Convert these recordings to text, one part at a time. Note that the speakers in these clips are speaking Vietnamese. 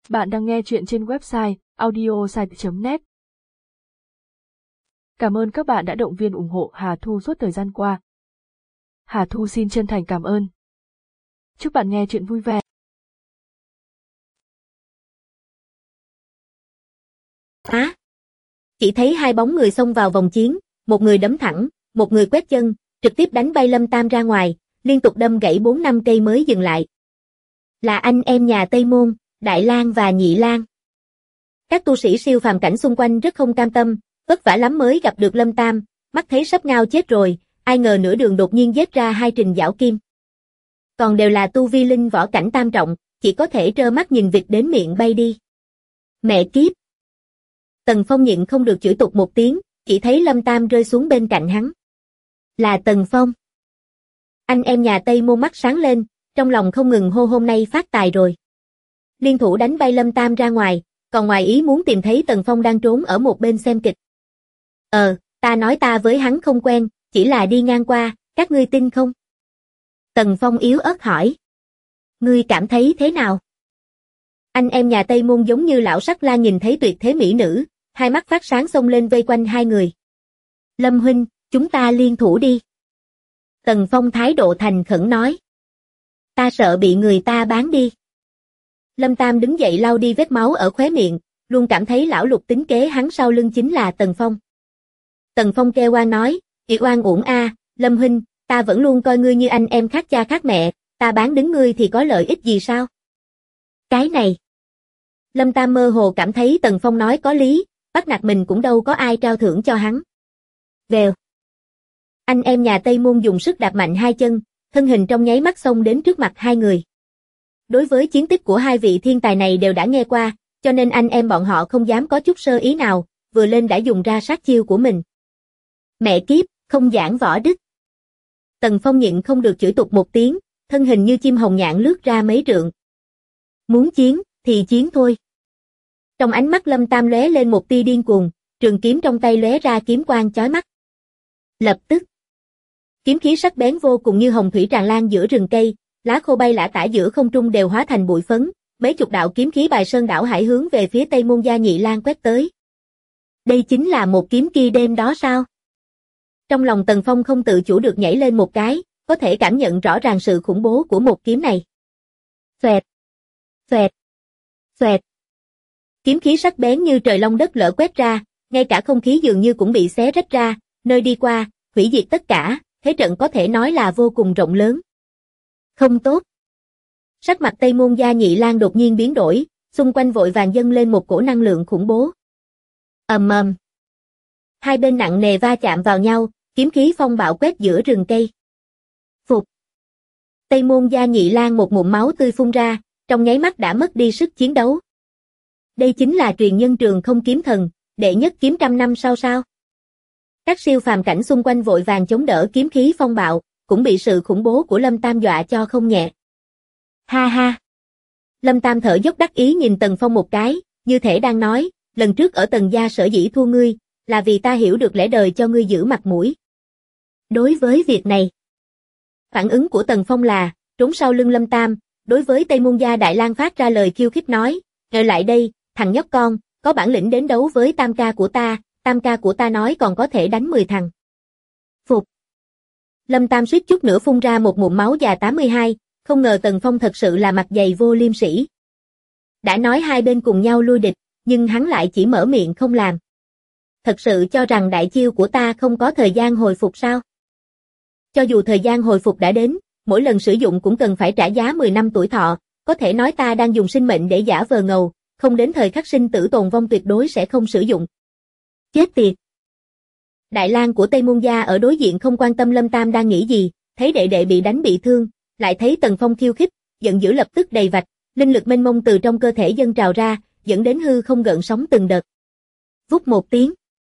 Bạn đang nghe chuyện trên website audiosite.net. Cảm ơn các bạn đã động viên ủng hộ Hà Thu suốt thời gian qua. Hà Thu xin chân thành cảm ơn. Chúc bạn nghe chuyện vui vẻ. Chỉ thấy hai bóng người xông vào vòng chiến, một người đấm thẳng, một người quét chân, trực tiếp đánh bay Lâm Tam ra ngoài, liên tục đâm gãy 4-5 cây mới dừng lại. Là anh em nhà Tây Môn, Đại Lang và Nhị Lang. Các tu sĩ siêu phàm cảnh xung quanh rất không cam tâm, vất vả lắm mới gặp được Lâm Tam, mắt thấy sắp ngao chết rồi, ai ngờ nửa đường đột nhiên giết ra hai Trình Giảo Kim. Còn đều là tu vi linh võ cảnh tam trọng, chỉ có thể trơ mắt nhìn vịt đến miệng bay đi. Mẹ kiếp! Tần Phong nhịn không được chửi tục một tiếng, chỉ thấy Lâm Tam rơi xuống bên cạnh hắn. Là Tần Phong. Anh em nhà Tây Môn mắt sáng lên, trong lòng không ngừng hô hôm nay phát tài rồi. Liên thủ đánh bay Lâm Tam ra ngoài, còn ngoài ý muốn tìm thấy Tần Phong đang trốn ở một bên xem kịch. Ta nói ta với hắn không quen, chỉ là đi ngang qua, các ngươi tin không? Tần Phong yếu ớt hỏi. Ngươi cảm thấy thế nào? Anh em nhà Tây Môn giống như lão sắc lang nhìn thấy tuyệt thế mỹ nữ, hai mắt phát sáng xông lên vây quanh hai người. Lâm huynh, chúng ta liên thủ đi. Tần Phong thái độ thành khẩn nói. Ta sợ bị người ta bán đi. Lâm Tam đứng dậy lau đi vết máu ở khóe miệng, luôn cảm thấy lão Lục tính kế hắn sau lưng chính là Tần Phong. Tần Phong kêu oan nói, "Việc oan uổng a, Lâm huynh, ta vẫn luôn coi ngươi như anh em khác cha khác mẹ, ta bán đứng ngươi thì có lợi ích gì sao?" Cái này. Lâm Tam mơ hồ cảm thấy Tần Phong nói có lý, bắt nạt mình cũng đâu có ai trao thưởng cho hắn. Vèo. Anh em nhà Tây Môn dùng sức đạp mạnh hai chân, thân hình trong nháy mắt xông đến trước mặt hai người. Đối với chiến tích của hai vị thiên tài này đều đã nghe qua, cho nên anh em bọn họ không dám có chút sơ ý nào, vừa lên đã dùng ra sát chiêu của mình. Mẹ kiếp, không giảng võ đức. Tần Phong nhịn không được chửi tục một tiếng, thân hình như chim hồng nhạn lướt ra mấy trượng. Muốn chiến, thì chiến thôi. Trong ánh mắt Lâm Tam lóe lên một tia điên cuồng, trường kiếm trong tay lóe ra kiếm quang chói mắt. Lập tức, kiếm khí sắc bén vô cùng như hồng thủy tràn lan giữa rừng cây, lá khô bay lả tả giữa không trung đều hóa thành bụi phấn, mấy chục đạo kiếm khí bài sơn đảo hải hướng về phía Tây Môn gia Nhị Lang quét tới. Đây chính là một kiếm kia đêm đó sao? Trong lòng Tần Phong không tự chủ được nhảy lên một cái, có thể cảm nhận rõ ràng sự khủng bố của một kiếm này. Xoẹt, xoẹt, xoẹt. Kiếm khí sắc bén như trời long đất lở quét ra, ngay cả không khí dường như cũng bị xé rách ra, nơi đi qua, hủy diệt tất cả, thế trận có thể nói là vô cùng rộng lớn. Không tốt. Sắc mặt Tây Môn gia Nhị Lang đột nhiên biến đổi, xung quanh vội vàng dâng lên một cổ năng lượng khủng bố. Ầm ầm. Hai bên nặng nề va chạm vào nhau, kiếm khí phong bạo quét giữa rừng cây. Phục. Tây Môn gia Nhị Lang một ngụm máu tươi phun ra, trong nháy mắt đã mất đi sức chiến đấu. Đây chính là truyền nhân Trường Không kiếm thần, đệ nhất kiếm trăm năm sau sao? Các siêu phàm cảnh xung quanh vội vàng chống đỡ kiếm khí phong bạo, cũng bị sự khủng bố của Lâm Tam dọa cho không nhẹ. Ha ha. Lâm Tam thở dốc đắc ý nhìn Tần Phong một cái, như thể đang nói, lần trước ở Tần gia sở dĩ thua ngươi, là vì ta hiểu được lẽ đời cho ngươi giữ mặt mũi. Đối với việc này, phản ứng của Tần Phong là, trốn sau lưng Lâm Tam, đối với Tây Môn gia Đại Lang phát ra lời khiêu khích nói, ngờ lại đây, thằng nhóc con, có bản lĩnh đến đấu với tam ca của ta nói còn có thể đánh 10 thằng. Phục. Lâm Tam suýt chút nữa phun ra một ngụm máu già 82, không ngờ Tần Phong thật sự là mặt dày vô liêm sỉ. Đã nói hai bên cùng nhau lui địch, nhưng hắn lại chỉ mở miệng không làm. Thật sự cho rằng đại chiêu của ta không có thời gian hồi phục sao? Cho dù thời gian hồi phục đã đến, mỗi lần sử dụng cũng cần phải trả giá 10 năm tuổi thọ, có thể nói ta đang dùng sinh mệnh để giả vờ ngầu, không đến thời khắc sinh tử tồn vong tuyệt đối sẽ không sử dụng. Chết tiệt! Đại Lang của Tây Môn gia ở đối diện không quan tâm Lâm Tam đang nghĩ gì, thấy đệ đệ bị đánh bị thương, lại thấy Tần Phong khiêu khích, giận dữ lập tức đầy vạch, linh lực mênh mông từ trong cơ thể dâng trào ra, dẫn đến hư không gợn sóng từng đợt. Vút một tiếng.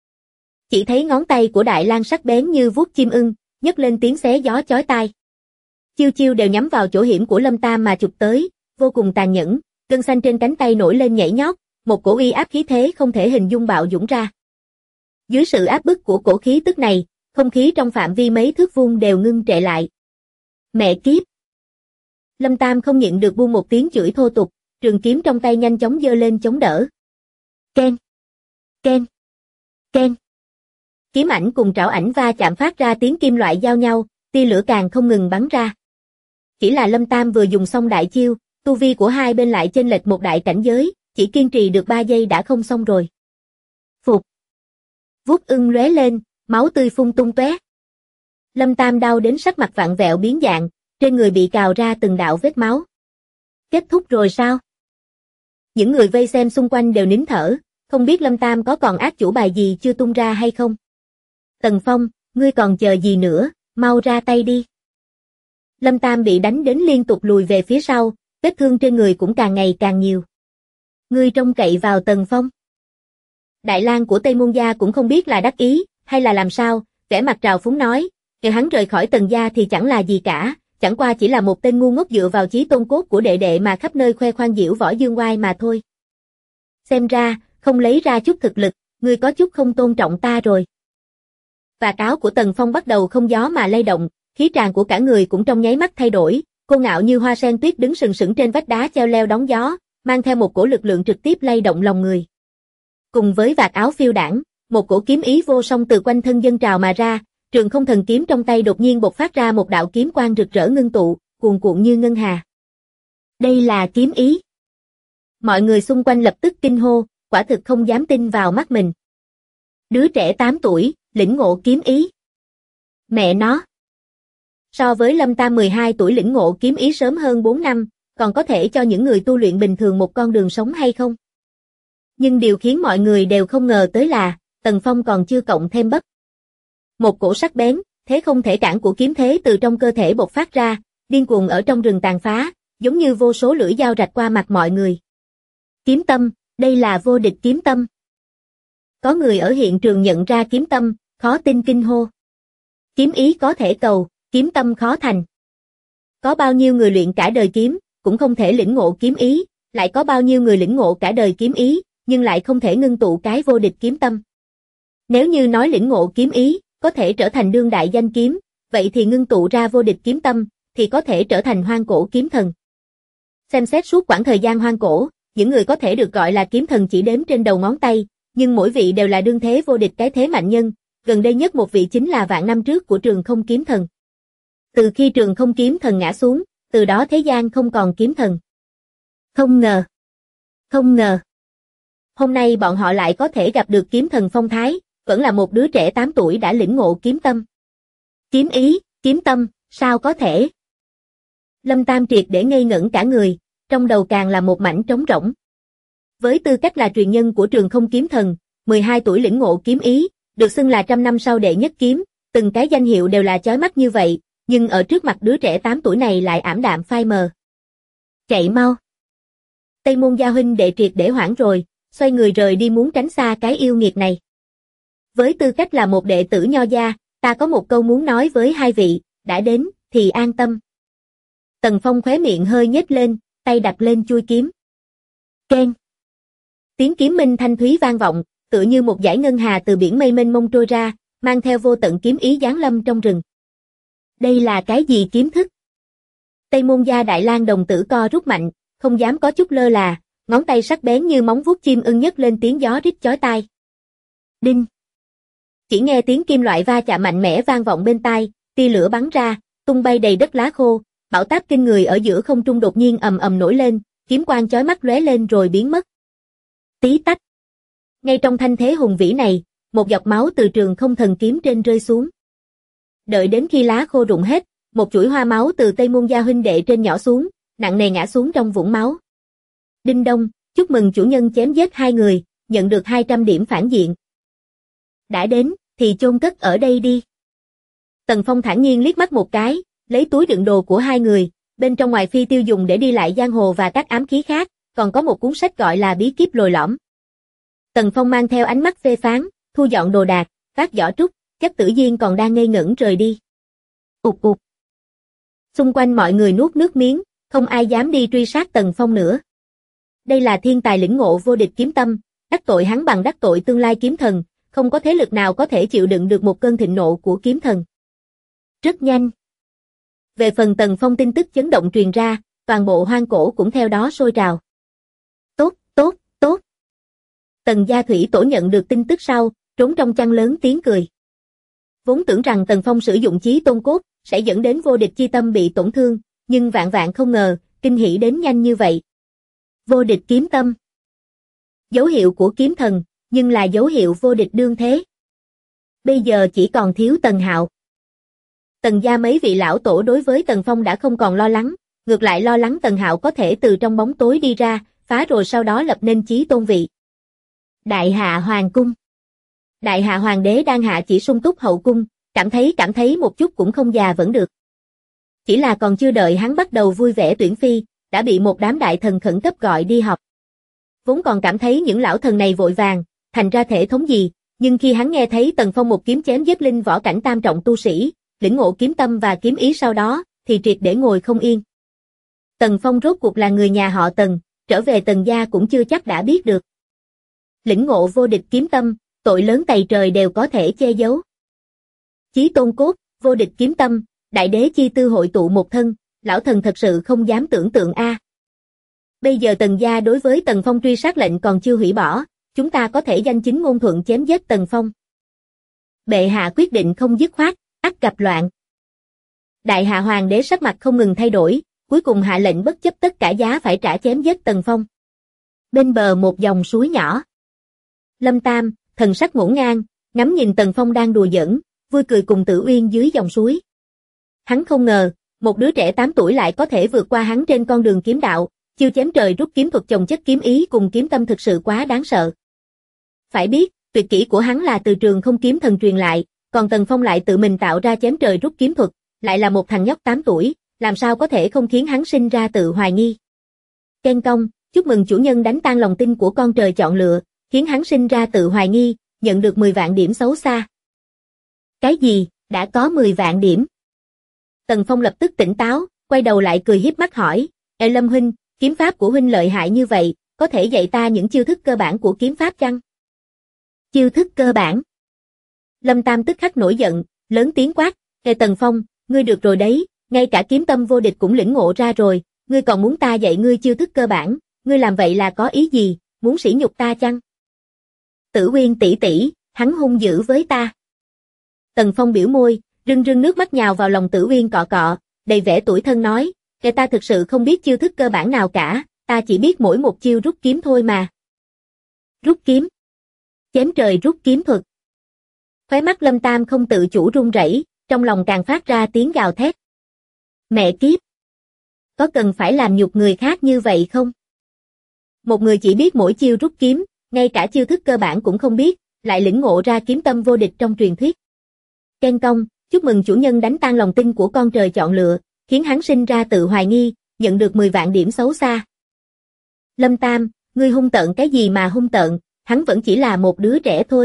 Chỉ thấy ngón tay của Đại Lang sắc bén như vuốt chim ưng, nhấc lên tiếng xé gió chói tai. Chiêu chiêu đều nhắm vào chỗ hiểm của Lâm Tam mà chụp tới, vô cùng tàn nhẫn, gân xanh trên cánh tay nổi lên nhảy nhót, một cổ uy áp khí thế không thể hình dung bạo dũng ra. Dưới sự áp bức của cổ khí tức này, không khí trong phạm vi mấy thước vuông đều ngưng trệ lại. Mẹ kiếp! Lâm Tam không nhịn được buông một tiếng chửi thô tục, trường kiếm trong tay nhanh chóng giơ lên chống đỡ. Ken, ken, ken. Kiếm ảnh cùng trảo ảnh va chạm phát ra tiếng kim loại giao nhau, tia lửa càng không ngừng bắn ra. Chỉ là Lâm Tam vừa dùng xong đại chiêu, tu vi của hai bên lại chênh lệch một đại cảnh giới, chỉ kiên trì được 3 giây đã không xong rồi. Phục. Vuốt ưng lóe lên, máu tươi phun tung tóe. Lâm Tam đau đến sắc mặt vặn vẹo biến dạng, trên người bị cào ra từng đạo vết máu. Kết thúc rồi sao? Những người vây xem xung quanh đều nín thở, không biết Lâm Tam có còn ác chủ bài gì chưa tung ra hay không. Tần Phong, ngươi còn chờ gì nữa, mau ra tay đi. Lâm Tam bị đánh đến liên tục lùi về phía sau, vết thương trên người cũng càng ngày càng nhiều. Ngươi trông cậy vào Tần Phong. Đại lang của Tây Môn gia cũng không biết là đắc ý, hay là làm sao, vẻ mặt trào phúng nói, nếu hắn rời khỏi Tần gia thì chẳng là gì cả, chẳng qua chỉ là một tên ngu ngốc dựa vào chí tôn cốt của đệ đệ mà khắp nơi khoe khoang diễu võ dương oai mà thôi. Xem ra, không lấy ra chút thực lực, ngươi có chút không tôn trọng ta rồi. Và áo của Tần Phong bắt đầu không gió mà lay động, khí tràng của cả người cũng trong nháy mắt thay đổi, cô ngạo như hoa sen tuyết đứng sừng sững trên vách đá treo leo đón gió, mang theo một cổ lực lượng trực tiếp lay động lòng người. Cùng với vạt áo phiêu đãng, một cổ kiếm ý vô song từ quanh thân dâng trào mà ra, Trường Không Thần kiếm trong tay đột nhiên bộc phát ra một đạo kiếm quang rực rỡ ngưng tụ, cuồn cuộn như ngân hà. Đây là kiếm ý. Mọi người xung quanh lập tức kinh hô, quả thực không dám tin vào mắt mình. Đứa trẻ 8 tuổi, lĩnh ngộ kiếm ý. Mẹ nó. So với Lâm Tam 12 tuổi lĩnh ngộ kiếm ý sớm hơn 4 năm, còn có thể cho những người tu luyện bình thường một con đường sống hay không? Nhưng điều khiến mọi người đều không ngờ tới là, Tần Phong còn chưa cộng thêm bắp. Một cổ sắc bén, thế không thể cản của kiếm thế từ trong cơ thể bộc phát ra, điên cuồng ở trong rừng tàn phá, giống như vô số lưỡi dao rạch qua mặt mọi người. Kiếm tâm, đây là vô địch kiếm tâm. Có người ở hiện trường nhận ra kiếm tâm, khó tin kinh hô. Kiếm ý có thể cầu, kiếm tâm khó thành. Có bao nhiêu người luyện cả đời kiếm, cũng không thể lĩnh ngộ kiếm ý, lại có bao nhiêu người lĩnh ngộ cả đời kiếm ý, nhưng lại không thể ngưng tụ cái vô địch kiếm tâm. Nếu như nói lĩnh ngộ kiếm ý, có thể trở thành đương đại danh kiếm, vậy thì ngưng tụ ra vô địch kiếm tâm, thì có thể trở thành hoang cổ kiếm thần. Xem xét suốt quãng thời gian hoang cổ, những người có thể được gọi là kiếm thần chỉ đếm trên đầu ngón tay, nhưng mỗi vị đều là đương thế vô địch cái thế mạnh nhân, gần đây nhất một vị chính là vạn năm trước của Trường Không kiếm thần. Từ khi Trường Không kiếm thần ngã xuống, từ đó thế gian không còn kiếm thần. Không ngờ. Hôm nay bọn họ lại có thể gặp được kiếm thần phong thái, vẫn là một đứa trẻ 8 tuổi đã lĩnh ngộ kiếm tâm. Kiếm ý, kiếm tâm, sao có thể? Lâm Tam triệt để ngây ngẩn cả người, trong đầu càng là một mảnh trống rỗng. Với tư cách là truyền nhân của Trường Không kiếm thần, 12 tuổi lĩnh ngộ kiếm ý, được xưng là trăm năm sau đệ nhất kiếm, từng cái danh hiệu đều là chói mắt như vậy, nhưng ở trước mặt đứa trẻ 8 tuổi này lại ảm đạm phai mờ. Chạy mau. Tây Môn gia huynh đệ triệt để hoảng rồi, xoay người rời đi muốn tránh xa cái yêu nghiệt này. Với tư cách là một đệ tử nho gia, ta có một câu muốn nói với hai vị, đã đến, thì an tâm. Tần Phong khóe miệng hơi nhếch lên, tay đặt lên chuôi kiếm. Keng. Tiếng kiếm minh thanh thúy vang vọng, tựa như một dải ngân hà từ biển mây mênh mông trôi ra, mang theo vô tận kiếm ý giáng lâm trong rừng. Đây là cái gì kiếm thức? Tây Môn gia Đại Lang đồng tử co rút mạnh, không dám có chút lơ là, ngón tay sắc bén như móng vuốt chim ưng nhấc lên tiếng gió rít chói tai. Đinh. Chỉ nghe tiếng kim loại va chạm mạnh mẽ vang vọng bên tai, tia lửa bắn ra, tung bay đầy đất lá khô, bão táp kinh người ở giữa không trung đột nhiên ầm ầm nổi lên, kiếm quang chói mắt lóe lên rồi biến mất. Tí tách. Ngay trong thanh thế hùng vĩ này, một giọt máu từ Trường Không thần kiếm trên rơi xuống. Đợi đến khi lá khô rụng hết, một chuỗi hoa máu từ Tây Môn gia huynh đệ trên nhỏ xuống, nặng nề ngã xuống trong vũng máu. Đinh đông, chúc mừng chủ nhân chém giết 2 người, nhận được 200 điểm phản diện. Đã đến, thì chôn cất ở đây đi. Tần Phong thản nhiên liếc mắt một cái, lấy túi đựng đồ của 2 người, bên trong ngoài phi tiêu dùng để đi lại giang hồ và các ám khí khác, còn có một cuốn sách gọi là bí kíp lồi lõm. Tần Phong mang theo ánh mắt phê phán, thu dọn đồ đạc, vác giỏ trúc, Chất Tử Diên còn đang ngây ngẩn rời đi. Ụt ụt. Xung quanh mọi người nuốt nước miếng, không ai dám đi truy sát Tần Phong nữa. Đây là thiên tài lĩnh ngộ vô địch kiếm tâm, đắc tội hắn bằng đắc tội tương lai kiếm thần, không có thế lực nào có thể chịu đựng được một cơn thịnh nộ của kiếm thần. Rất nhanh. Về phần Tần Phong tin tức chấn động truyền ra, toàn bộ hoang cổ cũng theo đó sôi trào. Tần gia thủy tổ nhận được tin tức sau, trốn trong chăn lớn tiếng cười. Vốn tưởng rằng Tần Phong sử dụng chí tôn cốt sẽ dẫn đến vô địch chi tâm bị tổn thương, nhưng vạn vạn không ngờ, kinh hỉ đến nhanh như vậy. Vô địch kiếm tâm. Dấu hiệu của kiếm thần, nhưng là dấu hiệu vô địch đương thế. Bây giờ chỉ còn thiếu Tần Hạo. Tần gia mấy vị lão tổ đối với Tần Phong đã không còn lo lắng, ngược lại lo lắng Tần Hạo có thể từ trong bóng tối đi ra, phá rồi sau đó lập nên chí tôn vị. Đại Hạ Hoàng cung. Đại Hạ Hoàng đế đang hạ chỉ sung túc hậu cung, cảm thấy một chút cũng không già vẫn được. Chỉ là còn chưa đợi hắn bắt đầu vui vẻ tuyển phi, đã bị một đám đại thần khẩn cấp gọi đi họp. Vốn còn cảm thấy những lão thần này vội vàng, thành ra thể thống gì, nhưng khi hắn nghe thấy Tần Phong một kiếm chém giết linh võ cảnh tam trọng tu sĩ, lĩnh ngộ kiếm tâm và kiếm ý sau đó, thì triệt để ngồi không yên. Tần Phong rốt cuộc là người nhà họ Tần, trở về Tần gia cũng chưa chắc đã biết được. Lĩnh ngộ vô địch kiếm tâm, tội lớn tày trời đều có thể che giấu. Chí tôn cốt, vô địch kiếm tâm, đại đế chi tư hội tụ một thân, lão thần thật sự không dám tưởng tượng a. Bây giờ Tần gia đối với Tần Phong truy sát lệnh còn chưa hủy bỏ, chúng ta có thể danh chính ngôn thuận chém giết Tần Phong. Bệ hạ quyết định không dứt khoát, ắt gặp loạn. Đại Hạ Hoàng đế sắc mặt không ngừng thay đổi, cuối cùng hạ lệnh bất chấp tất cả giá phải trả chém giết Tần Phong. Bên bờ một dòng suối nhỏ. Lâm Tam, thần sắc ngổn ngang, ngắm nhìn Tần Phong đang đùa giỡn, vui cười cùng Tử Uyên dưới dòng suối. Hắn không ngờ, một đứa trẻ 8 tuổi lại có thể vượt qua hắn trên con đường kiếm đạo, chiêu chém trời rút kiếm thuật chồng chất kiếm ý cùng kiếm tâm thực sự quá đáng sợ. Phải biết, tuyệt kỹ của hắn là từ trường không kiếm thần truyền lại, còn Tần Phong lại tự mình tạo ra chém trời rút kiếm thuật, lại là một thằng nhóc 8 tuổi, làm sao có thể không khiến hắn sinh ra tự hoài nghi. Ken Công, chúc mừng chủ nhân đánh tan lòng tin của con trời chọn lựa, khiến hắn sinh ra tự hoài nghi, nhận được 10 vạn điểm xấu xa. Cái gì, đã có 10 vạn điểm? Tần Phong lập tức tỉnh táo, quay đầu lại cười hiếp mắt hỏi, Lâm huynh, kiếm pháp của huynh lợi hại như vậy, có thể dạy ta những chiêu thức cơ bản của kiếm pháp chăng? Chiêu thức cơ bản? Lâm Tam tức khắc nổi giận, lớn tiếng quát, Tần Phong, ngươi được rồi đấy, ngay cả kiếm tâm vô địch cũng lĩnh ngộ ra rồi, ngươi còn muốn ta dạy ngươi chiêu thức cơ bản, ngươi làm vậy là có ý gì, muốn sỉ nhục ta chăng? Tử Uyên tỷ tỷ, hắn hung dữ với ta. Tần Phong biểu môi, rưng rưng nước mắt nhào vào lòng Tử Uyên cọ cọ, đầy vẻ tủi thân nói, ta thực sự không biết chiêu thức cơ bản nào cả, ta chỉ biết mỗi một chiêu rút kiếm thôi mà. Rút kiếm? Chém trời rút kiếm thuật. Khóe mắt Lâm Tam không tự chủ run rẩy, trong lòng càng phát ra tiếng gào thét. Mẹ kiếp! Có cần phải làm nhục người khác như vậy không? Một người chỉ biết mỗi chiêu rút kiếm, ngay cả chiêu thức cơ bản cũng không biết, lại lĩnh ngộ ra kiếm tâm vô địch trong truyền thuyết. Ken Công, chúc mừng chủ nhân đánh tan lòng tin của con trời chọn lựa, khiến hắn sinh ra tự hoài nghi, nhận được 10 vạn điểm xấu xa. Lâm Tam, ngươi hung tợn cái gì mà hung tợn, hắn vẫn chỉ là một đứa trẻ thôi.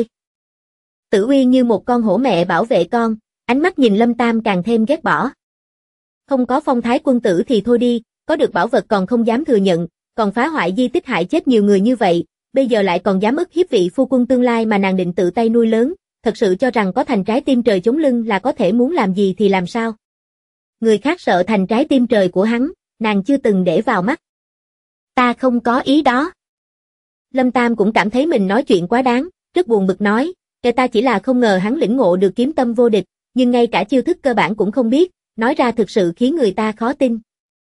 Tử Uyên như một con hổ mẹ bảo vệ con, ánh mắt nhìn Lâm Tam càng thêm ghét bỏ. Không có phong thái quân tử thì thôi đi, có được bảo vật còn không dám thừa nhận, còn phá hoại di tích hại chết nhiều người như vậy, bây giờ lại còn dám ức hiếp vị phu quân tương lai mà nàng định tự tay nuôi lớn, thật sự cho rằng có thành trái tim trời chống lưng là có thể muốn làm gì thì làm sao. Người khác sợ thành trái tim trời của hắn, nàng chưa từng để vào mắt. Ta không có ý đó. Lâm Tam cũng cảm thấy mình nói chuyện quá đáng, rất buồn bực nói, ta chỉ là không ngờ hắn lĩnh ngộ được kiếm tâm vô địch, nhưng ngay cả chiêu thức cơ bản cũng không biết, nói ra thực sự khiến người ta khó tin.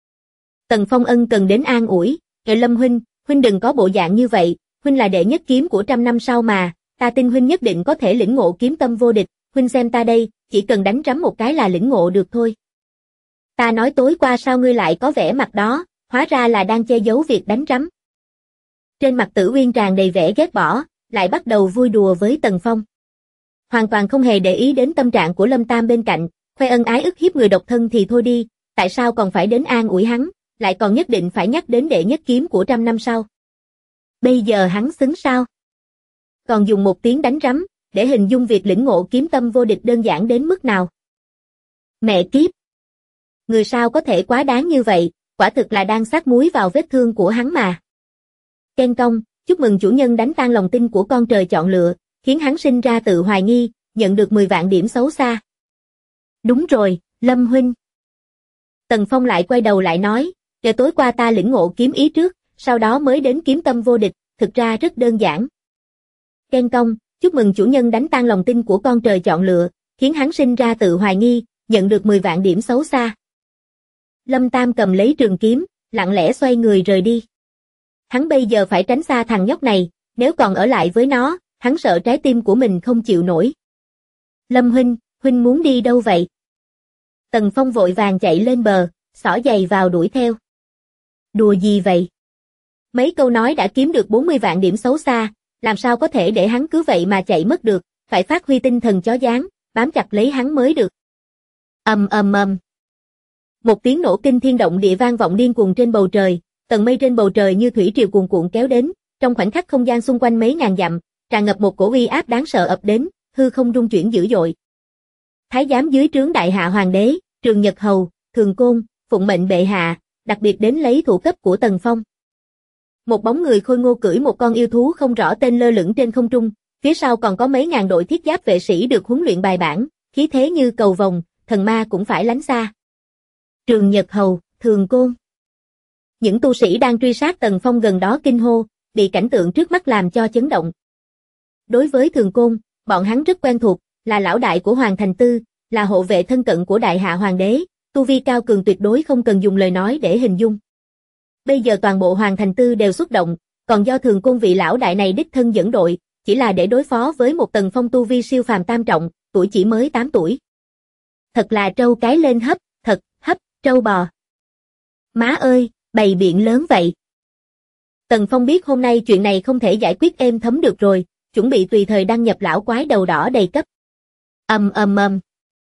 Tần Phong ân cần đến an ủi, Lâm huynh, huynh đừng có bộ dạng như vậy, huynh là đệ nhất kiếm của 100 năm sau mà, ta tin huynh nhất định có thể lĩnh ngộ kiếm tâm vô địch, huynh xem ta đây, chỉ cần đánh rắm một cái là lĩnh ngộ được thôi. Ta nói tối qua sao ngươi lại có vẻ mặt đó, hóa ra là đang che giấu việc đánh rắm. Trên mặt Tử Uyên tràn đầy vẻ ghét bỏ, lại bắt đầu vui đùa với Tần Phong. Hoàn toàn không hề để ý đến tâm trạng của Lâm Tam bên cạnh, khoe ân ái ức hiếp người độc thân thì thôi đi, tại sao còn phải đến an ủi hắn, lại còn nhất định phải nhắc đến đệ nhất kiếm của 100 năm sau. Bây giờ hắn xứng sao? Còn dùng một tiếng đánh rắm, để hình dung việc lĩnh ngộ kiếm tâm vô địch đơn giản đến mức nào. Mẹ kiếp! Người sao có thể quá đáng như vậy, quả thực là đang xát muối vào vết thương của hắn mà. Ken Công, chúc mừng chủ nhân đánh tan lòng tin của con trời chọn lựa, khiến hắn sinh ra tự hoài nghi, nhận được 10 vạn điểm xấu xa. Đúng rồi, Lâm huynh. Tần Phong lại quay đầu lại nói, tối qua ta lĩnh ngộ kiếm ý trước, sau đó mới đến kiếm tâm vô địch, thực ra rất đơn giản. Ken cong, chúc mừng chủ nhân đánh tan lòng tin của con trời chọn lựa, khiến hắn sinh ra tự hoài nghi, nhận được 10 vạn điểm xấu xa. Lâm Tam cầm lấy trường kiếm, lặng lẽ xoay người rời đi. Hắn bây giờ phải tránh xa thằng nhóc này, nếu còn ở lại với nó, hắn sợ trái tim của mình không chịu nổi. Lâm huynh muốn đi đâu vậy? Tần Phong vội vàng chạy lên bờ, xỏ giày vào đuổi theo. Đùa gì vậy? Mấy câu nói đã kiếm được 40 vạn điểm xấu xa, làm sao có thể để hắn cứ vậy mà chạy mất được, phải phát huy tinh thần chó dáng, bám chặt lấy hắn mới được. Ầm ầm ầm. Một tiếng nổ kinh thiên động địa vang vọng điên cuồng trên bầu trời, tầng mây trên bầu trời như thủy triều cuồn cuộn kéo đến, trong khoảnh khắc không gian xung quanh mấy ngàn dặm, tràn ngập một cổ uy áp đáng sợ ập đến, hư không rung chuyển dữ dội. Thái giám dưới trướng Đại Hạ Hoàng đế, Trường Nhật Hầu, Thường Côn, phụng mệnh bệ hạ, đặc biệt đến lấy thủ cấp của Tần Phong. Một bóng người khôi ngô cưỡi một con yêu thú không rõ tên lơ lửng trên không trung, phía sau còn có mấy ngàn đội thiết giáp vệ sĩ được huấn luyện bài bản, khí thế như cầu vồng, thần ma cũng phải lánh xa. Trường Nhật Hầu, Thường Côn. Những tu sĩ đang truy sát Tần Phong gần đó kinh hô, bị cảnh tượng trước mắt làm cho chấn động. Đối với Thường Côn, bọn hắn rất quen thuộc, là lão đại của Hoàng Thành Tư, là hộ vệ thân cận của Đại Hạ Hoàng đế, tu vi cao cường tuyệt đối không cần dùng lời nói để hình dung. Bây giờ toàn bộ Hoàng Thành Tư đều xuất động, còn do Thường Côn vị lão đại này đích thân dẫn đội, chỉ là để đối phó với một Tần Phong tu vi siêu phàm tam trọng, tuổi chỉ mới 8 tuổi. Thật là trâu cái lên hấp, thật, hấp, trâu bò. Má ơi, bày biện lớn vậy. Tần Phong biết hôm nay chuyện này không thể giải quyết êm thấm được rồi, chuẩn bị tùy thời đăng nhập lão quái đầu đỏ đầy cấp. Ầm ầm ầm.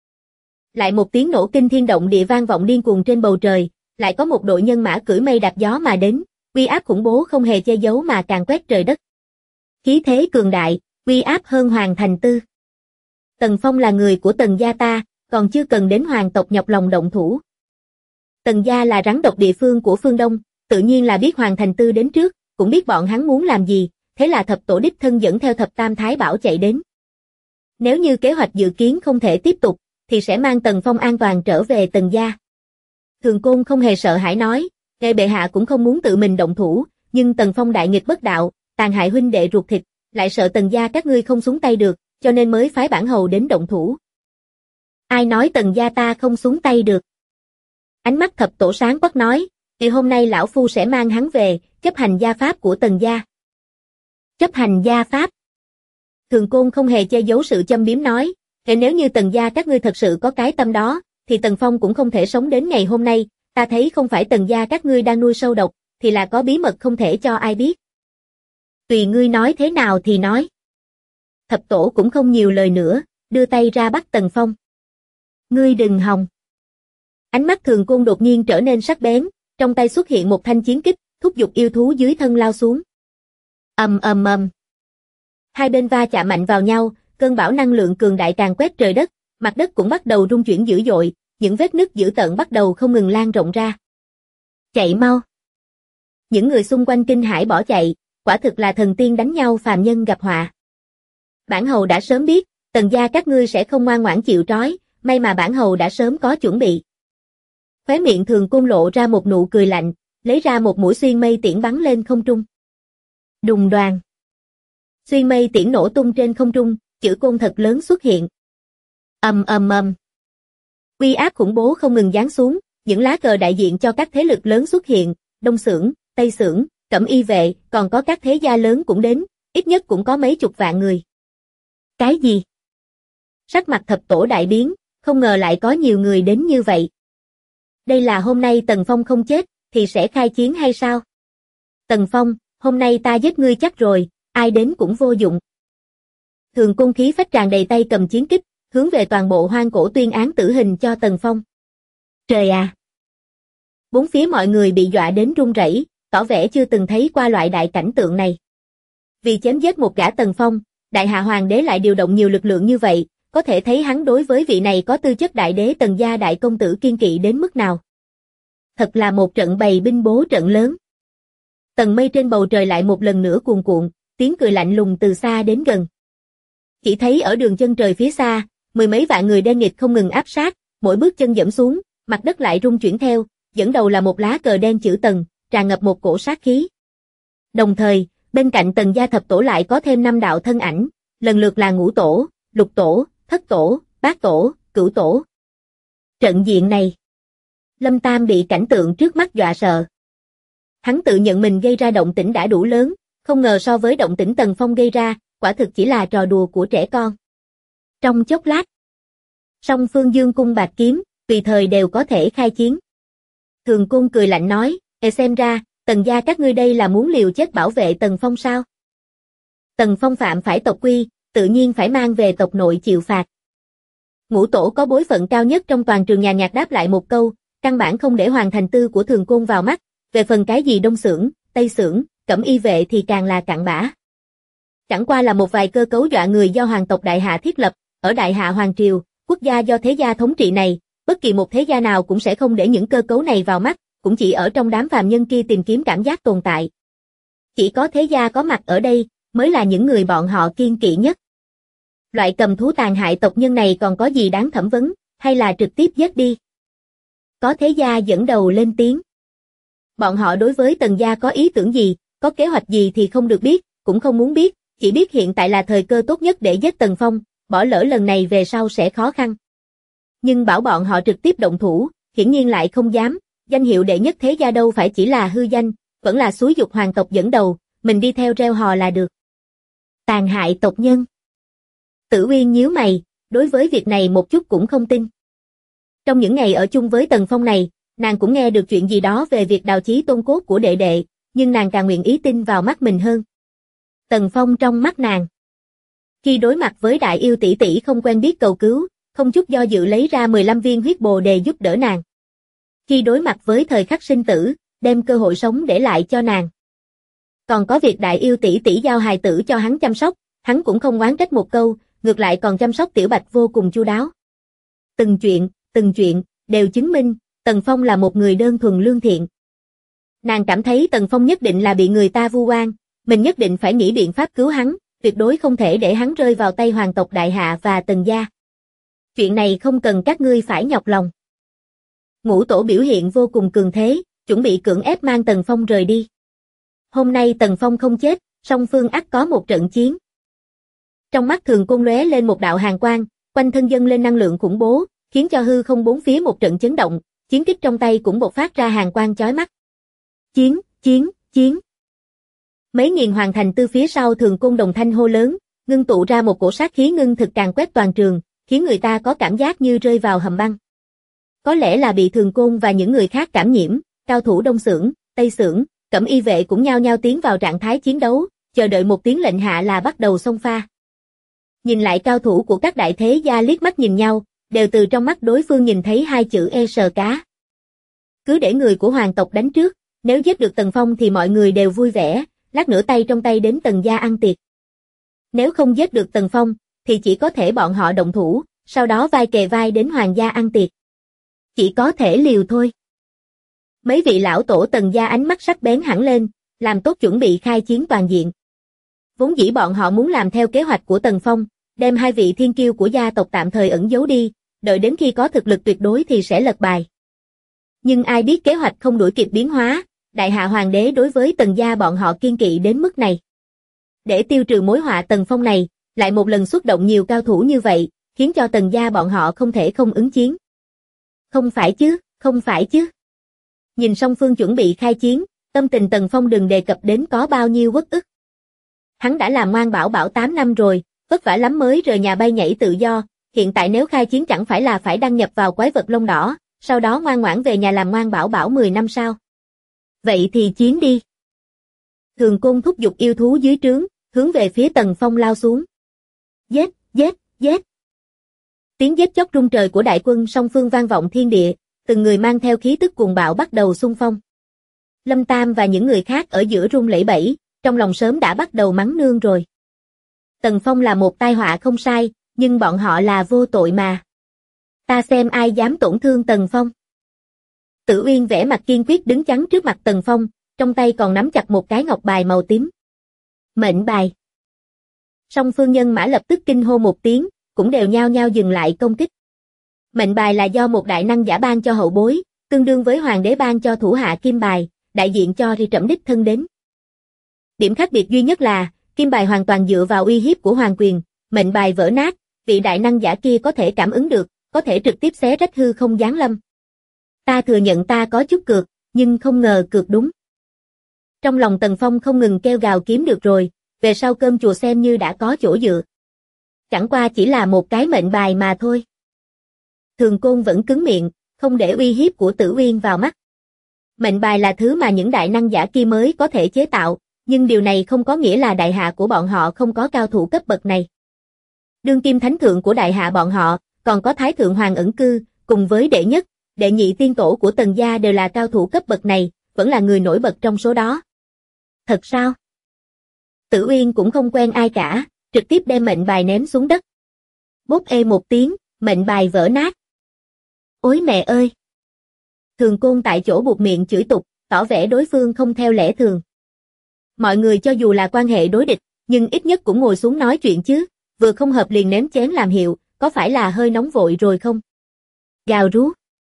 Lại một tiếng nổ kinh thiên động địa vang vọng điên cuồng trên bầu trời, lại có một đội nhân mã cưỡi mây đạp gió mà đến, uy áp khủng bố không hề che giấu mà càng quét trời đất. Khí thế cường đại, uy áp hơn Hoàng Thành Tư. Tần Phong là người của Tần gia ta, còn chưa cần đến hoàng tộc nhọc lòng động thủ. Tần gia là rắn độc địa phương của phương Đông, tự nhiên là biết Hoàng Thành Tư đến trước, cũng biết bọn hắn muốn làm gì, thế là thập tổ đích thân dẫn theo thập tam thái bảo chạy đến. Nếu như kế hoạch dự kiến không thể tiếp tục, thì sẽ mang Tần Phong an toàn trở về Tần gia. Thường Côn không hề sợ hãi nói, ngài bệ hạ cũng không muốn tự mình động thủ, nhưng Tần Phong đại nghịch bất đạo, tàn hại huynh đệ ruột thịt, lại sợ Tần gia các ngươi không xuống tay được, cho nên mới phái bản hầu đến động thủ. Ai nói Tần gia ta không xuống tay được? Ánh mắt thập tổ sáng quắc nói, thì hôm nay lão phu sẽ mang hắn về, chấp hành gia pháp của Tần gia. Chấp hành gia pháp. Thường Côn không hề che giấu sự châm biếm nói, thế nếu như Tần gia các ngươi thật sự có cái tâm đó, thì Tần Phong cũng không thể sống đến ngày hôm nay, ta thấy không phải Tần gia các ngươi đang nuôi sâu độc, thì là có bí mật không thể cho ai biết. Tùy ngươi nói thế nào thì nói. Thập tổ cũng không nhiều lời nữa, đưa tay ra bắt Tần Phong. Ngươi đừng hòng. Ánh mắt Thường Côn đột nhiên trở nên sắc bén, trong tay xuất hiện một thanh chiến kích, thúc giục yêu thú dưới thân lao xuống. Ầm ầm ầm. Hai bên va chạm mạnh vào nhau, cơn bão năng lượng cường đại càng quét trời đất, mặt đất cũng bắt đầu rung chuyển dữ dội, những vết nứt dữ tợn bắt đầu không ngừng lan rộng ra. Chạy mau. Những người xung quanh kinh hãi bỏ chạy, quả thực là thần tiên đánh nhau phàm nhân gặp họa. Bản hầu đã sớm biết, Tần gia các ngươi sẽ không ngoan ngoãn chịu trói, may mà bản hầu đã sớm có chuẩn bị. Khóe miệng Thường Côn lộ ra một nụ cười lạnh, lấy ra một mũi xuyên mây tiễn bắn lên không trung. Đùng đoàng. Xuyên mây tiễn nổ tung trên không trung, chữ côn thật lớn xuất hiện. Ầm ầm ầm. Uy áp khủng bố không ngừng giáng xuống, những lá cờ đại diện cho các thế lực lớn xuất hiện, Đông Xưởng, Tây Xưởng, Cẩm Y vệ, còn có các thế gia lớn cũng đến, ít nhất cũng có mấy chục vạn người. Cái gì? Sắc mặt thập tổ đại biến, không ngờ lại có nhiều người đến như vậy. Đây là hôm nay Tần Phong không chết, thì sẽ khai chiến hay sao? Tần Phong, hôm nay ta giết ngươi chắc rồi, ai đến cũng vô dụng. Thường Côn khí phách tràn đầy tay cầm chiến kích, hướng về toàn bộ hoang cổ tuyên án tử hình cho Tần Phong. Trời à! Bốn phía mọi người bị dọa đến run rẩy, tỏ vẻ chưa từng thấy qua loại đại cảnh tượng này. Vì chém giết một gã Tần Phong, Đại Hạ Hoàng đế lại điều động nhiều lực lượng như vậy, có thể thấy hắn đối với vị này có tư chất đại đế Tần gia đại công tử kiên kỵ đến mức nào. Thật là một trận bày binh bố trận lớn. Tầng mây trên bầu trời lại một lần nữa cuồn cuộn, tiếng cười lạnh lùng từ xa đến gần. Chỉ thấy ở đường chân trời phía xa, mười mấy vạn người đen nghịt không ngừng áp sát, mỗi bước chân dẫm xuống, mặt đất lại rung chuyển theo, dẫn đầu là một lá cờ đen chữ Tần, tràn ngập một cổ sát khí. Đồng thời, Bên cạnh Tần gia thập tổ lại có thêm 5 đạo thân ảnh, lần lượt là ngũ tổ, lục tổ, thất tổ, bát tổ, cửu tổ. Trận diện này, Lâm Tam bị cảnh tượng trước mắt dọa sợ. Hắn tự nhận mình gây ra động tĩnh đã đủ lớn, không ngờ so với động tĩnh Tần Phong gây ra, quả thực chỉ là trò đùa của trẻ con. Trong chốc lát, song phương dương cung bạc kiếm, tùy thời đều có thể khai chiến. Thường Côn cười lạnh nói, xem ra, Tần gia các ngươi đây là muốn liều chết bảo vệ Tần Phong sao? Tần Phong phạm phải tộc quy, tự nhiên phải mang về tộc nội chịu phạt. Ngũ tổ có bối phận cao nhất trong toàn trường nhàn nhạt đáp lại một câu, căn bản không để Hoàng Thành Tư của Thường Côn vào mắt, về phần cái gì Đông Xưởng, Tây Xưởng, Cẩm Y vệ thì càng là cặn bã. Chẳng qua là một vài cơ cấu dọa người do hoàng tộc Đại Hạ thiết lập, ở Đại Hạ Hoàng Triều, quốc gia do thế gia thống trị này, bất kỳ một thế gia nào cũng sẽ không để những cơ cấu này vào mắt, cũng chỉ ở trong đám phàm nhân kia tìm kiếm cảm giác tồn tại. Chỉ có thế gia có mặt ở đây, mới là những người bọn họ kiêng kỵ nhất. Loại cầm thú tàn hại tộc nhân này còn có gì đáng thẩm vấn, hay là trực tiếp giết đi? Có thế gia dẫn đầu lên tiếng. Bọn họ đối với Tần gia có ý tưởng gì, có kế hoạch gì thì không được biết, cũng không muốn biết, chỉ biết hiện tại là thời cơ tốt nhất để giết Tần Phong, bỏ lỡ lần này về sau sẽ khó khăn. Nhưng bảo bọn họ trực tiếp động thủ, hiển nhiên lại không dám, danh hiệu đệ nhất thế gia đâu phải chỉ là hư danh, vẫn là xúi giục hoàng tộc dẫn đầu, mình đi theo reo hò là được. Tàn hại tộc nhân. Tử Uyên nhíu mày, đối với việc này một chút cũng không tin. Trong những ngày ở chung với Tần Phong này, nàng cũng nghe được chuyện gì đó về việc đào chí tôn cốt của đệ đệ, nhưng nàng càng nguyện ý tin vào mắt mình hơn. Tần Phong trong mắt nàng. Khi đối mặt với đại yêu tỷ tỷ không quen biết cầu cứu, không chút do dự lấy ra 15 viên huyết bồ đề giúp đỡ nàng. Khi đối mặt với thời khắc sinh tử, đem cơ hội sống để lại cho nàng. Còn có việc đại yêu tỷ tỷ giao hài tử cho hắn chăm sóc, hắn cũng không oán trách một câu, ngược lại còn chăm sóc Tiểu Bạch vô cùng chu đáo. Từng chuyện, đều chứng minh, Tần Phong là một người đơn thuần lương thiện. Nàng cảm thấy Tần Phong nhất định là bị người ta vu oan, mình nhất định phải nghĩ biện pháp cứu hắn, tuyệt đối không thể để hắn rơi vào tay hoàng tộc Đại Hạ và Tần gia. Chuyện này không cần các ngươi phải nhọc lòng. Ngũ tổ biểu hiện vô cùng cường thế, chuẩn bị cưỡng ép mang Tần Phong rời đi. Hôm nay Tần Phong không chết, song phương ắt có một trận chiến. Trong mắt Thường Côn lóe lên một đạo hàn quang, quanh thân dâng lên năng lượng khủng bố, khiến cho hư không bốn phía một trận chấn động, chiến kích trong tay cũng bộc phát ra hàn quang chói mắt. Chiến. Mấy nghìn Hoàng Thành Tư phía sau Thường Côn đồng thanh hô lớn, ngưng tụ ra một cổ sát khí ngưng thực càn quét toàn trường, khiến người ta có cảm giác như rơi vào hầm băng. Có lẽ là bị Thường Côn và những người khác cảm nhiễm, cao thủ Đông Xưởng, Tây Xưởng, Cẩm Y vệ cũng nhao nhao tiến vào trạng thái chiến đấu, chờ đợi một tiếng lệnh hạ là bắt đầu xông pha. Nhìn lại cao thủ của các đại thế gia liếc mắt nhìn nhau, đều từ trong mắt đối phương nhìn thấy hai chữ e sờ cá. Cứ để người của hoàng tộc đánh trước, nếu giết được Tần Phong thì mọi người đều vui vẻ, lát nữa tay trong tay đến Tần gia ăn tiệc. Nếu không giết được Tần Phong, thì chỉ có thể bọn họ động thủ, sau đó vai kề vai đến hoàng gia ăn tiệc. Chỉ có thể liều thôi. Mấy vị lão tổ Tần gia ánh mắt sắc bén hẳn lên, làm tốt chuẩn bị khai chiến toàn diện. Vốn dĩ bọn họ muốn làm theo kế hoạch của Tần Phong, đem hai vị thiên kiêu của gia tộc tạm thời ẩn giấu đi, đợi đến khi có thực lực tuyệt đối thì sẽ lật bài. Nhưng ai biết kế hoạch không đuổi kịp biến hóa, Đại Hạ Hoàng đế đối với Tần gia bọn họ kiêng kỵ đến mức này. Để tiêu trừ mối họa Tần Phong này, lại một lần xuất động nhiều cao thủ như vậy, khiến cho Tần gia bọn họ không thể không ứng chiến. Không phải chứ. Nhìn song phương chuẩn bị khai chiến, tâm tình Tần Phong đừng đề cập đến có bao nhiêu uất ức. Hắn đã làm ngoan bảo bảo 8 năm rồi, vất vả lắm mới rời nhà bay nhảy tự do, hiện tại nếu khai chiến chẳng phải là phải đăng nhập vào quái vật lông đỏ, sau đó ngoan ngoãn về nhà làm ngoan bảo bảo 10 năm sao? Vậy thì chiến đi. Thường Côn thúc giục yêu thú dưới trướng, hướng về phía Tần Phong lao xuống. Giết! Tiếng giết chóc rung trời của đại quân song phương vang vọng thiên địa, từng người mang theo khí tức cuồng bạo bắt đầu xung phong. Lâm Tam và những người khác ở giữa run lẩy bẩy, trong lòng sớm đã bắt đầu mắng nương rồi. Tần Phong là một tai họa không sai, nhưng bọn họ là vô tội mà. Ta xem ai dám tổn thương Tần Phong. Tử Uyên vẻ mặt kiên quyết đứng chắn trước mặt Tần Phong, trong tay còn nắm chặt một cái ngọc bài màu tím. Mệnh bài. Song phương nhân mã lập tức kinh hô một tiếng, cũng đều nhao nhao dừng lại công kích. Mệnh bài là do một đại năng giả ban cho hậu bối, tương đương với hoàng đế ban cho thủ hạ kim bài, đại diện cho ri trẫm đích thân đến. Điểm khác biệt duy nhất là, kim bài hoàn toàn dựa vào uy hiếp của hoàng quyền, mệnh bài vỡ nát, vị đại năng giả kia có thể cảm ứng được, có thể trực tiếp xé rách hư không giáng lâm. Ta thừa nhận ta có chút cược, nhưng không ngờ cược đúng. Trong lòng Tần Phong không ngừng kêu gào kiếm được rồi, về sau cơm chùa xem như đã có chỗ dựa. Chẳng qua chỉ là một cái mệnh bài mà thôi. Thường Côn vẫn cứng miệng, không để uy hiếp của Tử Uyên vào mắt. Mệnh bài là thứ mà những đại năng giả kia mới có thể chế tạo, nhưng điều này không có nghĩa là đại hạ của bọn họ không có cao thủ cấp bậc này. Đương kim thánh thượng của đại hạ bọn họ, còn có thái thượng hoàng ẩn cư, cùng với đệ nhất, đệ nhị tiên tổ của Tần gia đều là cao thủ cấp bậc này, vẫn là người nổi bật trong số đó. Thật sao? Tử Uyên cũng không quen ai cả, trực tiếp đem mệnh bài ném xuống đất. Bốp ê một tiếng, mệnh bài vỡ nát. Ôi mẹ ơi! Thường Côn tại chỗ buột miệng chửi tục, tỏ vẻ đối phương không theo lẽ thường. Mọi người cho dù là quan hệ đối địch, nhưng ít nhất cũng ngồi xuống nói chuyện chứ, vừa không hợp liền ném chén làm hiệu, có phải là hơi nóng vội rồi không? Gào rú.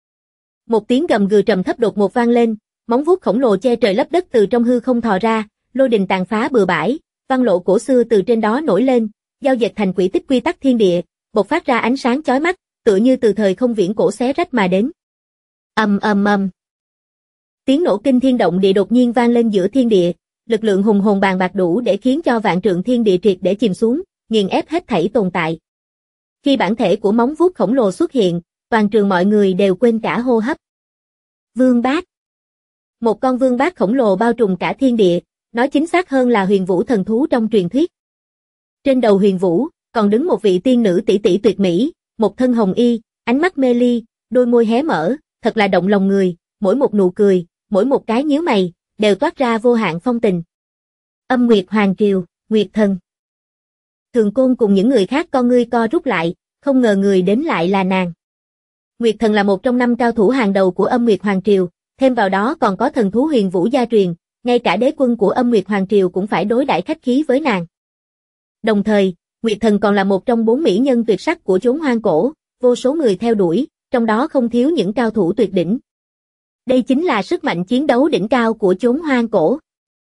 Một tiếng gầm gừ trầm thấp đột ngột vang lên, móng vuốt khổng lồ che trời lấp đất từ trong hư không thò ra, lôi đình tàn phá bừa bãi, văn lộ cổ xưa từ trên đó nổi lên, giao dệt thành quỹ tích quy tắc thiên địa, bộc phát ra ánh sáng chói mắt, tựa như từ thời không viễn cổ xé rách mà đến. Ầm ầm ầm. Tiếng nổ kinh thiên động địa đột nhiên vang lên giữa thiên địa, lực lượng hùng hồn bàn bạc đủ để khiến cho vạn trượng thiên địa triệt để chìm xuống, nghiền ép hết thảy tồn tại. Khi bản thể của móng vuốt khổng lồ xuất hiện, toàn trường mọi người đều quên cả hô hấp. Vương Bát. Một con vương bát khổng lồ bao trùm cả thiên địa, nói chính xác hơn là huyền vũ thần thú trong truyền thuyết. Trên đầu huyền vũ, còn đứng một vị tiên nữ tỷ tỷ tuyệt mỹ, một thân hồng y, ánh mắt mê ly, đôi môi hé mở, thật là động lòng người, mỗi một nụ cười, mỗi một cái nhíu mày, đều toát ra vô hạn phong tình. Âm Nguyệt Hoàng Triều, Nguyệt Thần. Thường Côn cùng những người khác con ngươi co rút lại, không ngờ người đến lại là nàng. Nguyệt Thần là một trong 5 cao thủ hàng đầu của Âm Nguyệt Hoàng Triều, thêm vào đó còn có thần thú huyền vũ gia truyền, ngay cả đế quân của Âm Nguyệt Hoàng Triều cũng phải đối đãi khách khí với nàng. Đồng thời, Nguyệt Thần còn là một trong 4 mỹ nhân tuyệt sắc của chốn hoang cổ, vô số người theo đuổi, trong đó không thiếu những cao thủ tuyệt đỉnh. Đây chính là sức mạnh chiến đấu đỉnh cao của chốn hoang cổ.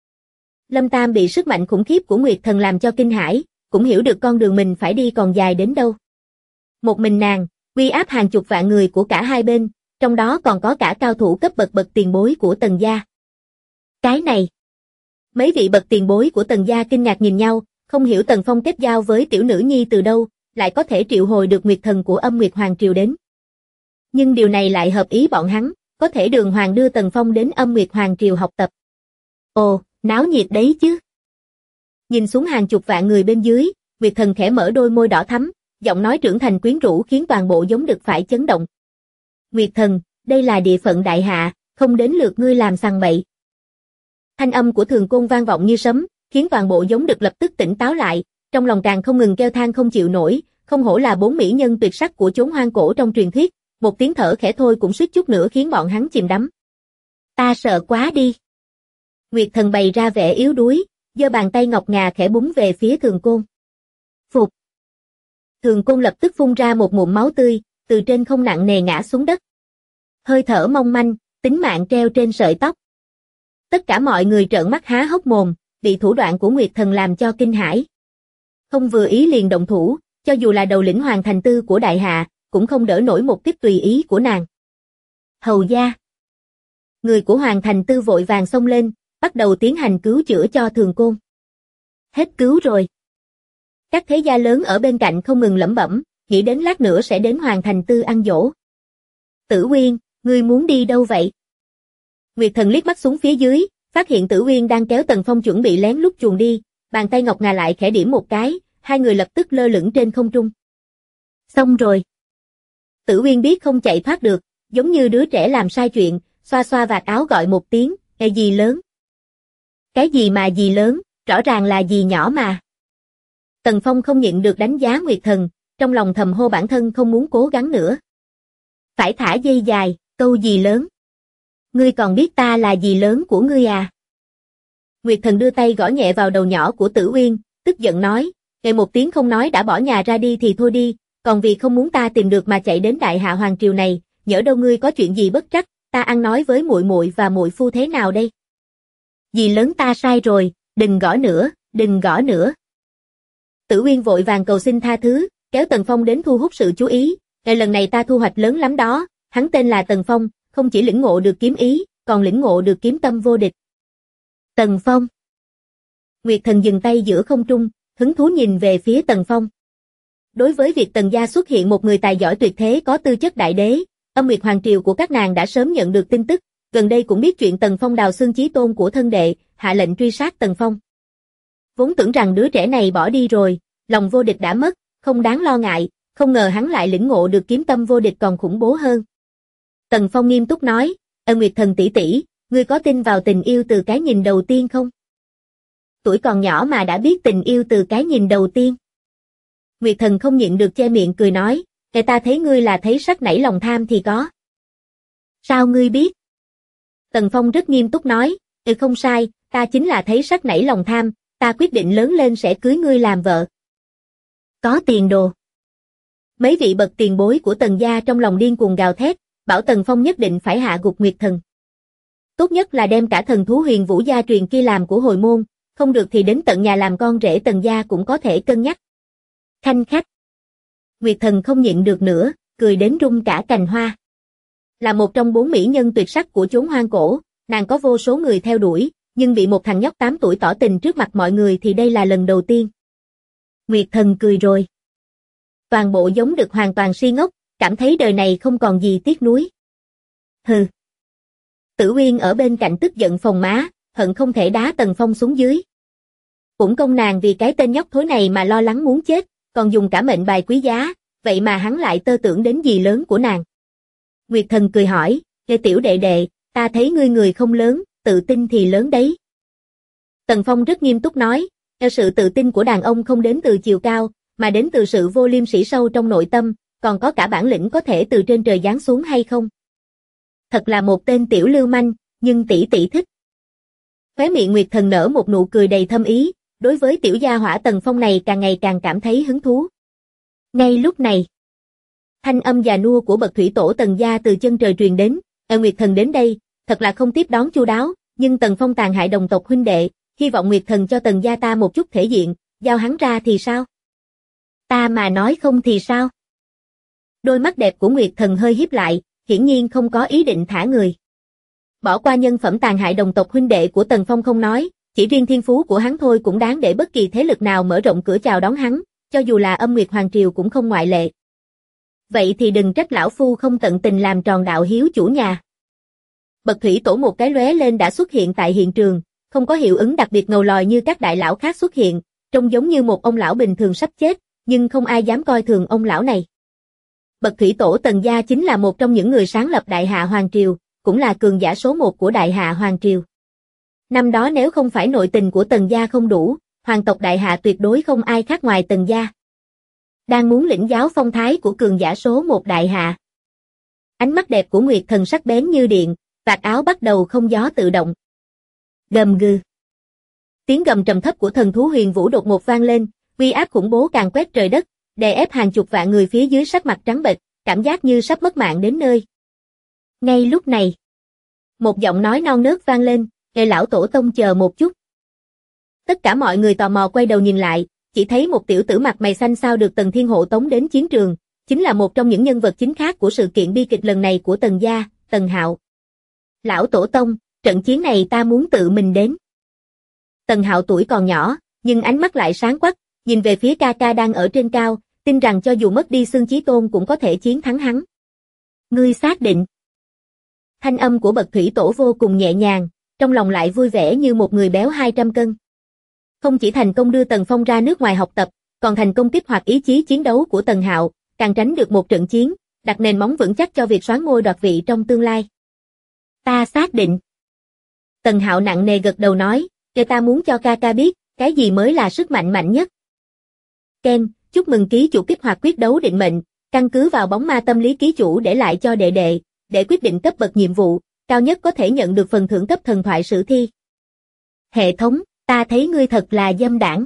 Lâm Tam bị sức mạnh khủng khiếp của Nguyệt Thần làm cho kinh hãi, cũng hiểu được con đường mình phải đi còn dài đến đâu. Một mình nàng, uy áp hàng chục vạn người của cả hai bên, trong đó còn có cả cao thủ cấp bậc tiền bối của Tần gia. Cái này, mấy vị bậc tiền bối của Tần gia kinh ngạc nhìn nhau, không hiểu Tần Phong kết giao với tiểu nữ nhi từ đâu, lại có thể triệu hồi được Nguyệt Thần của Âm Nguyệt Hoàng Triều đến. Nhưng điều này lại hợp ý bọn hắn, có thể đường hoàng đưa Tần Phong đến Âm Nguyệt Hoàng Triều học tập. Ồ, náo nhiệt đấy chứ. Nhìn xuống hàng chục vạn người bên dưới, Nguyệt Thần khẽ mở đôi môi đỏ thắm, giọng nói trưởng thành quyến rũ khiến toàn bộ giống đực phải chấn động. Nguyệt Thần, đây là địa phận đại hạ, không đến lượt ngươi làm sằng bậy. Thanh âm của Thường Côn vang vọng như sấm, khiến toàn bộ giống đực lập tức tỉnh táo lại, trong lòng càng không ngừng kêu than không chịu nổi, không hổ là 4 mỹ nhân tuyệt sắc của chốn hoang cổ trong truyền thuyết, một tiếng thở khẽ thôi cũng suýt chút nữa khiến bọn hắn chìm đắm. Ta sợ quá đi. Nguyệt Thần bày ra vẻ yếu đuối, giơ bàn tay ngọc ngà khẽ búng về phía Thường Côn. Phục. Thường Côn lập tức phun ra một ngụm máu tươi, từ trên không nặng nề ngã xuống đất. Hơi thở mong manh, tính mạng treo trên sợi tóc. Tất cả mọi người trợn mắt há hốc mồm, bị thủ đoạn của Nguyệt Thần làm cho kinh hãi. Không vừa ý liền động thủ, cho dù là đầu lĩnh Hoàng Thành Tư của đại hạ, cũng không đỡ nổi một kích tùy ý của nàng. Hầu gia. Người của Hoàng Thành Tư vội vàng xông lên, bắt đầu tiến hành cứu chữa cho Thường Côn. Hết cứu rồi. Các thế gia lớn ở bên cạnh không ngừng lẩm bẩm, nghĩ đến lát nữa sẽ đến Hoàng Thành Tư ăn dỗ. Tử Uyên, ngươi muốn đi đâu vậy? Nguyệt Thần liếc mắt xuống phía dưới, phát hiện Tử Uyên đang kéo Tần Phong chuẩn bị lén lút chuồn đi, bàn tay ngọc ngà lại khẽ điểm một cái, hai người lập tức lơ lửng trên không trung. Xong rồi. Tử Uyên biết không chạy thoát được, giống như đứa trẻ làm sai chuyện, xoa xoa vạt áo gọi một tiếng, gì lớn? Cái gì mà gì lớn, rõ ràng là gì nhỏ mà. Tần Phong không nhịn được đánh giá Nguyệt Thần, trong lòng thầm hô bản thân không muốn cố gắng nữa. Phải thả dây dài, câu gì lớn? Ngươi còn biết ta là gì lớn của ngươi à? Nguyệt Thần đưa tay gõ nhẹ vào đầu nhỏ của Tử Uyên, tức giận nói, ngày một tiếng không nói đã bỏ nhà ra đi thì thôi đi, còn vì không muốn ta tìm được mà chạy đến đại hạ hoàng triều này, nhỡ đâu ngươi có chuyện gì bất trắc, ta ăn nói với muội muội và muội phu thế nào đây? Dì lớn ta sai rồi, Đừng gõ nữa, đừng gõ nữa. Tử Uyên vội vàng cầu xin tha thứ, kéo Tần Phong đến thu hút sự chú ý. Lần này ta thu hoạch lớn lắm đó, hắn tên là Tần Phong, không chỉ lĩnh ngộ được kiếm ý, còn lĩnh ngộ được kiếm tâm vô địch. Tần Phong. Nguyệt Thần dừng tay giữa không trung, hứng thú nhìn về phía Tần Phong. Đối với việc Tần gia xuất hiện một người tài giỏi tuyệt thế có tư chất đại đế, Âm Nguyệt Hoàng triều của các nàng đã sớm nhận được tin tức, gần đây cũng biết chuyện Tần Phong đào xương chí tôn của thân đệ, hạ lệnh truy sát Tần Phong. Vốn tưởng rằng đứa trẻ này bỏ đi rồi, lòng vô địch đã mất, không đáng lo ngại, không ngờ hắn lại lĩnh ngộ được kiếm tâm vô địch còn khủng bố hơn. Tần Phong nghiêm túc nói, Âm Nguyệt Thần tỷ tỷ, ngươi có tin vào tình yêu từ cái nhìn đầu tiên không? Tuổi còn nhỏ mà đã biết tình yêu từ cái nhìn đầu tiên. Nguyệt Thần không nhịn được che miệng cười nói, người ta thấy ngươi là thấy sắc nảy lòng tham thì có. Sao ngươi biết? Tần Phong rất nghiêm túc nói, không sai, ta chính là thấy sắc nảy lòng tham, ta quyết định lớn lên sẽ cưới ngươi làm vợ. Có tiền đồ. Mấy vị bậc tiền bối của Tần gia trong lòng điên cuồng gào thét, bảo Tần Phong nhất định phải hạ gục Nguyệt Thần. Tốt nhất là đem cả thần thú Huyền Vũ gia truyền kia làm của hồi môn, không được thì đến tận nhà làm con rể Tần gia cũng có thể cân nhắc. Khanh khách. Nguyệt Thần không nhịn được nữa, cười đến rung cả cành hoa. Là một trong 4 mỹ nhân tuyệt sắc của chốn hoang cổ, nàng có vô số người theo đuổi, nhưng bị một thằng nhóc 8 tuổi tỏ tình trước mặt mọi người thì đây là lần đầu tiên. Nguyệt Thần cười rồi. Toàn bộ giống đực hoàn toàn si ngốc, cảm thấy đời này không còn gì tiếc nuối. Hừ. Tử Uyên ở bên cạnh tức giận phồng má, hận không thể đá Tần Phong xuống dưới. Cũng công nàng vì cái tên nhóc thối này mà lo lắng muốn chết, còn dùng cả mệnh bài quý giá, vậy mà hắn lại tơ tưởng đến gì lớn của nàng. Nguyệt Thần cười hỏi, nghe tiểu đệ đệ, ta thấy ngươi người không lớn, tự tin thì lớn đấy. Tần Phong rất nghiêm túc nói, sự tự tin của đàn ông không đến từ chiều cao, mà đến từ sự vô liêm sỉ sâu trong nội tâm, còn có cả bản lĩnh có thể từ trên trời giáng xuống hay không. Thật là một tên tiểu lưu manh, nhưng tỷ tỷ thích. Khóe miệng Nguyệt Thần nở một nụ cười đầy thâm ý, đối với tiểu gia hỏa Tần Phong này càng ngày càng cảm thấy hứng thú. Ngay lúc này, thanh âm già nua của bậc thủy tổ Tần gia từ chân trời truyền đến, Nguyệt Thần đến đây, thật là không tiếp đón chu đáo, nhưng Tần Phong tàn hại đồng tộc huynh đệ, hy vọng Nguyệt Thần cho Tần gia ta một chút thể diện, giao hắn ra thì sao? Ta mà nói không thì sao? Đôi mắt đẹp của Nguyệt Thần hơi híp lại, hiển nhiên không có ý định thả người. Bỏ qua nhân phẩm tàn hại đồng tộc huynh đệ của Tần Phong không nói, chỉ riêng thiên phú của hắn thôi cũng đáng để bất kỳ thế lực nào mở rộng cửa chào đón hắn, cho dù là Âm Nguyệt Hoàng triều cũng không ngoại lệ. Vậy thì đừng trách lão phu không tận tình làm tròn đạo hiếu chủ nhà. Bậc thủy tổ một cái lóe lên đã xuất hiện tại hiện trường, không có hiệu ứng đặc biệt ngầu lòi như các đại lão khác xuất hiện, trông giống như một ông lão bình thường sắp chết, nhưng không ai dám coi thường ông lão này. Bậc thủy tổ Tần gia chính là một trong những người sáng lập Đại Hạ Hoàng triều, cũng là cường giả số 1 của Đại Hạ Hoàng triều. Năm đó nếu không phải nội tình của Tần gia không đủ, hoàng tộc Đại Hạ tuyệt đối không ai khác ngoài Tần gia. Đang muốn lĩnh giáo phong thái của cường giả số 1 Đại Hạ. Ánh mắt đẹp của Nguyệt Thần sắc bén như điện, vạt áo bắt đầu không gió tự động. Gầm gừ. Tiếng gầm trầm thấp của thần thú Huyền Vũ đột ngột vang lên, uy áp khủng bố càn quét trời đất, đè ép hàng chục vạn người phía dưới sắc mặt trắng bệch, cảm giác như sắp mất mạng đến nơi. Ngay lúc này, một giọng nói non nớt vang lên, "Ê lão tổ tông chờ một chút." Tất cả mọi người tò mò quay đầu nhìn lại, chỉ thấy một tiểu tử mặt mày xanh xao được Tần Thiên hộ tống đến chiến trường, chính là một trong những nhân vật chính khác của sự kiện bi kịch lần này của Tần gia, Tần Hạo. "Lão tổ tông, trận chiến này ta muốn tự mình đến." Tần Hạo tuổi còn nhỏ, nhưng ánh mắt lại sáng quắc, nhìn về phía ca ca đang ở trên cao, tin rằng cho dù mất đi xương chí tôn cũng có thể chiến thắng hắn. "Ngươi xác định?" Thanh âm của bậc thủy tổ vô cùng nhẹ nhàng, trong lòng lại vui vẻ như một người béo 200 cân. Không chỉ thành công đưa Tần Phong ra nước ngoài học tập, còn thành công kích hoạt ý chí chiến đấu của Tần Hạo, càng tránh được một trận chiến, đặt nền móng vững chắc cho việc soán ngôi đoạt vị trong tương lai. "Ta xác định." Tần Hạo nặng nề gật đầu nói, "Kể ta muốn cho ca ca biết, cái gì mới là sức mạnh mạnh nhất." Ken, chúc mừng ký chủ kích hoạt quyết đấu định mệnh, căn cứ vào bóng ma tâm lý ký chủ để lại cho đệ đệ, để quyết định cấp bậc nhiệm vụ, cao nhất có thể nhận được phần thưởng cấp thần thoại sử thi. Hệ thống, ta thấy ngươi thật là dâm đảng.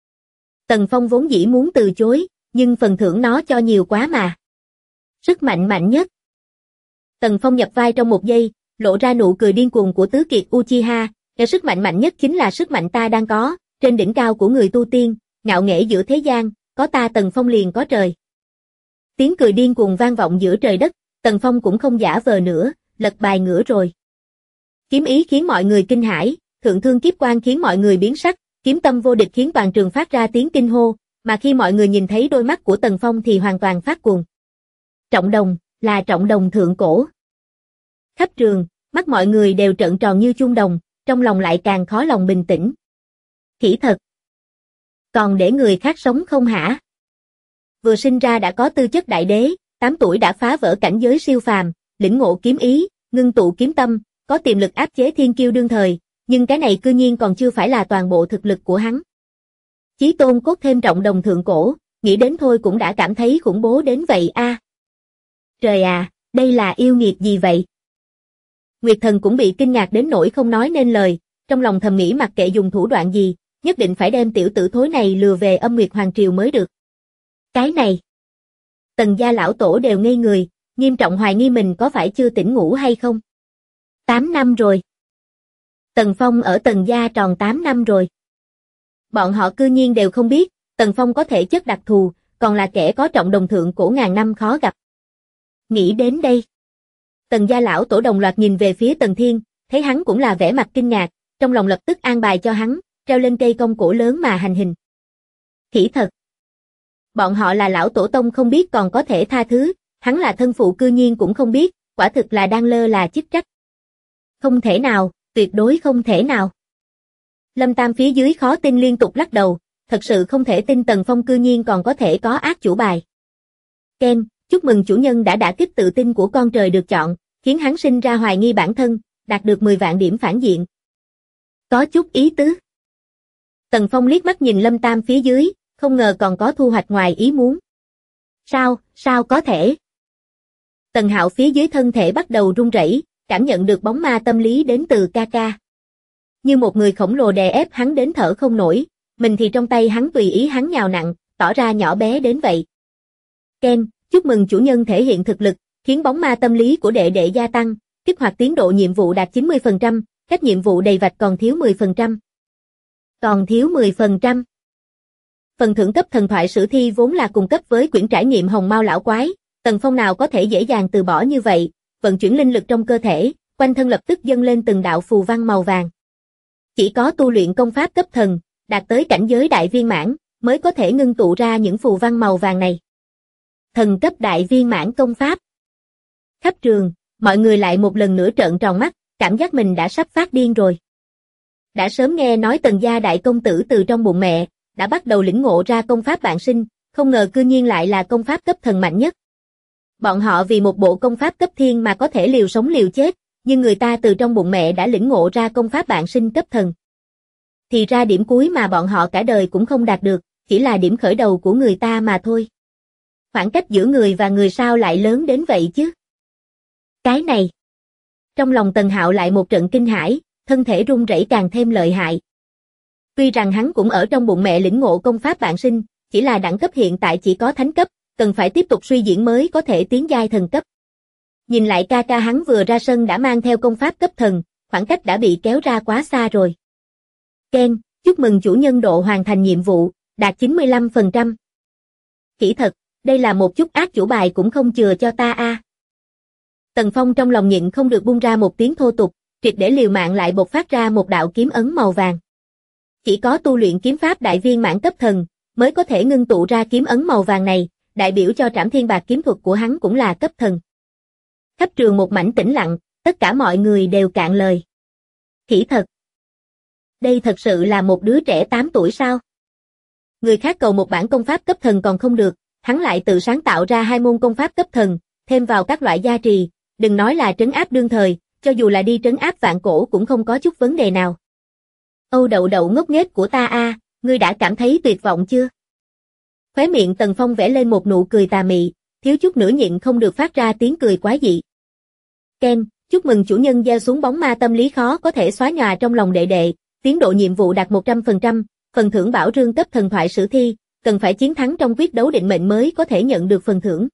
Tần Phong vốn dĩ muốn từ chối, nhưng phần thưởng nó cho nhiều quá mà. Sức mạnh mạnh nhất. Tần Phong nhập vai trong một giây, lộ ra nụ cười điên cuồng của tứ kiệt Uchiha, Cái sức mạnh mạnh nhất chính là sức mạnh ta đang có, trên đỉnh cao của người tu tiên, ngạo nghễ giữa thế gian, có ta Tần Phong liền có trời. Tiếng cười điên cuồng vang vọng giữa trời đất, Tần Phong cũng không giả vờ nữa, lật bài ngửa rồi. Kiếm ý khiến mọi người kinh hãi, thượng thương kiếp quang khiến mọi người biến sắc, kiếm tâm vô địch khiến toàn trường phát ra tiếng kinh hô, mà khi mọi người nhìn thấy đôi mắt của Tần Phong thì hoàn toàn phát cuồng. Trọng đồng, là trọng đồng thượng cổ. Khắp trường, mắt mọi người đều trợn tròn như chuông đồng, trong lòng lại càng khó lòng bình tĩnh. Khỉ thật. Còn để người khác sống không hả? Vừa sinh ra đã có tư chất đại đế, 8 tuổi đã phá vỡ cảnh giới siêu phàm, lĩnh ngộ kiếm ý, ngưng tụ kiếm tâm, có tiềm lực áp chế thiên kiêu đương thời, nhưng cái này cư nhiên còn chưa phải là toàn bộ thực lực của hắn. Chí tôn cốt thêm trọng đồng thượng cổ, nghĩ đến thôi cũng đã cảm thấy khủng bố đến vậy a. Trời à, đây là yêu nghiệt gì vậy? Nguyệt Thần cũng bị kinh ngạc đến nỗi không nói nên lời, trong lòng thầm nghĩ mặc kệ dùng thủ đoạn gì, nhất định phải đem tiểu tử thối này lừa về Âm Nguyệt Hoàng Triều mới được. Cái này, Tần gia lão tổ đều ngây người, nghiêm trọng hoài nghi mình có phải chưa tỉnh ngủ hay không. 8 năm rồi. Tần Phong ở Tần gia tròn 8 năm rồi. Bọn họ cư nhiên đều không biết, Tần Phong có thể chất đặc thù, còn là kẻ có trọng đồng thượng cổ ngàn năm khó gặp. Nghĩ đến đây, Tần gia lão tổ đồng loạt nhìn về phía Tần Thiên, thấy hắn cũng là vẻ mặt kinh ngạc, trong lòng lập tức an bài cho hắn, treo lên cây cong cổ lớn mà hành hình. Khỉ thật. Bọn họ là lão tổ tông không biết còn có thể tha thứ, hắn là thân phụ cư nhiên cũng không biết, quả thực là đang lơ là chức trách. Không thể nào, tuyệt đối không thể nào. Lâm Tam phía dưới khó tin liên tục lắc đầu, thật sự không thể tin Tần Phong cư nhiên còn có thể có ác chủ bài. Ken, chúc mừng chủ nhân đã đả kích tự tin của con trời được chọn, khiến hắn sinh ra hoài nghi bản thân, đạt được 10 vạn điểm phản diện. Có chút ý tứ. Tần Phong liếc mắt nhìn Lâm Tam phía dưới, không ngờ còn có thu hoạch ngoài ý muốn. Sao có thể? Tần Hạo phía dưới thân thể bắt đầu run rẩy, cảm nhận được bóng ma tâm lý đến từ ca ca. Như một người khổng lồ đè ép hắn đến thở không nổi, mình thì trong tay hắn tùy ý hắn nhào nặn, tỏ ra nhỏ bé đến vậy. Ken, chúc mừng chủ nhân thể hiện thực lực, khiến bóng ma tâm lý của đệ đệ gia tăng, kích hoạt tiến độ nhiệm vụ đạt 90%, cách nhiệm vụ đầy vạch còn thiếu 10%. Còn thiếu 10%. Phần thưởng cấp thần thoại sử thi vốn là cùng cấp với quyển trải nghiệm hồng mao lão quái, Tần Phong nào có thể dễ dàng từ bỏ như vậy, vận chuyển linh lực trong cơ thể, quanh thân lập tức dâng lên từng đạo phù văn màu vàng. Chỉ có tu luyện công pháp cấp thần, đạt tới cảnh giới đại viên mãn, mới có thể ngưng tụ ra những phù văn màu vàng này. Thần cấp đại viên mãn công pháp. Khắp trường, mọi người lại một lần nữa trợn tròn mắt, cảm giác mình đã sắp phát điên rồi. Đã sớm nghe nói Tần gia đại công tử từ trong bụng mẹ, đã bắt đầu lĩnh ngộ ra công pháp bạn sinh, không ngờ cư nhiên lại là công pháp cấp thần mạnh nhất. Bọn họ vì một bộ công pháp cấp thiên mà có thể liều sống liều chết, nhưng người ta từ trong bụng mẹ đã lĩnh ngộ ra công pháp bạn sinh cấp thần. Thì ra điểm cuối mà bọn họ cả đời cũng không đạt được, chỉ là điểm khởi đầu của người ta mà thôi. Khoảng cách giữa người và người sao lại lớn đến vậy chứ? Cái này. Trong lòng Tần Hạo lại một trận kinh hãi, thân thể run rẩy càng thêm lợi hại. Tuy rằng hắn cũng ở trong bụng mẹ lĩnh ngộ công pháp bạn sinh, chỉ là đẳng cấp hiện tại chỉ có thánh cấp, cần phải tiếp tục suy diễn mới có thể tiến giai thần cấp. Nhìn lại ca ca hắn vừa ra sân đã mang theo công pháp cấp thần, khoảng cách đã bị kéo ra quá xa rồi. Ken, chúc mừng chủ nhân độ hoàn thành nhiệm vụ, đạt 95%. Kỹ thật, đây là một chút ác chủ bài cũng không chừa cho ta a. Tần Phong trong lòng nhịn không được buông ra một tiếng thô tục, triệt để liều mạng lại bộc phát ra một đạo kiếm ấn màu vàng. Chỉ có tu luyện kiếm pháp đại viên mãn cấp thần, mới có thể ngưng tụ ra kiếm ấn màu vàng này, đại biểu cho Trảm Thiên Bạc kiếm thuật của hắn cũng là cấp thần. Khắp trường một mảnh tĩnh lặng, tất cả mọi người đều cạn lời. Khỉ thật. Đây thật sự là một đứa trẻ 8 tuổi sao? Người khác cầu một bản công pháp cấp thần còn không được, hắn lại tự sáng tạo ra 2 môn công pháp cấp thần, thêm vào các loại gia trì, đừng nói là trấn áp đương thời, cho dù là đi trấn áp vạn cổ cũng không có chút vấn đề nào. Âu đậu đậu ngốc nghếch của ta a, ngươi đã cảm thấy tuyệt vọng chưa? Khóe miệng Tần Phong vẽ lên một nụ cười tà mị, thiếu chút nữa nhịn không được phát ra tiếng cười quái dị. Ken, chúc mừng chủ nhân gieo xuống bóng ma tâm lý khó có thể xóa nhòa trong lòng đệ đệ, tiến độ nhiệm vụ đạt 100%, phần thưởng bảo rương cấp thần thoại sử thi, cần phải chiến thắng trong quyết đấu định mệnh mới có thể nhận được phần thưởng.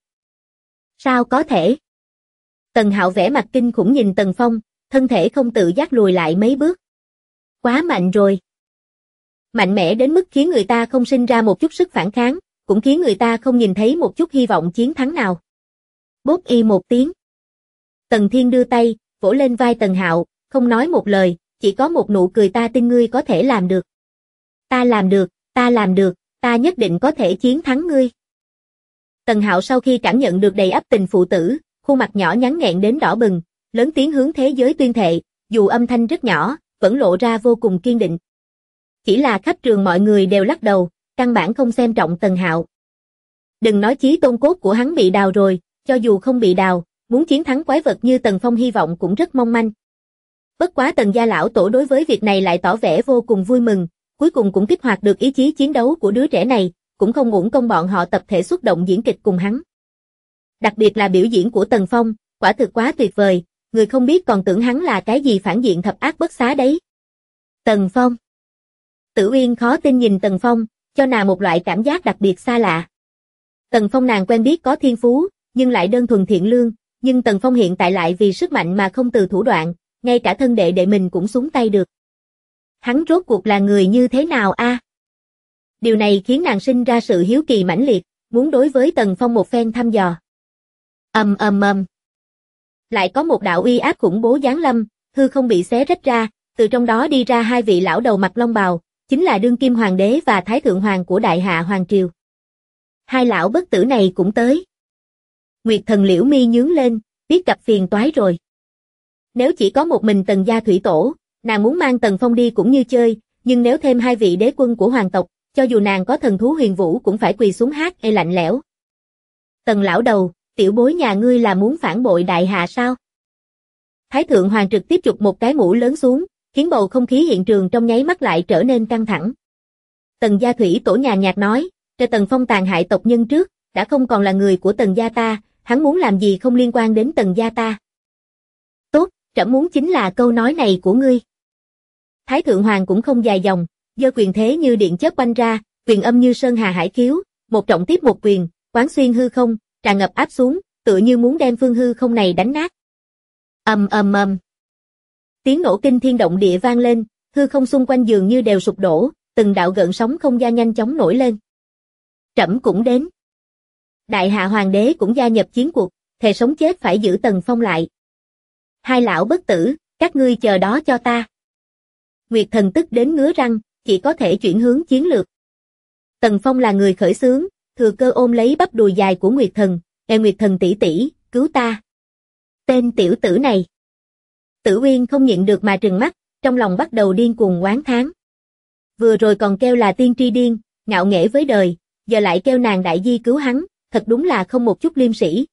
Sao có thể? Tần Hạo vẽ mặt kinh khủng nhìn Tần Phong, thân thể không tự giác lùi lại mấy bước. Quá mạnh rồi. Mạnh mẽ đến mức khiến người ta không sinh ra một chút sức phản kháng, cũng khiến người ta không nhìn thấy một chút hy vọng chiến thắng nào. Bốp y một tiếng. Tần Thiên đưa tay, vỗ lên vai Tần Hạo, không nói một lời, chỉ có một nụ cười, ta tin ngươi có thể làm được. Ta làm được, ta làm được, ta nhất định có thể chiến thắng ngươi. Tần Hạo sau khi cảm nhận được đầy ắp tình phụ tử, khuôn mặt nhỏ nhắn nghẹn đến đỏ bừng, lớn tiếng hướng thế giới tuyên thệ, dù âm thanh rất nhỏ, vẫn lộ ra vô cùng kiên định. Chỉ là khắp trường mọi người đều lắc đầu, căn bản không xem trọng Tần Hạo. Đừng nói chí tôn cốt của hắn bị đào rồi, cho dù không bị đào, muốn chiến thắng quái vật như Tần Phong hy vọng cũng rất mong manh. Bất quá Tần gia lão tổ đối với việc này lại tỏ vẻ vô cùng vui mừng, cuối cùng cũng kích hoạt được ý chí chiến đấu của đứa trẻ này, cũng không uổng công bọn họ tập thể xuất động diễn kịch cùng hắn. Đặc biệt là biểu diễn của Tần Phong, quả thực quá tuyệt vời, người không biết còn tưởng hắn là cái gì phản diện thập ác bất xá đấy. Tần Phong. Tử Uyên khó tin nhìn Tần Phong, cho nàng một loại cảm giác đặc biệt xa lạ. Tần Phong nàng quen biết có thiên phú, nhưng lại đơn thuần thiện lương, nhưng Tần Phong hiện tại lại vì sức mạnh mà không từ thủ đoạn, ngay cả thân đệ đệ mình cũng xuống tay được. Hắn rốt cuộc là người như thế nào a? Điều này khiến nàng sinh ra sự hiếu kỳ mãnh liệt, muốn đối với Tần Phong một phen thăm dò. Lại có một đạo uy áp khủng bố giáng lâm, hư không bị xé rách ra, từ trong đó đi ra hai vị lão đầu mặc long bào, chính là đương kim hoàng đế và thái thượng hoàng của Đại Hạ Hoàng Triều. Hai lão bất tử này cũng tới. Nguyệt Thần liễu mi nhướng lên, biết gặp phiền toái rồi. Nếu chỉ có một mình Tần gia thủy tổ, nàng muốn mang Tần Phong đi cũng như chơi, nhưng nếu thêm hai vị đế quân của hoàng tộc, cho dù nàng có thần thú huyền vũ cũng phải quỳ xuống hát ê lạnh lẽo. Tần lão đầu, tiểu bối nhà ngươi là muốn phản bội Đại Hạ sao? Thái thượng hoàng trực tiếp chụp một cái mũ lớn xuống, khiến bầu không khí hiện trường trong nháy mắt lại trở nên căng thẳng. Tần gia thủy tổ nhàn nhạt nói, cho Tần Phong tàn hại tộc nhân trước, đã không còn là người của Tần gia ta, hắn muốn làm gì không liên quan đến Tần gia ta. Tốt, trẫm muốn chính là câu nói này của ngươi. Thái thượng hoàng cũng không dài dòng, giơ quyền thế như điện chớp quanh ra, quyền âm như sơn hà hải khiếu, một trọng tiếp một quyền, quán xuyên hư không, tràn ngập áp xuống, tựa như muốn đem phương hư không này đánh nát. Tiếng nổ kinh thiên động địa vang lên, hư không xung quanh dường như đều sụp đổ, từng đạo gợn sóng không gian nhanh chóng nổi lên. Trẫm cũng đến. Đại Hạ Hoàng đế cũng gia nhập chiến cuộc, thề sống chết phải giữ Tần Phong lại. Hai lão bất tử, các ngươi chờ đó cho ta. Nguyệt Thần tức đến ngứa răng, chỉ có thể chuyển hướng chiến lược. Tần Phong là người khởi xướng, thừa cơ ôm lấy bắp đùi dài của Nguyệt Thần, Nguyệt Thần tỷ tỷ, cứu ta. Tên tiểu tử này. Tử Uyên không nhịn được mà trừng mắt, trong lòng bắt đầu điên cuồng oán thán. Vừa rồi còn kêu là tiên tri điên, ngạo nghễ với đời, giờ lại kêu nàng đại di cứu hắn, thật đúng là không một chút liêm sỉ.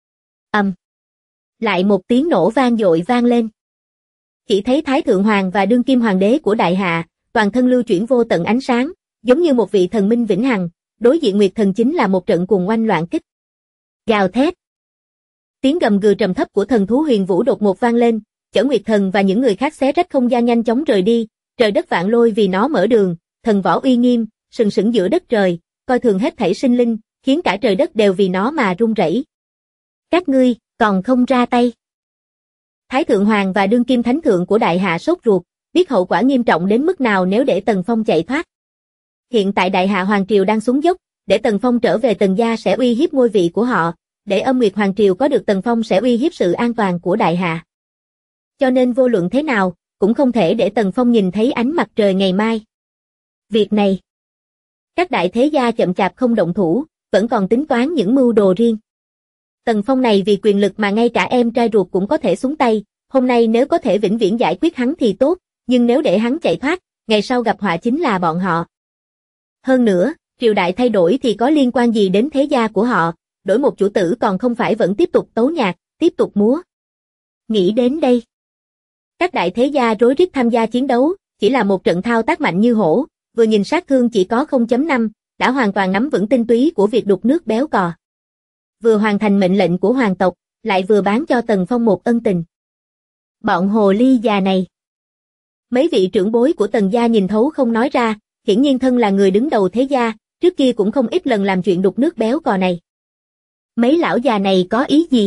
Lại một tiếng nổ vang dội vang lên. Chỉ thấy Thái Thượng Hoàng và đương kim hoàng đế của Đại Hạ, toàn thân lưu chuyển vô tận ánh sáng, giống như một vị thần minh vĩnh hằng, đối diện Nguyệt Thần chính là một trận cuồng oanh loạn kích. Gào thét. Tiếng gầm gừ trầm thấp của thần thú huyền vũ đột ngột vang lên, chở Nguyệt Thần và những người khác xé rách không gian nhanh chóng rời đi, trời đất vạn lôi vì nó mở đường, thần võ uy nghiêm, sừng sững giữa đất trời, coi thường hết thảy sinh linh, khiến cả trời đất đều vì nó mà rung rẩy. Các ngươi, còn không ra tay. Thái Thượng Hoàng và đương kim thánh thượng của Đại Hạ sốt ruột, biết hậu quả nghiêm trọng đến mức nào nếu để Tần Phong chạy thoát. Hiện tại Đại Hạ Hoàng Triều đang xuống dốc, để Tần Phong trở về Tần gia sẽ uy hiếp ngôi vị của họ, để Âm Nguyệt Hoàng Triều có được Tần Phong sẽ uy hiếp sự an toàn của Đại Hạ. Cho nên vô luận thế nào, cũng không thể để Tần Phong nhìn thấy ánh mặt trời ngày mai. Việc này, các đại thế gia chậm chạp không động thủ, vẫn còn tính toán những mưu đồ riêng. Tần Phong này vì quyền lực mà ngay cả em trai ruột cũng có thể xuống tay, hôm nay nếu có thể vĩnh viễn giải quyết hắn thì tốt, nhưng nếu để hắn chạy thoát, ngày sau gặp họa chính là bọn họ. Hơn nữa, triều đại thay đổi thì có liên quan gì đến thế gia của họ, đổi một chủ tử còn không phải vẫn tiếp tục tấu nhạc, tiếp tục múa. Nghĩ đến đây, các đại thế gia rối rít tham gia chiến đấu, chỉ là một trận thao tác mạnh như hổ, vừa nhìn sát thương chỉ có 0.5, đã hoàn toàn nắm vững tinh túy của việc đục nước béo cò. Vừa hoàn thành mệnh lệnh của hoàng tộc, lại vừa bán cho Tần Phong một ân tình. Bọn hồ ly già này. Mấy vị trưởng bối của Tần gia nhìn thấu không nói ra, hiển nhiên thân là người đứng đầu thế gia, trước kia cũng không ít lần làm chuyện đục nước béo cò này. Mấy lão già này có ý gì?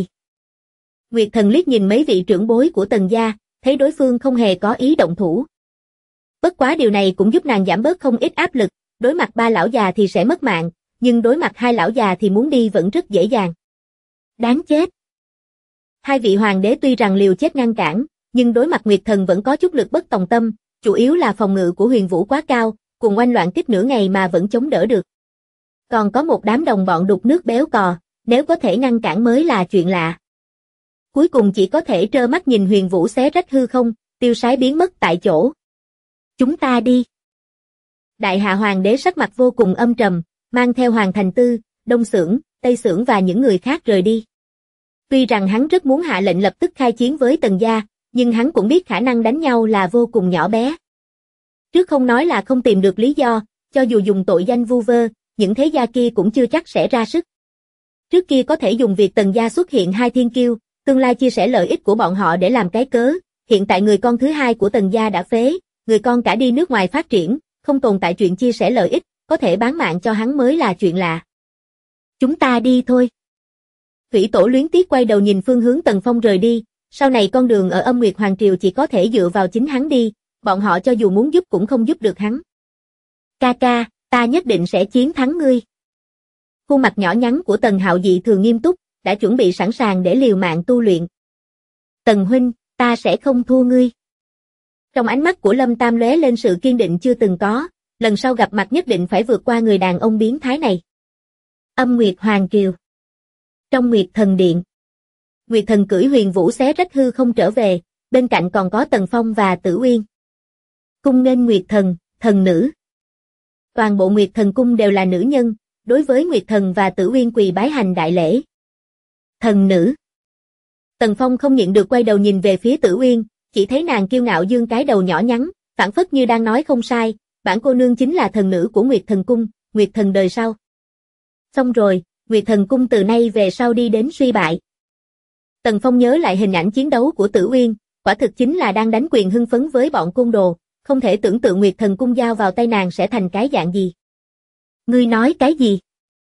Nguyệt Thần liếc nhìn mấy vị trưởng bối của Tần gia, thấy đối phương không hề có ý động thủ. Bất quá điều này cũng giúp nàng giảm bớt không ít áp lực, đối mặt 3 lão già thì sẽ mất mạng, nhưng đối mặt 2 lão già thì muốn đi vẫn rất dễ dàng. Đáng chết. 2 vị hoàng đế tuy rằng liều chết ngăn cản, nhưng đối mặt Nguyệt Thần vẫn có chút lực bất tòng tâm, chủ yếu là phòng ngự của Huyền Vũ quá cao, cùng oanh loạn kích nửa ngày mà vẫn chống đỡ được. Còn có một đám đồng bọn đục nước béo cò, nếu có thể ngăn cản mới là chuyện lạ. Cuối cùng chỉ có thể trơ mắt nhìn Huyền Vũ xé rách hư không, tiêu sái biến mất tại chỗ. Chúng ta đi. Đại Hạ Hoàng đế sắc mặt vô cùng âm trầm, mang theo Hoàng Thành Tư, Đông Xưởng, Tây Xưởng và những người khác rời đi. Tuy rằng hắn rất muốn hạ lệnh lập tức khai chiến với Tần gia, nhưng hắn cũng biết khả năng đánh nhau là vô cùng nhỏ bé. Trước không nói là không tìm được lý do, cho dù dùng tội danh vu vơ, những thế gia kia cũng chưa chắc sẽ ra sức. Trước kia có thể dùng việc Tần gia xuất hiện 2 thiên kiêu, tương lai chia sẻ lợi ích của bọn họ để làm cái cớ, hiện tại người con thứ 2 của Tần gia đã phế, người con cả đi nước ngoài phát triển, không tồn tại chuyện chia sẻ lợi ích, có thể bán mạng cho hắn mới là chuyện lạ. Chúng ta đi thôi. Thủy Tổ luyến tiếc quay đầu nhìn phương hướng Tần Phong rời đi, sau này con đường ở Âm Nguyệt Hoàng Triều chỉ có thể dựa vào chính hắn đi, bọn họ cho dù muốn giúp cũng không giúp được hắn. Ca ca, ta nhất định sẽ chiến thắng ngươi. Khuôn mặt nhỏ nhắn của Tần Hạo dị thường nghiêm túc, đã chuẩn bị sẵn sàng để liều mạng tu luyện. Tần huynh, ta sẽ không thua ngươi. Trong ánh mắt của Lâm Tam lóe lên sự kiên định chưa từng có, lần sau gặp mặt nhất định phải vượt qua người đàn ông biến thái này. Âm Nguyệt Hoàng Triều. Trong Nguyệt Thần Điện, Nguyệt Thần cưỡi Huyền Vũ xé rách hư không trở về, bên cạnh còn có Tần Phong và Tử Uyên. Cung nghênh Nguyệt Thần, thần nữ. Toàn bộ Nguyệt Thần cung đều là nữ nhân, đối với Nguyệt Thần và Tử Uyên quỳ bái hành đại lễ. Thần nữ. Tần Phong không nhịn được quay đầu nhìn về phía Tử Uyên, chỉ thấy nàng kiêu ngạo dương cái đầu nhỏ nhắn, phảng phất như đang nói không sai, bản cô nương chính là thần nữ của Nguyệt Thần cung, Nguyệt Thần đời sau. Xong rồi, Nguyệt Thần cung từ nay về sau đi đến suy bại. Tần Phong nhớ lại hình ảnh chiến đấu của Tử Uyên, quả thực chính là đang đánh quyền hưng phấn với bọn côn đồ, không thể tưởng tượng Nguyệt Thần cung giao vào tay nàng sẽ thành cái dạng gì. Ngươi nói cái gì?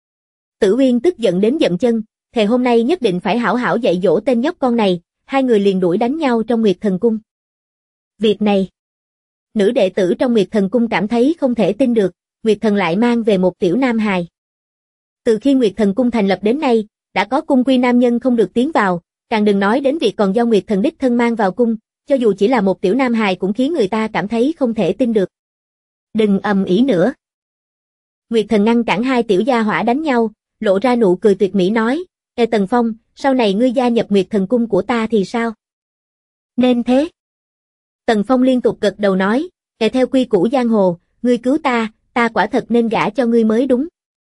Tử Uyên tức giận đến dậm chân, thề hôm nay nhất định phải hảo hảo dạy dỗ tên nhóc con này, 2 người liền đuổi đánh nhau trong Nguyệt Thần cung. Việc này, nữ đệ tử trong Nguyệt Thần cung cảm thấy không thể tin được, Nguyệt Thần lại mang về một tiểu nam hài. Từ khi Nguyệt Thần cung thành lập đến nay, đã có cung quy nam nhân không được tiến vào, càng đừng nói đến việc còn do Nguyệt Thần đích thân mang vào cung, cho dù chỉ là một tiểu nam hài cũng khiến người ta cảm thấy không thể tin được. Đừng ầm ĩ nữa. Nguyệt Thần ngăn cản 2 tiểu gia hỏa đánh nhau, lộ ra nụ cười tuyệt mỹ nói, Ê Tần Phong, sau này ngươi gia nhập Nguyệt Thần cung của ta thì sao? Nên thế. Tần Phong liên tục gật đầu nói, theo quy củ giang hồ, ngươi cứu ta quả thật nên gả cho ngươi mới đúng.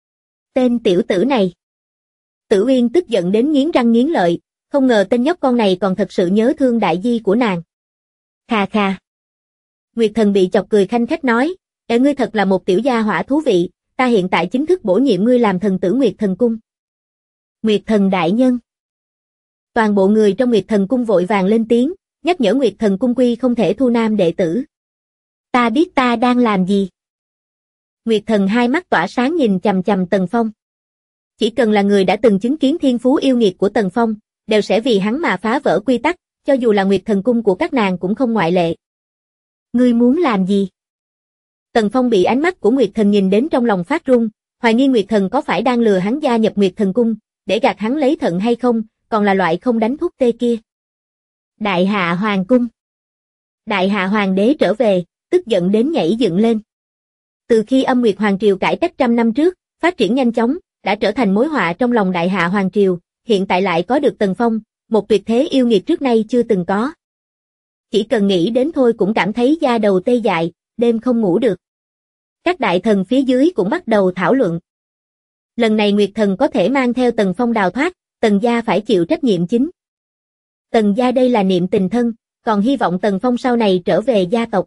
Tên tiểu tử này. Tử Uyên tức giận đến nghiến răng nghiến lợi, không ngờ tên nhóc con này còn thật sự nhớ thương đại di của nàng. Khà khà. Nguyệt Thần bị chọc cười khanh khách nói, ngươi thật là một tiểu gia hỏa thú vị, ta hiện tại chính thức bổ nhiệm ngươi làm thần tử Nguyệt Thần cung. Nguyệt Thần đại nhân. Toàn bộ người trong Nguyệt Thần cung vội vàng lên tiếng, nhắc nhở Nguyệt Thần cung quy không thể thu nam đệ tử. Ta biết ta đang làm gì. Nguyệt Thần hai mắt tỏa sáng nhìn chằm chằm Tần Phong. Chỉ cần là người đã từng chứng kiến thiên phú yêu nghiệt của Tần Phong, đều sẽ vì hắn mà phá vỡ quy tắc, cho dù là Nguyệt Thần cung của các nàng cũng không ngoại lệ. Ngươi muốn làm gì? Tần Phong bị ánh mắt của Nguyệt Thần nhìn đến trong lòng phát run, hoài nghi Nguyệt Thần có phải đang lừa hắn gia nhập Nguyệt Thần cung, để gạt hắn lấy thận hay không, còn là loại không đánh thuốc tê kia. Đại Hạ Hoàng cung. Đại Hạ Hoàng đế trở về, tức giận đến nhảy dựng lên. Từ khi Âm Nguyệt Hoàng triều cải cách 100 năm trước, phát triển nhanh chóng, đã trở thành mối họa trong lòng Đại Hạ Hoàng triều, hiện tại lại có được Tần Phong, một tuyệt thế yêu nghiệt trước nay chưa từng có. Chỉ cần nghĩ đến thôi cũng cảm thấy da đầu tê dại, đêm không ngủ được. Các đại thần phía dưới cũng bắt đầu thảo luận. Lần này Nguyệt Thần có thể mang theo Tần Phong đào thoát, Tần gia phải chịu trách nhiệm chính. Tần gia đây là niệm tình thân, còn hy vọng Tần Phong sau này trở về gia tộc.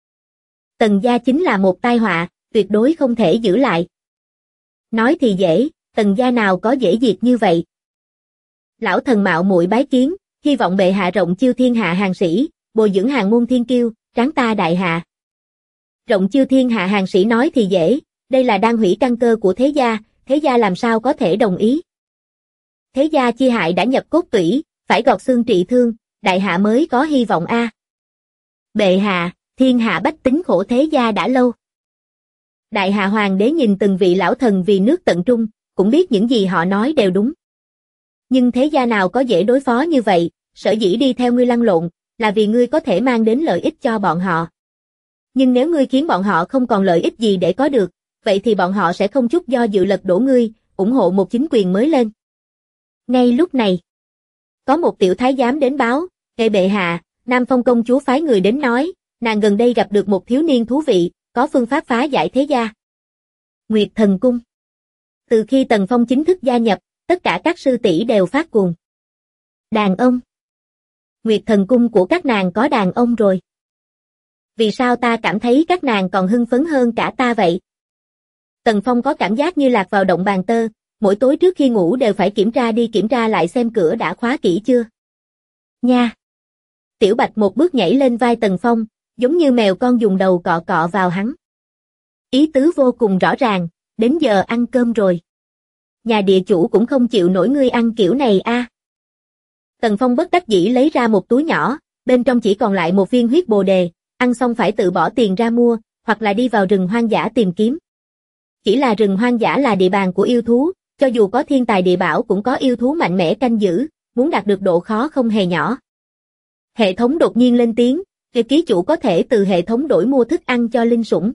Tần gia chính là một tai họa, tuyệt đối không thể giữ lại. Nói thì dễ, Tần gia nào có dễ diệt như vậy. Lão thần mạo muội bái kiến, hy vọng bệ hạ rộng chiêu thiên hạ hàng sĩ, bồi dưỡng hàng môn thiên kiêu, tráng ta đại hạ. Rộng chiêu thiên hạ hàng sĩ nói thì dễ, đây là đang hủy căn cơ của thế gia làm sao có thể đồng ý. Thế gia chi hại đã nhập cốt tủy, phải gọt xương trị thương, đại hạ mới có hy vọng a. Bệ hạ, Thiên hạ bách tính khổ thế gia đã lâu. Đại Hạ Hoàng đế nhìn từng vị lão thần vì nước tận trung, cũng biết những gì họ nói đều đúng. Nhưng thế gia nào có dễ đối phó như vậy, sở dĩ đi theo ngươi lăn lộn, là vì ngươi có thể mang đến lợi ích cho bọn họ. Nhưng nếu ngươi khiến bọn họ không còn lợi ích gì để có được, vậy thì bọn họ sẽ không chút do dự lật đổ ngươi, ủng hộ một chính quyền mới lên. Ngay lúc này, có một tiểu thái giám đến báo, "Ngài bệ hạ, Nam Phong công chúa phái người đến nói, nàng gần đây gặp được một thiếu niên thú vị, có phương pháp phá giải thế gia." Nguyệt Thần Cung. Từ khi Tần Phong chính thức gia nhập, tất cả các sư tỷ đều phát cuồng. Đàn ông. Nguyệt Thần Cung của các nàng có đàn ông rồi. Vì sao ta cảm thấy các nàng còn hưng phấn hơn cả ta vậy? Tần Phong có cảm giác như lạc vào động bàn tơ, mỗi tối trước khi ngủ đều phải kiểm tra đi kiểm tra lại xem cửa đã khóa kỹ chưa. Nha! Tiểu Bạch một bước nhảy lên vai Tần Phong, giống như mèo con dùng đầu cọ cọ vào hắn. Ý tứ vô cùng rõ ràng, đến giờ ăn cơm rồi. Nhà địa chủ cũng không chịu nổi ngươi ăn kiểu này a. Tần Phong bất đắc dĩ lấy ra một túi nhỏ, bên trong chỉ còn lại một viên huyết bồ đề, ăn xong phải tự bỏ tiền ra mua, hoặc là đi vào rừng hoang dã tìm kiếm. Chỉ là rừng hoang dã là địa bàn của yêu thú, cho dù có thiên tài địa bảo cũng có yêu thú mạnh mẽ canh giữ, muốn đạt được độ khó không hề nhỏ. Hệ thống đột nhiên lên tiếng, việc ký chủ có thể từ hệ thống đổi mua thức ăn cho linh sủng.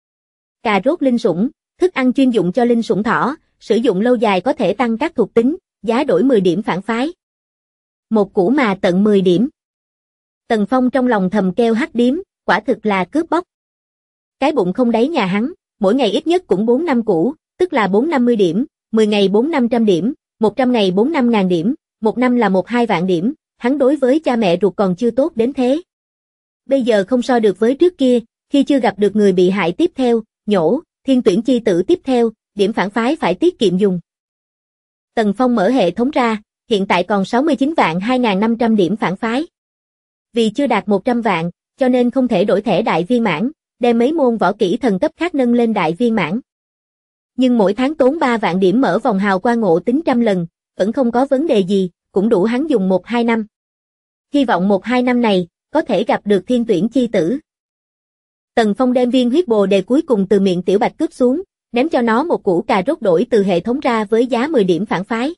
Cà rốt linh sủng, thức ăn chuyên dụng cho linh sủng thỏ, sử dụng lâu dài có thể tăng các thuộc tính, giá đổi 10 điểm phản phái. Một củ mà tận 10 điểm. Tần Phong trong lòng thầm kêu hắc điếm, quả thực là cướp bóc. Cái bụng không đáy nhà hắn, mỗi ngày ít nhất cũng 4-5 củ, tức là 450 điểm, 10 ngày 4-500 điểm, 100 ngày 4-5 ngàn điểm, một năm là 1-2 vạn điểm, hắn đối với cha mẹ ruột còn chưa tốt đến thế. Bây giờ không so được với trước kia, khi chưa gặp được người bị hại tiếp theo, nhổ, thiên tuyển chi tử tiếp theo, điểm phản phái phải tiết kiệm dùng. Tần Phong mở hệ thống ra, hiện tại còn 69 vạn 2.500 điểm phản phái. Vì chưa đạt 100 vạn, cho nên không thể đổi thẻ đại viên mãn, đem mấy môn võ kỹ thần cấp khác nâng lên đại viên mãn. Nhưng mỗi tháng tốn 3 vạn điểm mở vòng hào quang ngộ tính trăm lần, vẫn không có vấn đề gì, cũng đủ hắn dùng 1-2 năm. Hy vọng 1-2 năm này, có thể gặp được thiên tuyển chi tử. Tần Phong đem viên huyết bồ đề cuối cùng từ miệng Tiểu Bạch cướp xuống, ném cho nó một củ cà rốt đổi từ hệ thống ra với giá 10 điểm phản phái.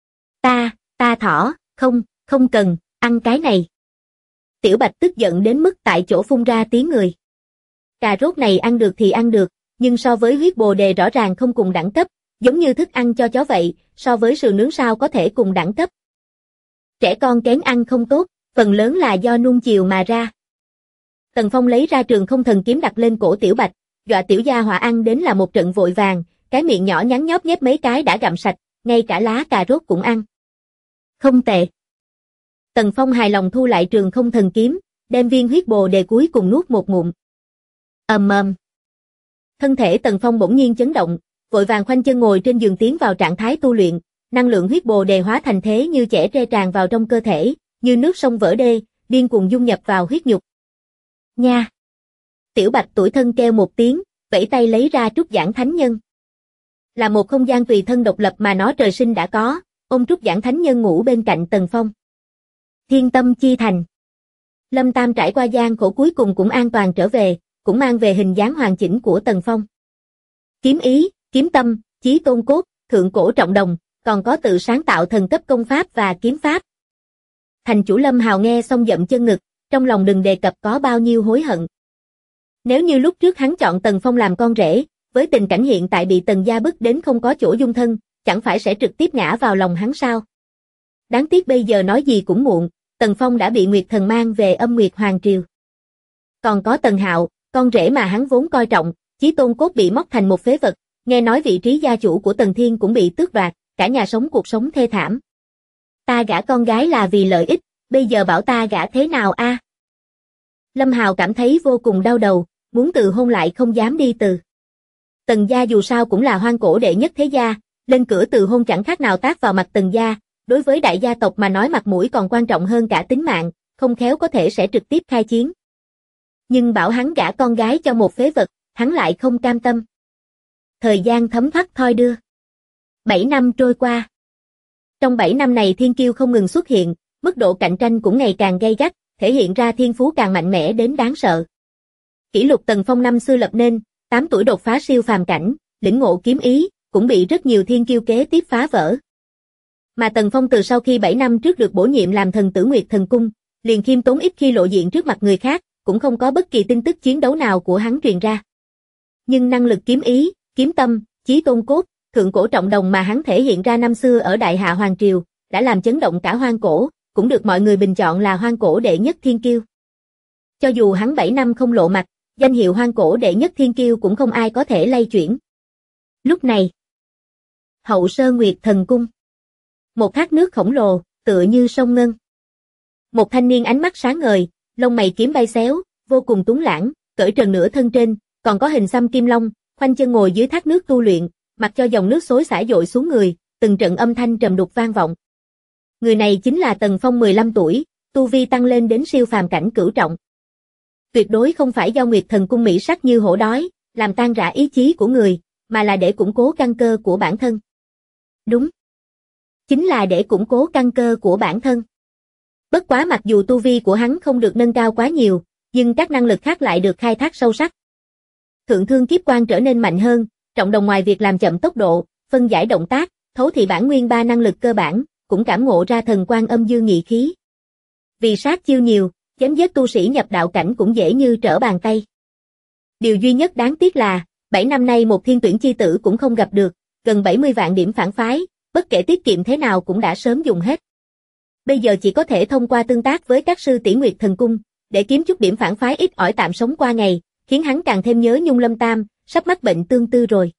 Ta thỏ, không cần, ăn cái này. Tiểu Bạch tức giận đến mức tại chỗ phun ra tiếng người. Cà rốt này ăn được thì ăn được, nhưng so với huyết bồ đề rõ ràng không cùng đẳng cấp, giống như thức ăn cho chó vậy, so với sườn nướng sao có thể cùng đẳng cấp. Trẻ con kén ăn không tốt, phần lớn là do nuông chiều mà ra. Tần Phong lấy ra Trường Không Thần Kiếm đặt lên cổ Tiểu Bạch, dọa tiểu gia hỏa ăn đến là một trận vội vàng, cái miệng nhỏ nhắn nhóp nhép mấy cái đã gặm sạch, ngay cả lá cà rốt cũng ăn. Không tệ. Tần Phong hài lòng thu lại Trường Không Thần Kiếm, đem viên huyết bồ đề cuối cùng nuốt một ngụm. Ầm. Thân thể Tần Phong bỗng nhiên chấn động, vội vàng khoanh chân ngồi trên giường tiến vào trạng thái tu luyện, năng lượng huyết bồ đề hóa thành thế như chẻ tre tràn vào trong cơ thể, như nước sông vỡ đê, điên cuồng dung nhập vào huyết nhục. Nha. Tiểu Bạch tủi thân kêu một tiếng, vẫy tay lấy ra trúc giảng thánh nhân. Là một không gian tùy thân độc lập mà nó trời sinh đã có, ôm trúc giảng thánh nhân ngủ bên cạnh Tần Phong. Thiên tâm chi thành. Lâm Tam trải qua gian khổ cuối cùng cũng an toàn trở về, cũng mang về hình dáng hoàn chỉnh của Tần Phong. Kiếm ý, kiếm tâm, chí tôn cốt, thượng cổ trọng đồng, còn có tự sáng tạo thần cấp công pháp và kiếm pháp. Thành chủ Lâm Hào nghe xong dậm chân ngực, trong lòng đừng đề cập có bao nhiêu hối hận. Nếu như lúc trước hắn chọn Tần Phong làm con rể, với tình cảnh hiện tại bị Tần gia bức đến không có chỗ dung thân, chẳng phải sẽ trực tiếp ngã vào lòng hắn sao? Đáng tiếc bây giờ nói gì cũng muộn, Tần Phong đã bị Nguyệt Thần mang về Âm Nguyệt Hoàng Triều. Còn có Tần Hạo, con rể mà hắn vốn coi trọng, chí tôn cốt bị móc thành một phế vật, nghe nói vị trí gia chủ của Tần Thiên cũng bị tước đoạt, cả nhà sống cuộc sống thê thảm. Ta gả con gái là vì lợi ích, bây giờ bảo ta gả thế nào a? Lâm Hào cảm thấy vô cùng đau đầu, muốn từ hôn lại không dám đi từ. Tần gia dù sao cũng là hoang cổ đệ nhất thế gia, lên cửa từ hôn chẳng khác nào tát vào mặt Tần gia, đối với đại gia tộc mà nói mặt mũi còn quan trọng hơn cả tính mạng, không khéo có thể sẽ trực tiếp khai chiến. Nhưng bảo hắn gả con gái cho một phế vật, hắn lại không cam tâm. Thời gian thấm thoát thoi đưa. 7 năm trôi qua. Trong 7 năm này thiên kiêu không ngừng xuất hiện, mức độ cạnh tranh cũng ngày càng gay gắt, thể hiện ra thiên phú càng mạnh mẽ đến đáng sợ. Kỷ lục Tần Phong năm xưa lập nên, 8 tuổi đột phá siêu phàm cảnh, lĩnh ngộ kiếm ý, cũng bị rất nhiều thiên kiêu kế tiếp phá vỡ. Mà Tần Phong từ sau khi 7 năm trước được bổ nhiệm làm thần tử Nguyệt Thần Cung, liền khiêm tốn ít khi lộ diện trước mặt người khác, cũng không có bất kỳ tin tức chiến đấu nào của hắn truyền ra. Nhưng năng lực kiếm ý, kiếm tâm, chí tôn cốt, thượng cổ trọng đồng mà hắn thể hiện ra năm xưa ở Đại Hạ Hoàng Triều, đã làm chấn động cả hoang cổ, cũng được mọi người bình chọn là hoang cổ đệ nhất thiên kiêu. Cho dù hắn 7 năm không lộ mặt, danh hiệu hoang cổ đệ nhất thiên kiêu cũng không ai có thể lay chuyển. Lúc này, Hậu Sơ Nguyệt Thần Cung. Một thác nước khổng lồ, tựa như sông ngân. Một thanh niên ánh mắt sáng ngời, lông mày kiếm bay xéo, vô cùng tuấn lãng, cởi trần nửa thân trên, còn có hình xăm kim long, khoanh chân ngồi dưới thác nước tu luyện, mặc cho dòng nước xối xả dội xuống người, từng trận âm thanh trầm đục vang vọng. Người này chính là Tần Phong 15 tuổi, tu vi tăng lên đến siêu phàm cảnh cửu trọng. Tuyệt đối không phải do Nguyệt Thần Cung mỹ sắc như hổ đói, làm tan rã ý chí của người, mà là để củng cố căn cơ của bản thân. Đúng. Chính là để củng cố căn cơ của bản thân. Bất quá mặc dù tu vi của hắn không được nâng cao quá nhiều, nhưng các năng lực khác lại được khai thác sâu sắc. Thượng thương kiếp quan trở nên mạnh hơn, trọng đồng ngoài việc làm chậm tốc độ, phân giải động tác, thấu thị bản nguyên 3 năng lực cơ bản, cũng cảm ngộ ra thần quan âm dương nghị khí. Vì sát chiêu nhiều, chém giết tu sĩ nhập đạo cảnh cũng dễ như trở bàn tay. Điều duy nhất đáng tiếc là, 7 năm nay một thiên tuyển chi tử cũng không gặp được, gần 70 vạn điểm phản phái, bất kể tiết kiệm thế nào cũng đã sớm dùng hết. Bây giờ chỉ có thể thông qua tương tác với các sư tỷ Nguyệt Thần Cung, để kiếm chút điểm phản phái ít ỏi tạm sống qua ngày, khiến hắn càng thêm nhớ Nhung Lâm Tam, sắp mắc bệnh tương tư rồi.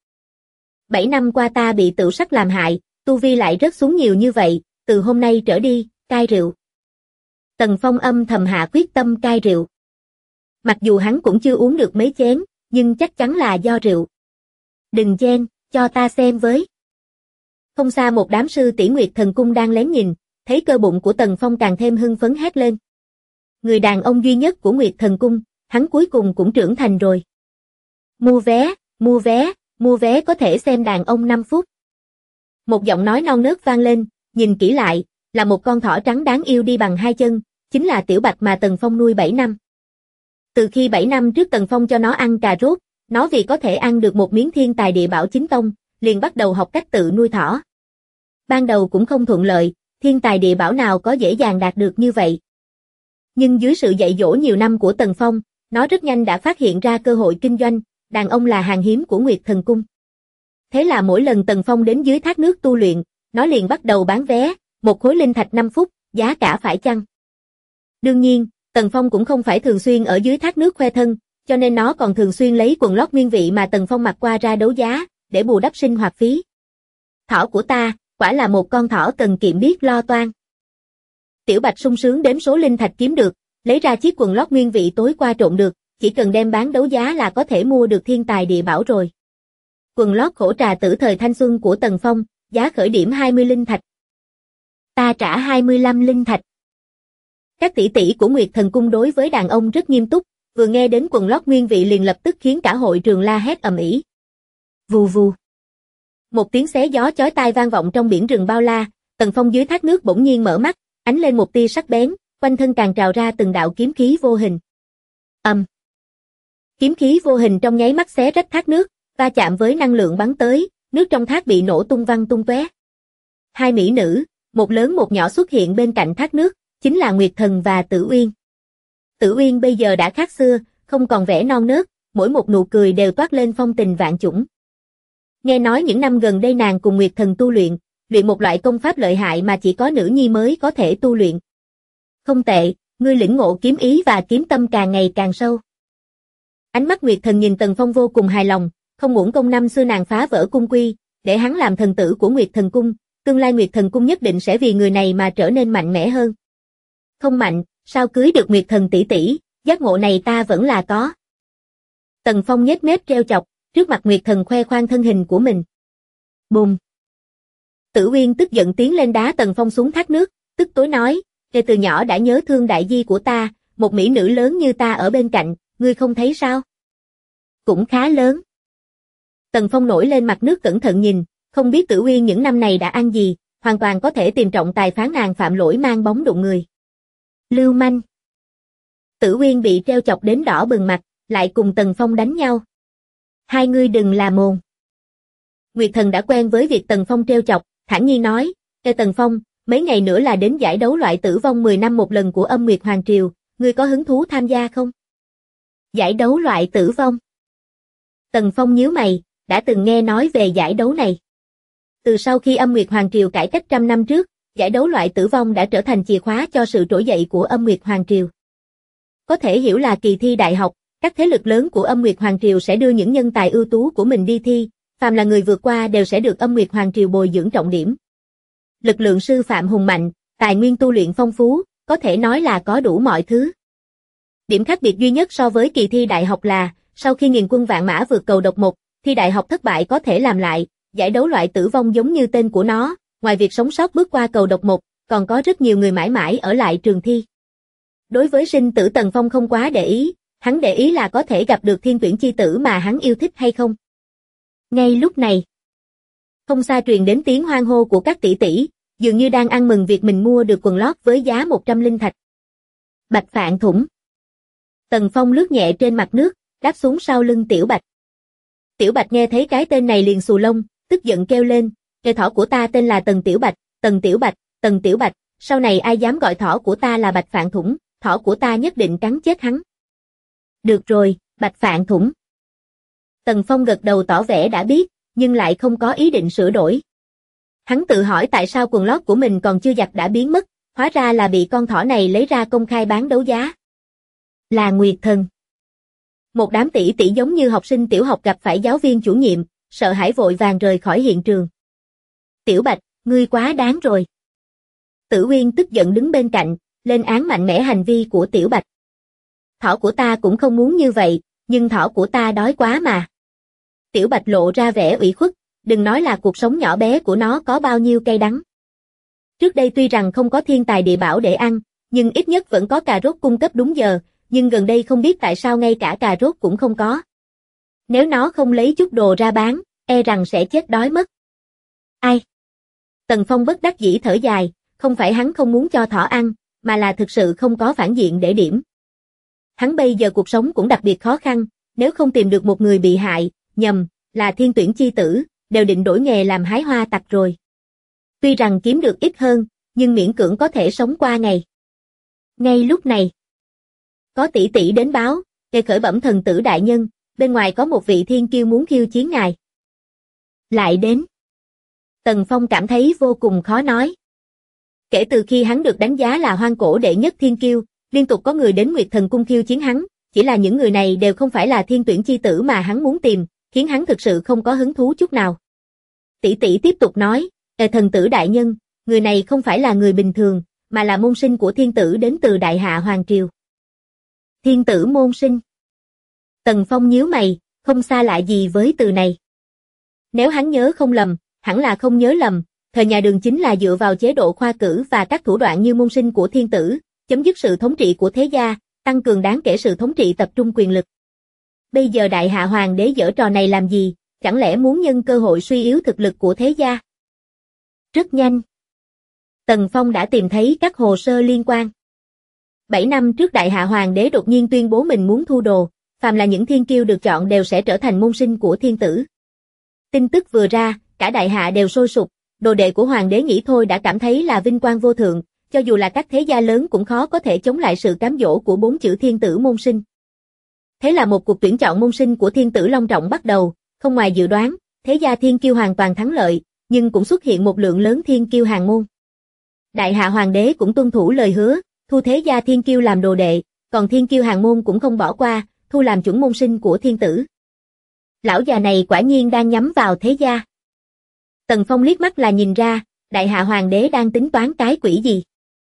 7 năm qua ta bị tửu sắc làm hại, tu vi lại rớt xuống nhiều như vậy, từ hôm nay trở đi, cai rượu. Tần Phong âm thầm hạ quyết tâm cai rượu. Mặc dù hắn cũng chưa uống được mấy chén, nhưng chắc chắn là do rượu. Đừng chen, cho ta xem với. Không xa một đám sư tỷ Nguyệt Thần Cung đang lén nhìn, thấy cơ bụng của Tần Phong càng thêm hưng phấn hét lên. Người đàn ông duy nhất của Nguyệt Thần Cung, hắn cuối cùng cũng trưởng thành rồi. Mua vé, mua vé, mua vé có thể xem đàn ông 5 phút. Một giọng nói non nớt vang lên, nhìn kỹ lại, là một con thỏ trắng đáng yêu đi bằng 2 chân, chính là Tiểu Bạch mà Tần Phong nuôi 7 năm. Từ khi 7 năm trước Tần Phong cho nó ăn cà rốt, nó vì có thể ăn được một miếng thiên tài địa bảo chính tông, liền bắt đầu học cách tự nuôi thỏ. Ban đầu cũng không thuận lợi, thiên tài địa bảo nào có dễ dàng đạt được như vậy. Nhưng dưới sự dạy dỗ nhiều năm của Tần Phong, nó rất nhanh đã phát hiện ra cơ hội kinh doanh, đàn ông là hàng hiếm của Nguyệt Thần Cung. Thế là mỗi lần Tần Phong đến dưới thác nước tu luyện, nó liền bắt đầu bán vé, một khối linh thạch 5 phút, giá cả phải chăng. Đương nhiên, Tần Phong cũng không phải thường xuyên ở dưới thác nước khoe thân, cho nên nó còn thường xuyên lấy quần lót nguyên vị mà Tần Phong mặc qua ra đấu giá, để bù đắp sinh hoạt phí. Thỏ của ta, quả là một con thỏ cần kiệm biết lo toan. Tiểu Bạch sung sướng đếm số linh thạch kiếm được, lấy ra chiếc quần lót nguyên vị tối qua trộn được, chỉ cần đem bán đấu giá là có thể mua được thiên tài địa bảo rồi. Quần lót khổ trà tử thời thanh xuân của Tần Phong, giá khởi điểm 20 linh thạch. Ta trả 25 linh thạch. Các tỷ tỷ của Nguyệt Thần Cung đối với đàn ông rất nghiêm túc, vừa nghe đến quần lót nguyên vị liền lập tức khiến cả hội trường la hét ầm ĩ. Vù vù. Một tiếng xé gió chói tai vang vọng trong biển rừng bao la, Tần Phong dưới thác nước bỗng nhiên mở mắt, ánh lên một tia sắc bén, quanh thân càng trào ra từng đạo kiếm khí vô hình. Kiếm khí vô hình trong nháy mắt xé rách thác nước, va chạm với năng lượng bắn tới, nước trong thác bị nổ tung văng tung tóe. Hai mỹ nữ, một lớn một nhỏ xuất hiện bên cạnh thác nước, chính là Nguyệt Thần và Tử Uyên. Tử Uyên bây giờ đã khác xưa, không còn vẻ non nớt, mỗi một nụ cười đều toát lên phong tình vạn chủng. Nghe nói những năm gần đây nàng cùng Nguyệt Thần tu luyện một loại công pháp lợi hại mà chỉ có nữ nhi mới có thể tu luyện. Không tệ, ngươi lĩnh ngộ kiếm ý và kiếm tâm càng ngày càng sâu. Ánh mắt Nguyệt Thần nhìn Tần Phong vô cùng hài lòng, không uổng công năm xưa nàng phá vỡ cung quy, để hắn làm thần tử của Nguyệt Thần Cung, tương lai Nguyệt Thần Cung nhất định sẽ vì người này mà trở nên mạnh mẽ hơn. Không mạnh, sao cưới được Nguyệt Thần tỷ tỷ, giác ngộ này ta vẫn là có. Tần Phong nhếch mép trêu chọc, trước mặt Nguyệt Thần khoe khoang thân hình của mình. Bùm. Tử Uyên tức giận tiến lên đá Tần Phong xuống thác nước, tức tối nói, kể từ nhỏ đã nhớ thương đại di của ta, một mỹ nữ lớn như ta ở bên cạnh, ngươi không thấy sao? Cũng khá lớn. Tần Phong nổi lên mặt nước cẩn thận nhìn, không biết Tử Uyên những năm này đã ăn gì, hoàn toàn có thể tìm trọng tài phán nàng phạm lỗi mang bóng đụng người. Lưu manh. Tử Uyên bị treo chọc đến đỏ bừng mặt, lại cùng Tần Phong đánh nhau. Hai ngươi đừng là mồm. Nguyệt Thần đã quen với việc Tần Phong trêu chọc, thản nhiên nói, Ê Tần Phong, mấy ngày nữa là đến giải đấu loại tử vong 10 năm một lần của Âm Nguyệt Hoàng Triều, ngươi có hứng thú tham gia không? Giải đấu loại tử vong. Tần Phong nhíu mày, đã từng nghe nói về giải đấu này. Từ sau khi Âm Nguyệt Hoàng Triều cải cách 100 năm trước, giải đấu loại tử vong đã trở thành chìa khóa cho sự trỗi dậy của Âm Nguyệt Hoàng Triều. Có thể hiểu là kỳ thi đại học, các thế lực lớn của Âm Nguyệt Hoàng Triều sẽ đưa những nhân tài ưu tú của mình đi thi, phàm là người vượt qua đều sẽ được Âm Nguyệt Hoàng Triều bồi dưỡng trọng điểm. Lực lượng sư phạm hùng mạnh, tài nguyên tu luyện phong phú, có thể nói là có đủ mọi thứ. Điểm khác biệt duy nhất so với kỳ thi đại học là, sau khi nghìn quân vạn mã vượt cầu độc mục, thi đại học thất bại có thể làm lại, giải đấu loại tử vong giống như tên của nó, ngoài việc sống sót bước qua cầu độc mục, còn có rất nhiều người mãi mãi ở lại trường thi. Đối với sinh tử Tần Phong không quá để ý, hắn để ý là có thể gặp được thiên tuyển chi tử mà hắn yêu thích hay không. Ngay lúc này, không xa truyền đến tiếng hoan hô của các tỷ tỷ, dường như đang ăn mừng việc mình mua được quần lót với giá 100 linh thạch. Bạch Phạn Thủng. Tần Phong lướt nhẹ trên mặt nước, đáp xuống sau lưng Tiểu Bạch. Tiểu Bạch nghe thấy cái tên này liền xù lông, tức giận kêu lên, "Kẻ thỏ của ta tên là Tần Tiểu Bạch, Tần Tiểu Bạch, Tần Tiểu Bạch, sau này ai dám gọi thỏ của ta là Bạch Phạn Thủng, thỏ của ta nhất định cắn chết hắn." Được rồi, Bạch Phạn Thủng. Tần Phong gật đầu tỏ vẻ đã biết, nhưng lại không có ý định sửa đổi. Hắn tự hỏi tại sao quần lót của mình còn chưa giặt đã biến mất, hóa ra là bị con thỏ này lấy ra công khai bán đấu giá. Là Nguyệt Thần. Một đám tỷ tỷ giống như học sinh tiểu học gặp phải giáo viên chủ nhiệm, sợ hãi vội vàng rời khỏi hiện trường. Tiểu Bạch, ngươi quá đáng rồi. Tử Uyên tức giận đứng bên cạnh, lên án mạnh mẽ hành vi của Tiểu Bạch. Thỏ của ta cũng không muốn như vậy, nhưng thỏ của ta đói quá mà. Tiểu Bạch lộ ra vẻ ủy khuất, đừng nói là cuộc sống nhỏ bé của nó có bao nhiêu cay đắng. Trước đây tuy rằng không có thiên tài địa bảo để ăn, nhưng ít nhất vẫn có cà rốt cung cấp đúng giờ, nhưng gần đây không biết tại sao ngay cả cà rốt cũng không có. Nếu nó không lấy chút đồ ra bán, e rằng sẽ chết đói mất. Ai? Tần Phong bất đắc dĩ thở dài, không phải hắn không muốn cho thỏ ăn, mà là thực sự không có phản diện để điểm. Hắn bây giờ cuộc sống cũng đặc biệt khó khăn, nếu không tìm được một người bị hại, nhầm, là thiên tuyển chi tử, đều định đổi nghề làm hái hoa tặc rồi. Tuy rằng kiếm được ít hơn, nhưng miễn cưỡng có thể sống qua ngày. Ngay lúc này, có tỷ tỷ đến báo, "Kẻ khởi bẩm thần tử đại nhân, bên ngoài có một vị thiên kiêu muốn khiêu chiến ngài." Lại đến. Tần Phong cảm thấy vô cùng khó nói. Kể từ khi hắn được đánh giá là hoang cổ đệ nhất thiên kiêu, liên tục có người đến Nguyệt Thần cung khiêu chiến hắn, chỉ là những người này đều không phải là thiên tuyển chi tử mà hắn muốn tìm, khiến hắn thực sự không có hứng thú chút nào. Tỷ tỷ tiếp tục nói, thần tử đại nhân, người này không phải là người bình thường, mà là môn sinh của thiên tử đến từ Đại Hạ Hoàng Triều. Thiên tử môn sinh. Tần Phong nhíu mày, không xa lạ gì với từ này. Nếu hắn nhớ không lầm, hẳn là không nhớ lầm, thời nhà Đường chính là dựa vào chế độ khoa cử và các thủ đoạn như môn sinh của thiên tử, chấm dứt sự thống trị của thế gia, tăng cường đáng kể sự thống trị tập trung quyền lực. Bây giờ Đại Hạ Hoàng đế giở trò này làm gì, chẳng lẽ muốn nhân cơ hội suy yếu thực lực của thế gia? Rất nhanh, Tần Phong đã tìm thấy các hồ sơ liên quan. 7 năm trước Đại Hạ Hoàng đế đột nhiên tuyên bố mình muốn thu đồ, phàm là những thiên kiêu được chọn đều sẽ trở thành môn sinh của thiên tử. Tin tức vừa ra, cả Đại Hạ đều sôi sục, đồ đệ của Hoàng đế nghĩ thôi đã cảm thấy là vinh quang vô thượng, cho dù là các thế gia lớn cũng khó có thể chống lại sự cám dỗ của 4 chữ thiên tử môn sinh. Thế là một cuộc tuyển chọn môn sinh của thiên tử long trọng bắt đầu, không ngoài dự đoán, thế gia thiên kiêu hoàn toàn thắng lợi, nhưng cũng xuất hiện một lượng lớn thiên kiêu hàng môn. Đại Hạ Hoàng đế cũng tuân thủ lời hứa, thu thế gia thiên kiêu làm đồ đệ, còn thiên kiêu hàng môn cũng không bỏ qua, thu làm chuẩn môn sinh của thiên tử. Lão già này quả nhiên đang nhắm vào thế gia. Tần Phong liếc mắt là nhìn ra, Đại Hạ Hoàng đế đang tính toán cái quỷ gì.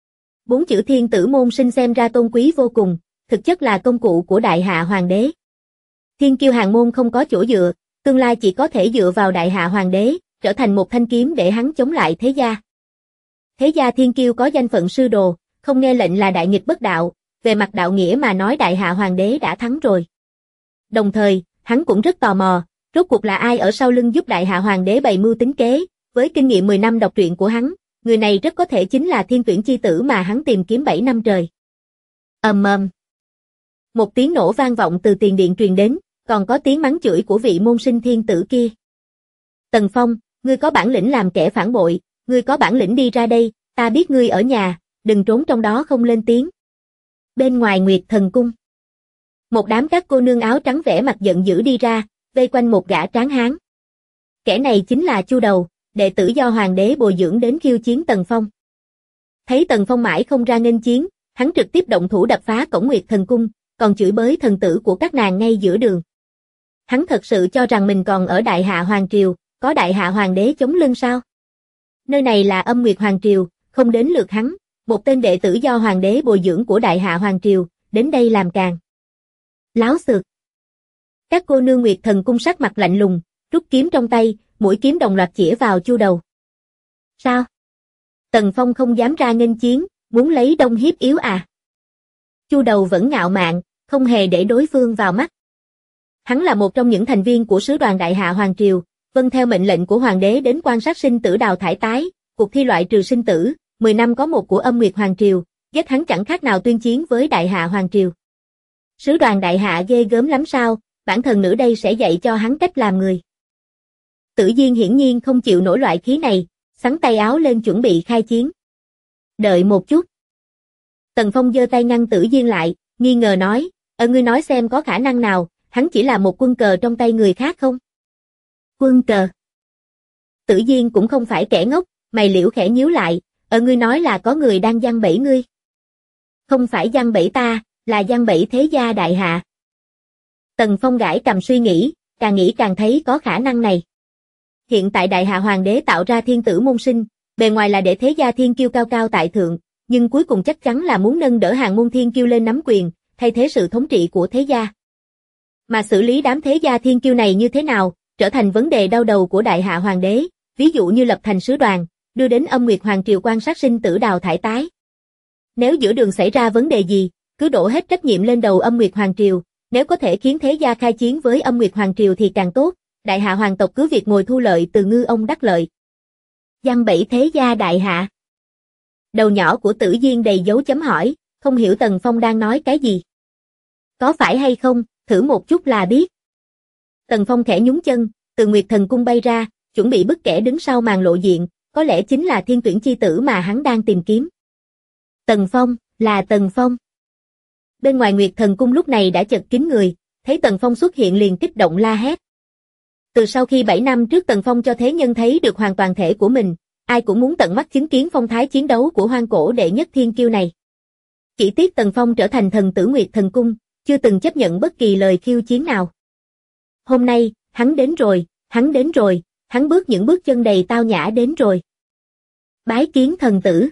4 chữ thiên tử môn sinh xem ra tôn quý vô cùng, thực chất là công cụ của Đại Hạ Hoàng đế. Thiên kiêu hàng môn không có chỗ dựa, tương lai chỉ có thể dựa vào Đại Hạ Hoàng đế, trở thành một thanh kiếm để hắn chống lại thế gia. Thế gia thiên kiêu có danh phận sư đồ, không nghe lệnh là đại nghịch bất đạo, về mặt đạo nghĩa mà nói Đại Hạ Hoàng đế đã thắng rồi. Đồng thời, hắn cũng rất tò mò, rốt cuộc là ai ở sau lưng giúp Đại Hạ Hoàng đế bày mưu tính kế, với kinh nghiệm 10 năm đọc truyện của hắn, người này rất có thể chính là thiên tuyển chi tử mà hắn tìm kiếm 7 năm trời. một tiếng nổ vang vọng từ tiền điện truyền đến, còn có tiếng mắng chửi của vị môn sinh thiên tử kia. Tần Phong, ngươi có bản lĩnh làm kẻ phản bội, ngươi có bản lĩnh đi ra đây, ta biết ngươi ở nhà, đừng trốn trong đó không lên tiếng. Bên ngoài Nguyệt Thần Cung, một đám các cô nương áo trắng vẻ mặt giận dữ đi ra, vây quanh một gã tráng hán. Kẻ này chính là Chu Đầu, đệ tử do hoàng đế bồi dưỡng đến khiêu chiến Tần Phong. Thấy Tần Phong mãi không ra nghênh chiến, hắn trực tiếp động thủ đập phá cổng Nguyệt Thần Cung, còn chửi bới thần tử của các nàng ngay giữa đường. Hắn thật sự cho rằng mình còn ở Đại Hạ Hoàng Triều, có Đại Hạ Hoàng đế chống lưng sao? Nơi này là Âm Nguyệt Hoàng Triều, không đến lượt hắn, một tên đệ tử do hoàng đế bồi dưỡng của Đại Hạ Hoàng Triều, đến đây làm càn. Láo xược. Các cô nương Nguyệt Thần Cung sắc mặt lạnh lùng, rút kiếm trong tay, mũi kiếm đồng loạt chĩa vào Chu Đầu. Sao? Tần Phong không dám ra nghênh chiến, muốn lấy đông hiếp yếu à? Chu Đầu vẫn ngạo mạn, không hề để đối phương vào mắt. Hắn là một trong những thành viên của sứ đoàn Đại Hạ Hoàng Triều, vâng theo mệnh lệnh của hoàng đế đến quan sát sinh tử đào thải tái, cuộc thi loại trừ sinh tử, 10 năm có một của Âm Nguyệt Hoàng Triều, giết hắn chẳng khác nào tuyên chiến với Đại Hạ Hoàng Triều. Sứ đoàn Đại Hạ ghê gớm lắm sao, bản thần nữ đây sẽ dạy cho hắn cách làm người. Tử Diên hiển nhiên không chịu nổi loại khí này, xắn tay áo lên chuẩn bị khai chiến. Đợi một chút. Tần Phong giơ tay ngăn Tử Diên lại, nghi ngờ nói, ngươi nói xem có khả năng nào, hắn chỉ là một quân cờ trong tay người khác không? Quân cờ. Tử Diên cũng không phải kẻ ngốc, mày liễu khẽ nhíu lại, ngươi nói là có người đang giăng bẫy ngươi. Không phải giăng bẫy ta, là giăng bẫy thế gia Đại Hạ. Tần Phong gãi cằm suy nghĩ càng thấy có khả năng này. Hiện tại Đại Hạ Hoàng đế tạo ra thiên tử môn sinh, bề ngoài là để thế gia thiên kiêu cao cao tại thượng, nhưng cuối cùng chắc chắn là muốn nâng đỡ hàng môn thiên kiêu lên nắm quyền, thay thế sự thống trị của thế gia. Mà xử lý đám thế gia thiên kiêu này như thế nào, trở thành vấn đề đau đầu của Đại Hạ Hoàng đế, ví dụ như lập thành sứ đoàn, đưa đến Âm Nguyệt Hoàng Triều quan sát sinh tử đào thải tái. Nếu giữa đường xảy ra vấn đề gì, cứ đổ hết trách nhiệm lên đầu Âm Nguyệt Hoàng Triều, nếu có thể khiến thế gia khai chiến với Âm Nguyệt Hoàng Triều thì càng tốt, Đại Hạ hoàng tộc cứ việc ngồi thu lợi từ ngư ông đắc lợi. Giăng bẫy thế gia Đại Hạ. Đầu nhỏ của Tử Diên đầy dấu chấm hỏi, không hiểu Tần Phong đang nói cái gì. Có phải hay không, thử một chút là biết. Tần Phong khẽ nhún chân, từ Nguyệt Thần Cung bay ra, chuẩn bị bức kẻ đứng sau màn lộ diện, có lẽ chính là thiên tuyển chi tử mà hắn đang tìm kiếm. Tần Phong, là Tần Phong. Bên ngoài Nguyệt Thần Cung lúc này đã chật kín người, thấy Tần Phong xuất hiện liền kích động la hét. Từ sau khi 7 năm trước Tần Phong cho thế nhân thấy được hoàn toàn thể của mình, ai cũng muốn tận mắt chứng kiến phong thái chiến đấu của hoang cổ đệ nhất thiên kiêu này. Chỉ tiếc Tần Phong trở thành thần tử Nguyệt Thần Cung, chưa từng chấp nhận bất kỳ lời khiêu chiến nào. Hôm nay, hắn đến rồi, hắn bước những bước chân đầy tao nhã đến rồi. Bái kiến thần tử.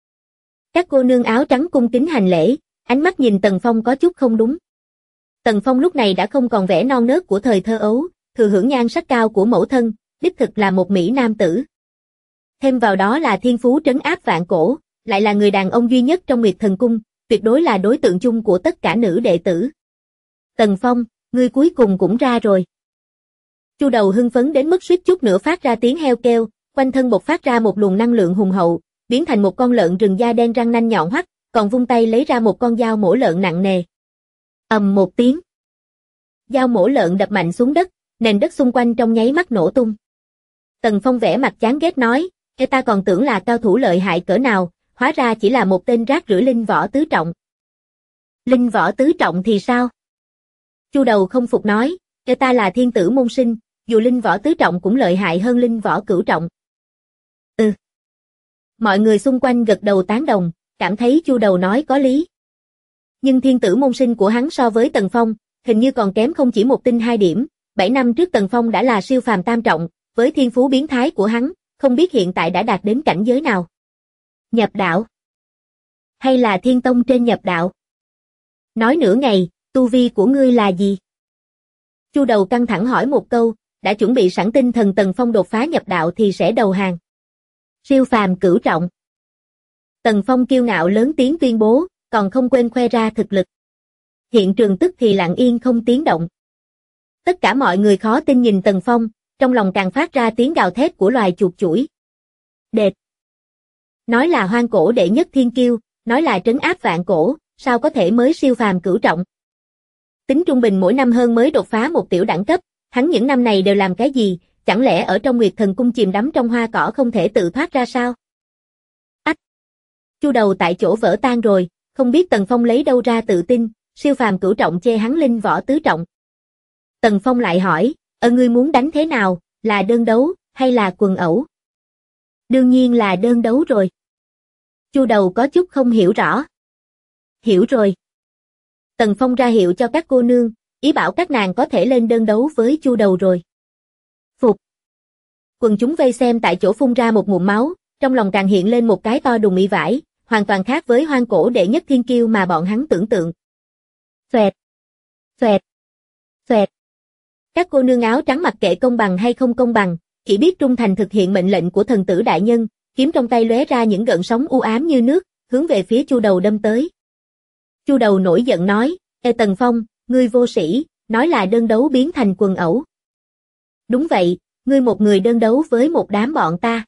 Các cô nương áo trắng cung kính hành lễ, ánh mắt nhìn Tần Phong có chút không đúng. Tần Phong lúc này đã không còn vẻ non nớt của thời thơ ấu, thừa hưởng nhan sắc cao của mẫu thân, đích thực là một mỹ nam tử. Thêm vào đó là thiên phú trấn áp vạn cổ, lại là người đàn ông duy nhất trong Nguyệt Thần Cung, tuyệt đối là đối tượng chung của tất cả nữ đệ tử. Tần Phong, ngươi cuối cùng cũng ra rồi. Chu Đầu hưng phấn đến mức suýt chút nữa phát ra tiếng heo kêu, quanh thân bộc phát ra một luồng năng lượng hùng hậu, biến thành một con lợn rừng da đen răng nanh nhọn hoắt, còn vung tay lấy ra một con dao mổ lợn nặng nề. Ầm một tiếng. Dao mổ lợn đập mạnh xuống đất, nền đất xung quanh trong nháy mắt nổ tung. Tần Phong vẻ mặt chán ghét nói, ta còn tưởng là cao thủ lợi hại cỡ nào, hóa ra chỉ là một tên rác rưởi linh võ tứ trọng. Linh võ tứ trọng thì sao? Chu Đầu không phục nói, ta là thiên tử môn sinh, dù linh võ tứ trọng cũng lợi hại hơn linh võ cửu trọng. Ừ. Mọi người xung quanh gật đầu tán đồng, cảm thấy Chu Đầu nói có lý. Nhưng thiên tử môn sinh của hắn so với Tần Phong, hình như còn kém không chỉ một tinh hai điểm. 7 năm trước Tần Phong đã là siêu phàm tam trọng, với thiên phú biến thái của hắn, không biết hiện tại đã đạt đến cảnh giới nào. Nhập đạo? Hay là thiên tông trên nhập đạo? Nói nửa ngày, tu vi của ngươi là gì? Chu Đầu căng thẳng hỏi một câu, đã chuẩn bị sẵn tinh thần Tần Phong đột phá nhập đạo thì sẽ đầu hàng. Siêu phàm cửu trọng. Tần Phong kiêu ngạo lớn tiếng tuyên bố, còn không quên khoe ra thực lực. Hiện trường tức thì lặng yên không tiếng động. Tất cả mọi người khó tin nhìn Tần Phong, trong lòng càng phát ra tiếng gào thét của loài chuột chủi. Đệt! Nói là hoang cổ đệ nhất thiên kiêu, nói là trấn áp vạn cổ, sao có thể mới siêu phàm cửu trọng? tính trung bình mỗi năm hơn mới đột phá một tiểu đẳng cấp, hắn những năm này đều làm cái gì, chẳng lẽ ở trong Nguyệt Thần Cung chìm đắm trong hoa cỏ không thể tự thoát ra sao? Ách! Chu đầu tại chỗ vỡ tan rồi, không biết Tần Phong lấy đâu ra tự tin, siêu phàm cửu trọng chê hắn linh võ tứ trọng. Tần Phong lại hỏi, ngươi muốn đánh thế nào, là đơn đấu, hay là quần ẩu? Đương nhiên là đơn đấu rồi. Chu đầu có chút không hiểu rõ. Hiểu rồi. Tần Phong ra hiệu cho các cô nương, ý bảo các nàng có thể lên đơn đấu với Chu đầu rồi. Phục. Quần chúng vây xem tại chỗ phun ra một ngụm máu, trong lòng càng hiện lên một cái to đùng ị vải, hoàn toàn khác với hoang cổ đệ nhất thiên kiêu mà bọn hắn tưởng tượng. Xoẹt. Xoẹt. Xoẹt. Các cô nương áo trắng mặc kệ công bằng hay không công bằng, chỉ biết trung thành thực hiện mệnh lệnh của thần tử đại nhân, kiếm trong tay lóe ra những gợn sóng u ám như nước, hướng về phía Chu đầu đâm tới. Chu đầu nổi giận nói, Ê Tần Phong, ngươi vô sĩ, nói là đơn đấu biến thành quần ẩu. Đúng vậy, ngươi một người đơn đấu với một đám bọn ta.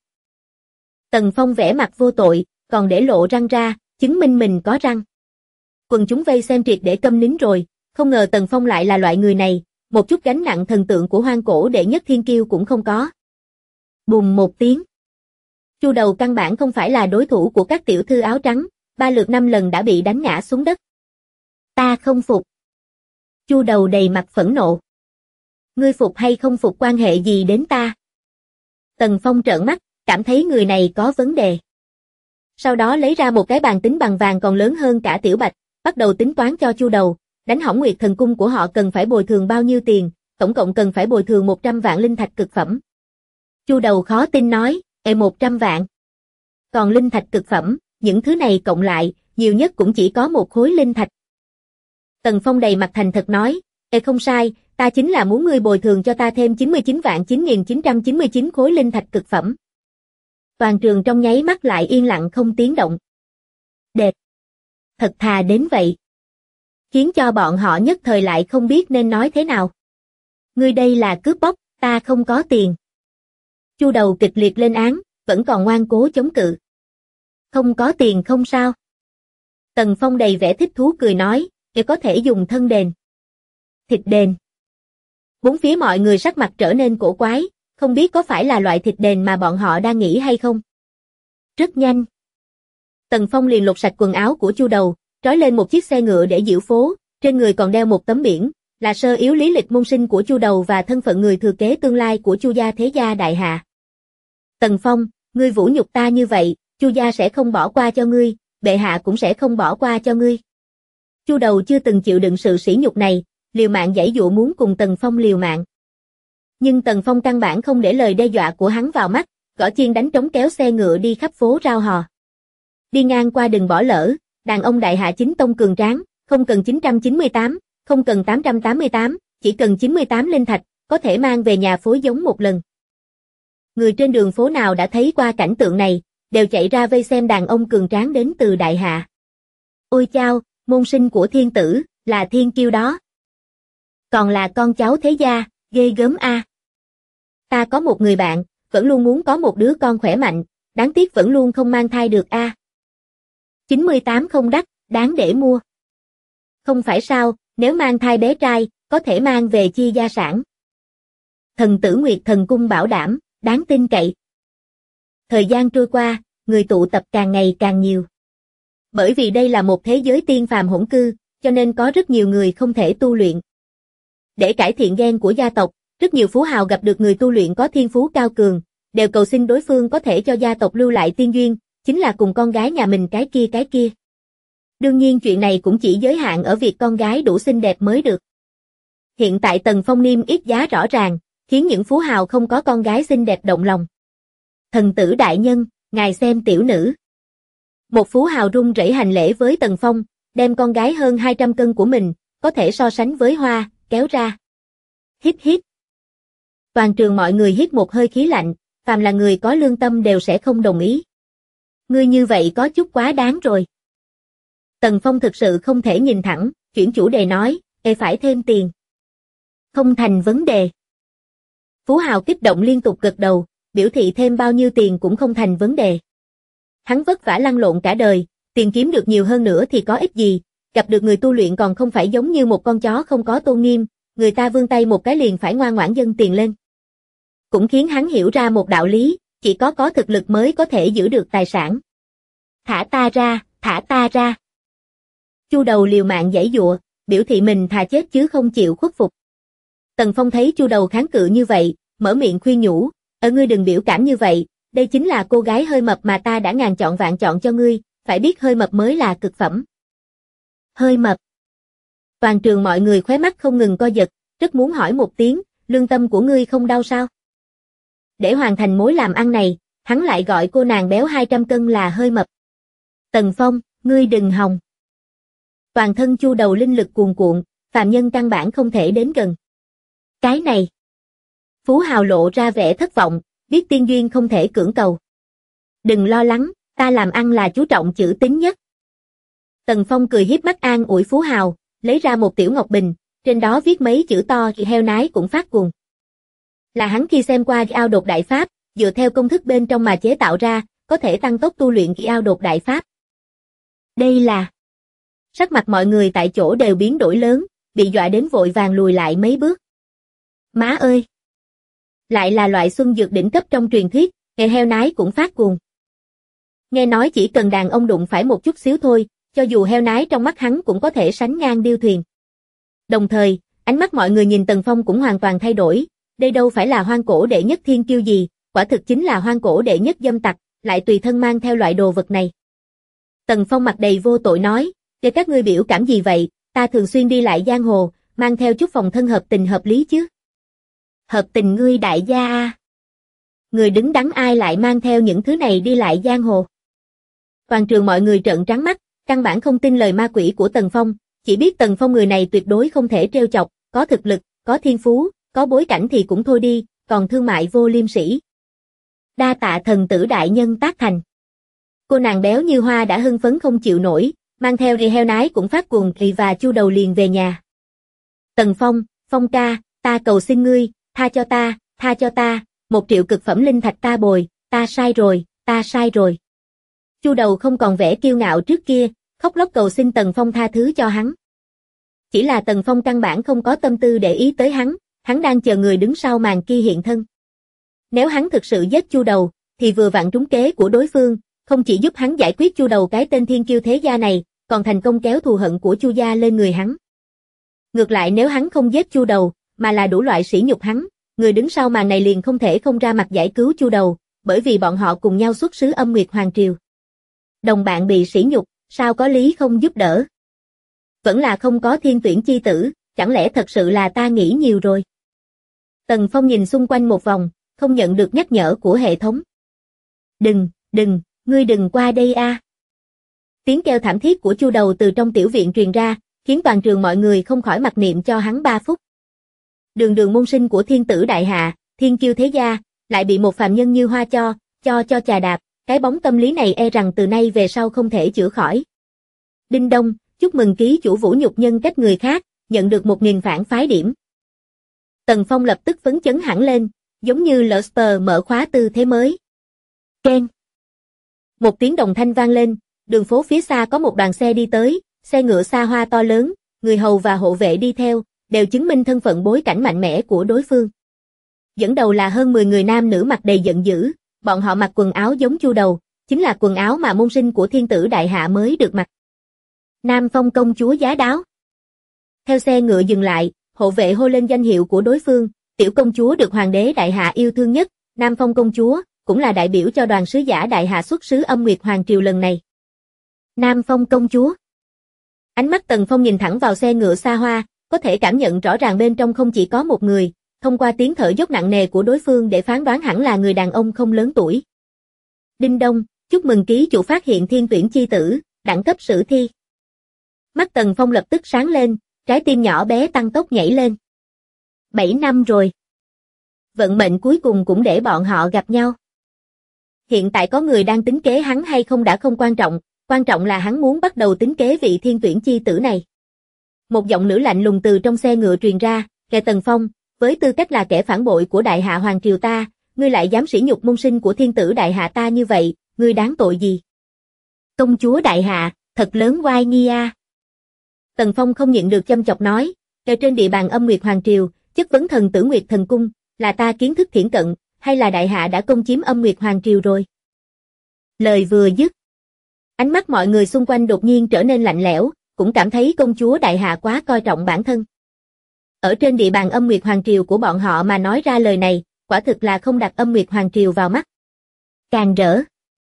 Tần Phong vẻ mặt vô tội, còn để lộ răng ra, chứng minh mình có răng. Quần chúng vây xem triệt để câm nín rồi, không ngờ Tần Phong lại là loại người này, một chút gánh nặng thần tượng của hoang cổ đệ nhất thiên kiêu cũng không có. Bùm một tiếng. Chu đầu căn bản không phải là đối thủ của các tiểu thư áo trắng, 3 lượt 5 lần đã bị đánh ngã xuống đất. Ta không phục. Chu đầu đầy mặt phẫn nộ. Ngươi phục hay không phục quan hệ gì đến ta? Tần Phong trợn mắt, cảm thấy người này có vấn đề. Sau đó lấy ra một cái bàn tính bằng vàng còn lớn hơn cả tiểu bạch, bắt đầu tính toán cho Chu đầu, đánh hỏng Nguyệt Thần Cung của họ cần phải bồi thường bao nhiêu tiền, tổng cộng cần phải bồi thường 100 vạn linh thạch cực phẩm. Chu đầu khó tin nói, 100 vạn. Còn linh thạch cực phẩm, những thứ này cộng lại, nhiều nhất cũng chỉ có một khối linh thạch. Tần Phong đầy mặt thành thật nói, không sai, ta chính là muốn ngươi bồi thường cho ta thêm 99 vạn 9.999 khối linh thạch cực phẩm. Toàn trường trong nháy mắt lại yên lặng không tiếng động. Đẹp. Thật thà đến vậy. Khiến cho bọn họ nhất thời lại không biết nên nói thế nào. Ngươi đây là cướp bóc, ta không có tiền. Chu đầu kịch liệt lên án, vẫn còn ngoan cố chống cự. Không có tiền không sao. Tần Phong đầy vẻ thích thú cười nói, để có thể dùng thân đền. Thịt đền. Bốn phía mọi người sắc mặt trở nên cổ quái, không biết có phải là loại thịt đền mà bọn họ đang nghĩ hay không. Rất nhanh. Tần Phong liền lột sạch quần áo của Chu đầu, trói lên một chiếc xe ngựa để diễu phố, trên người còn đeo một tấm biển, là sơ yếu lý lịch môn sinh của Chu đầu và thân phận người thừa kế tương lai của Chu gia thế gia đại hạ. Tần Phong, ngươi vũ nhục ta như vậy, Chu gia sẽ không bỏ qua cho ngươi, bệ hạ cũng sẽ không bỏ qua cho ngươi. Chu đầu chưa từng chịu đựng sự sỉ nhục này, liều mạng giãy giụa muốn cùng Tần Phong liều mạng. Nhưng Tần Phong căn bản không để lời đe dọa của hắn vào mắt, gõ chiên đánh trống kéo xe ngựa đi khắp phố rao hò. Đi ngang qua đừng bỏ lỡ, đàn ông đại hạ chính tông cường tráng, không cần 998, không cần 888, chỉ cần 98 linh thạch, có thể mang về nhà phối giống một lần. Người trên đường phố nào đã thấy qua cảnh tượng này, đều chạy ra vây xem đàn ông cường tráng đến từ đại hạ. Ôi chao, môn sinh của thiên tử, là thiên kiêu đó. Còn là con cháu thế gia, ghê gớm a. Ta có một người bạn, vẫn luôn muốn có một đứa con khỏe mạnh, đáng tiếc vẫn luôn không mang thai được a. 98 không đắt, đáng để mua. Không phải sao, nếu mang thai bé trai, có thể mang về chia gia sản. Thần tử Nguyệt Thần Cung bảo đảm, đáng tin cậy. Thời gian trôi qua, người tụ tập càng ngày càng nhiều. Bởi vì đây là một thế giới tiên phàm hỗn cư, cho nên có rất nhiều người không thể tu luyện. Để cải thiện gen của gia tộc, rất nhiều phú hào gặp được người tu luyện có thiên phú cao cường, đều cầu xin đối phương có thể cho gia tộc lưu lại tiên duyên, chính là cùng con gái nhà mình cái kia. Đương nhiên chuyện này cũng chỉ giới hạn ở việc con gái đủ xinh đẹp mới được. Hiện tại Tần Phong niêm yết giá rõ ràng, khiến những phú hào không có con gái xinh đẹp động lòng. Thần tử đại nhân, ngài xem tiểu nữ. Một phú hào run rẩy hành lễ với Tần Phong, đem con gái hơn 200 cân của mình, có thể so sánh với hoa, kéo ra. Hít hít. Toàn trường mọi người hít một hơi khí lạnh, phàm là người có lương tâm đều sẽ không đồng ý. Ngươi như vậy có chút quá đáng rồi. Tần Phong thực sự không thể nhìn thẳng, chuyển chủ đề nói, phải thêm tiền. Không thành vấn đề. Phú hào kích động liên tục gật đầu, biểu thị thêm bao nhiêu tiền cũng không thành vấn đề. Hắn vất vả lăn lộn cả đời, tiền kiếm được nhiều hơn nữa thì có ích gì, gặp được người tu luyện còn không phải giống như một con chó không có tôn nghiêm, người ta vươn tay một cái liền phải ngoan ngoãn dâng tiền lên. Cũng khiến hắn hiểu ra một đạo lý, chỉ có thực lực mới có thể giữ được tài sản. Thả ta ra, thả ta ra. Chu Đầu liều mạng giãy giụa, biểu thị mình thà chết chứ không chịu khuất phục. Tần Phong thấy Chu Đầu kháng cự như vậy, mở miệng khuyên nhủ, ngươi đừng biểu cảm như vậy, đây chính là cô gái hơi mập mà ta đã ngàn chọn vạn chọn cho ngươi, phải biết hơi mập mới là cực phẩm. Hơi mập. Toàn trường mọi người khóe mắt không ngừng co giật, rất muốn hỏi một tiếng, lương tâm của ngươi không đau sao? Để hoàn thành mối làm ăn này, hắn lại gọi cô nàng béo 200 cân là hơi mập. Tần Phong, ngươi đừng hòng. Toàn thân Chu Đầu linh lực cuồn cuộn, phàm nhân căn bản không thể đến gần. Cái này. Phú Hào lộ ra vẻ thất vọng, biết tiên duyên không thể cưỡng cầu. Đừng lo lắng, ta làm ăn là chú trọng chữ tín nhất. Tần Phong cười hiếp mắt an ủi Phú Hào, lấy ra một tiểu ngọc bình, trên đó viết mấy chữ to, heo nái cũng phát cuồng. Là hắn khi xem qua ao đột đại pháp, dựa theo công thức bên trong mà chế tạo ra, có thể tăng tốc tu luyện ao đột đại pháp. Đây là... Sắc mặt mọi người tại chỗ đều biến đổi lớn, bị dọa đến vội vàng lùi lại mấy bước. Má ơi! Lại là loại xuân dược đỉnh cấp trong truyền thuyết, nghe heo nái cũng phát cuồng. Nghe nói chỉ cần đàn ông đụng phải một chút xíu thôi, cho dù heo nái trong mắt hắn cũng có thể sánh ngang điêu thuyền. Đồng thời, ánh mắt mọi người nhìn Tần Phong cũng hoàn toàn thay đổi, đây đâu phải là hoang cổ đệ nhất thiên kiêu gì, quả thực chính là hoang cổ đệ nhất dâm tặc, lại tùy thân mang theo loại đồ vật này. Tần Phong mặt đầy vô tội nói, để các ngươi biểu cảm gì vậy, ta thường xuyên đi lại giang hồ, mang theo chút phòng thân hợp tình hợp lý chứ. Hợp tình ngươi đại gia a. Người đứng đắn ai lại mang theo những thứ này đi lại giang hồ. Toàn trường mọi người trợn trắng mắt, căn bản không tin lời ma quỷ của Tần Phong, chỉ biết Tần Phong người này tuyệt đối không thể trêu chọc, có thực lực, có thiên phú, có bối cảnh thì cũng thôi đi, còn thương mại vô liêm sỉ. Đa tạ thần tử đại nhân tác thành. Cô nàng béo như hoa đã hưng phấn không chịu nổi, mang theo rì heo nái cũng phát cuồng và Chu Đầu liền về nhà. Tần Phong, Phong ca, ta cầu xin ngươi, tha cho ta, 1 triệu cực phẩm linh thạch ta bồi, ta sai rồi. Chu Đầu không còn vẻ kiêu ngạo trước kia, khóc lóc cầu xin Tần Phong tha thứ cho hắn. Chỉ là Tần Phong căn bản không có tâm tư để ý tới hắn đang chờ người đứng sau màn kia hiện thân. Nếu hắn thực sự giết Chu Đầu, thì vừa vặn trúng kế của đối phương, không chỉ giúp hắn giải quyết Chu Đầu cái tên thiên kiêu thế gia này, còn thành công kéo thù hận của Chu gia lên người hắn. Ngược lại nếu hắn không giết Chu Đầu, mà là đủ loại sỉ nhục hắn, người đứng sau màn này liền không thể không ra mặt giải cứu Chu Đầu, bởi vì bọn họ cùng nhau xuất xứ Âm Nguyệt Hoàng Triều. Đồng bạn bị sỉ nhục, sao có lý không giúp đỡ? Vẫn là không có thiên tuyển chi tử, chẳng lẽ thật sự là ta nghĩ nhiều rồi? Tần Phong nhìn xung quanh một vòng, không nhận được nhắc nhở của hệ thống. Đừng, ngươi đừng qua đây a. Tiếng kêu thảm thiết của Chu Đầu từ trong tiểu viện truyền ra, khiến toàn trường mọi người không khỏi mặc niệm cho hắn 3 phút. Đường môn sinh của thiên tử đại hạ, thiên kiêu thế gia, lại bị một phàm nhân như hoa cho chà đạp, cái bóng tâm lý này e rằng từ nay về sau không thể chữa khỏi. Đinh đông, chúc mừng ký chủ vũ nhục nhân cách người khác, nhận được 1000 phản phái điểm. Tần Phong lập tức phấn chấn hẳn lên, giống như Lester mở khóa tư thế mới. Keng. Một tiếng đồng thanh vang lên, đường phố phía xa có một đoàn xe đi tới, xe ngựa xa hoa to lớn, người hầu và hộ vệ đi theo, đều chứng minh thân phận bối cảnh mạnh mẽ của đối phương. Dẫn đầu là hơn 10 người nam nữ mặt đầy giận dữ, bọn họ mặc quần áo giống Chu Đầu, chính là quần áo mà môn sinh của thiên tử đại hạ mới được mặc. Nam Phong công chúa giá đáo. Theo xe ngựa dừng lại, hộ vệ hô lên danh hiệu của đối phương, tiểu công chúa được hoàng đế đại hạ yêu thương nhất, Nam Phong công chúa, cũng là đại biểu cho đoàn sứ giả đại hạ xuất xứ Âm Nguyệt Hoàng Triều lần này. Nam Phong công chúa. Ánh mắt Tần Phong nhìn thẳng vào xe ngựa xa hoa, có thể cảm nhận rõ ràng bên trong không chỉ có một người, thông qua tiếng thở dốc nặng nề của đối phương để phán đoán hẳn là người đàn ông không lớn tuổi. Đinh đông, chúc mừng ký chủ phát hiện thiên tuyển chi tử, đẳng cấp sử thi. Mắt Tần Phong lập tức sáng lên, trái tim nhỏ bé tăng tốc nhảy lên. 7 năm rồi. Vận mệnh cuối cùng cũng để bọn họ gặp nhau. Hiện tại có người đang tính kế hắn hay không đã không quan trọng là hắn muốn bắt đầu tính kế vị thiên tuyển chi tử này. Một giọng nữ lạnh lùng từ trong xe ngựa truyền ra, kẻ Tần Phong, với tư cách là kẻ phản bội của đại hạ hoàng triều ta, ngươi lại dám sỉ nhục môn sinh của thiên tử đại hạ ta như vậy, ngươi đáng tội gì? Công chúa đại hạ, thật lớn oai nghi a. Tần Phong không nhịn được châm chọc nói, ở trên địa bàn Âm Nguyệt Hoàng Triều, chất vấn thần Tử Nguyệt Thần Cung, là ta kiến thức thiển cận, hay là đại hạ đã công chiếm Âm Nguyệt Hoàng Triều rồi? Lời vừa dứt, ánh mắt mọi người xung quanh đột nhiên trở nên lạnh lẽo, cũng cảm thấy công chúa đại hạ quá coi trọng bản thân. Ở trên địa bàn Âm Nguyệt Hoàng Triều của bọn họ mà nói ra lời này, quả thực là không đặt Âm Nguyệt Hoàng Triều vào mắt. Càng rỡ.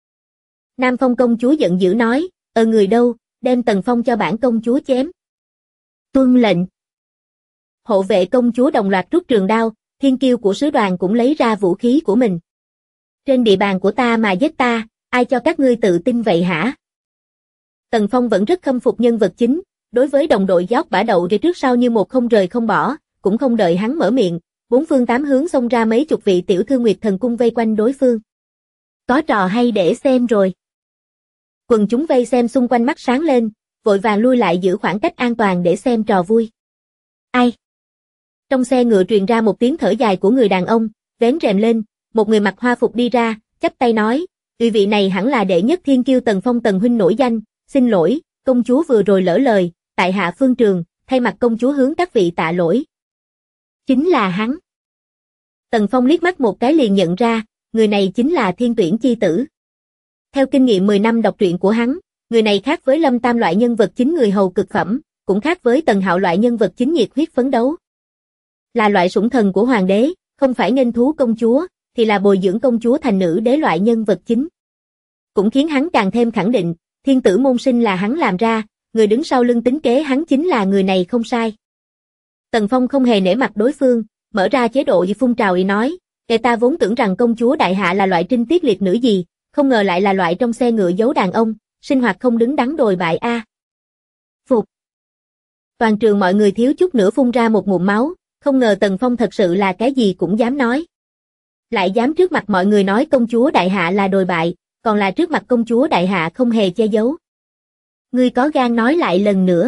Nam Phong công chúa giận dữ nói, người đâu, đem Tần Phong cho bản công chúa chém. Tuân lệnh. Hộ vệ công chúa đồng loạt rút trường đao, thiên kiêu của sứ đoàn cũng lấy ra vũ khí của mình. Trên địa bàn của ta mà giết ta, ai cho các ngươi tự tin vậy hả? Tần Phong vẫn rất khâm phục nhân vật chính, đối với đồng đội dốc bả đậu rồi trước sau như một không rời không bỏ, cũng không đợi hắn mở miệng, bốn phương tám hướng xông ra mấy chục vị tiểu thư Nguyệt Thần Cung vây quanh đối phương. Có trò hay để xem rồi. Quần chúng vây xem xung quanh mắt sáng lên, vội vàng lui lại giữ khoảng cách an toàn để xem trò vui. Ai? Trong xe ngựa truyền ra một tiếng thở dài của người đàn ông, vén rèm lên, một người mặc hoa phục đi ra, chắp tay nói, vị này hẳn là đệ nhất thiên kiêu Tần Phong Tần huynh nổi danh, xin lỗi, công chúa vừa rồi lỡ lời, tại hạ Phương Trường, thay mặt công chúa hướng các vị tạ lỗi. Chính là hắn. Tần Phong liếc mắt một cái liền nhận ra, người này chính là Thiên Tuyển chi tử. Theo kinh nghiệm 10 năm đọc truyện của hắn, người này khác với Lâm Tam loại nhân vật chính người hầu cực phẩm, cũng khác với Tần Hạo loại nhân vật chính nhiệt huyết phấn đấu. Là loại sủng thần của hoàng đế, không phải nghênh thú công chúa, thì là bồi dưỡng công chúa thành nữ đế loại nhân vật chính. Cũng khiến hắn càng thêm khẳng định, thiên tử môn sinh là hắn làm ra, người đứng sau lưng tính kế hắn chính là người này không sai. Tần Phong không hề nể mặt đối phương, mở ra chế độ phun trào ý nói, người ta vốn tưởng rằng công chúa đại hạ là loại trinh tiết liệt nữ gì, không ngờ lại là loại trong xe ngựa giấu đàn ông, sinh hoạt không đứng đắn đồi bại a. Phục. Toàn trường mọi người thiếu chút nữa phun ra một ngụm máu, không ngờ Tần Phong thật sự là cái gì cũng dám nói. Lại dám trước mặt mọi người nói công chúa đại hạ là đồi bại, còn là trước mặt công chúa đại hạ không hề che giấu. Ngươi có gan nói lại lần nữa.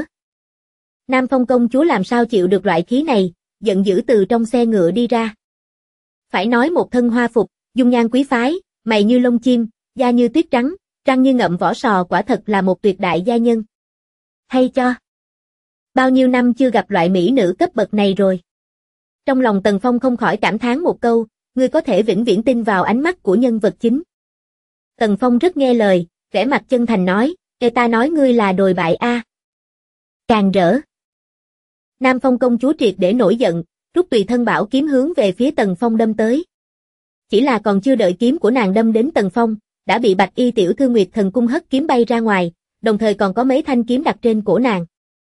Nam Phong công chúa làm sao chịu được loại khí này, giận dữ từ trong xe ngựa đi ra. Phải nói một thân hoa phục, dung nhan quý phái, mày như lông chim, da như tuyết trắng, răng như ngậm vỏ sò, quả thật là một tuyệt đại gia nhân. Hay cho. Bao nhiêu năm chưa gặp loại mỹ nữ cấp bậc này rồi. Trong lòng Tần Phong không khỏi cảm thán một câu, ngươi có thể vĩnh viễn tin vào ánh mắt của nhân vật chính. Tần Phong rất nghe lời, vẻ mặt chân thành nói, người ta nói ngươi là đồi bại a. Càng rỡ. Nam Phong công chúa triệt để nổi giận, rút tùy thân bảo kiếm hướng về phía Tần Phong đâm tới. Chỉ là còn chưa đợi kiếm của nàng đâm đến Tần Phong, đã bị Bạch Y tiểu thư Nguyệt Thần Cung hất kiếm bay ra ngoài, đồng thời còn có mấy thanh kiếm đặt trên cổ nàng.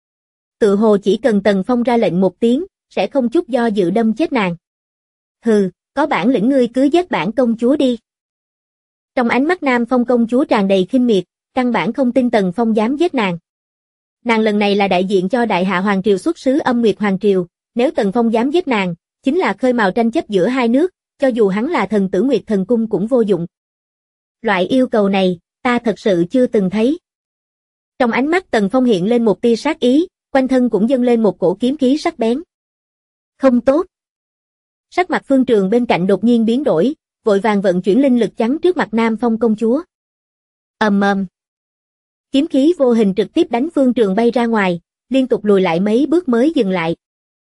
Tự hồ chỉ cần Tần Phong ra lệnh một tiếng, sẽ không chút do dự đâm chết nàng. Hừ, có bản lĩnh ngươi cứ giết bản công chúa đi. Trong ánh mắt Nam Phong công chúa tràn đầy khinh miệt, căn bản không tin Tần Phong dám giết nàng. Nàng lần này là đại diện cho Đại Hạ Hoàng Triều xuất xứ Âm Nguyệt Hoàng Triều, nếu Tần Phong dám giết nàng, chính là khơi mào tranh chấp giữa hai nước, cho dù hắn là thần tử Nguyệt Thần Cung cũng vô dụng. Loại yêu cầu này, ta thật sự chưa từng thấy. Trong ánh mắt Tần Phong hiện lên một tia sát ý, quanh thân cũng dâng lên một cổ kiếm khí sắc bén. Không tốt. Sắc mặt Phương Trường bên cạnh đột nhiên biến đổi, vội vàng vận chuyển linh lực chắn trước mặt Nam Phong công chúa. Ầm ầm. Kiếm khí vô hình trực tiếp đánh Phương Trường bay ra ngoài, liên tục lùi lại mấy bước mới dừng lại.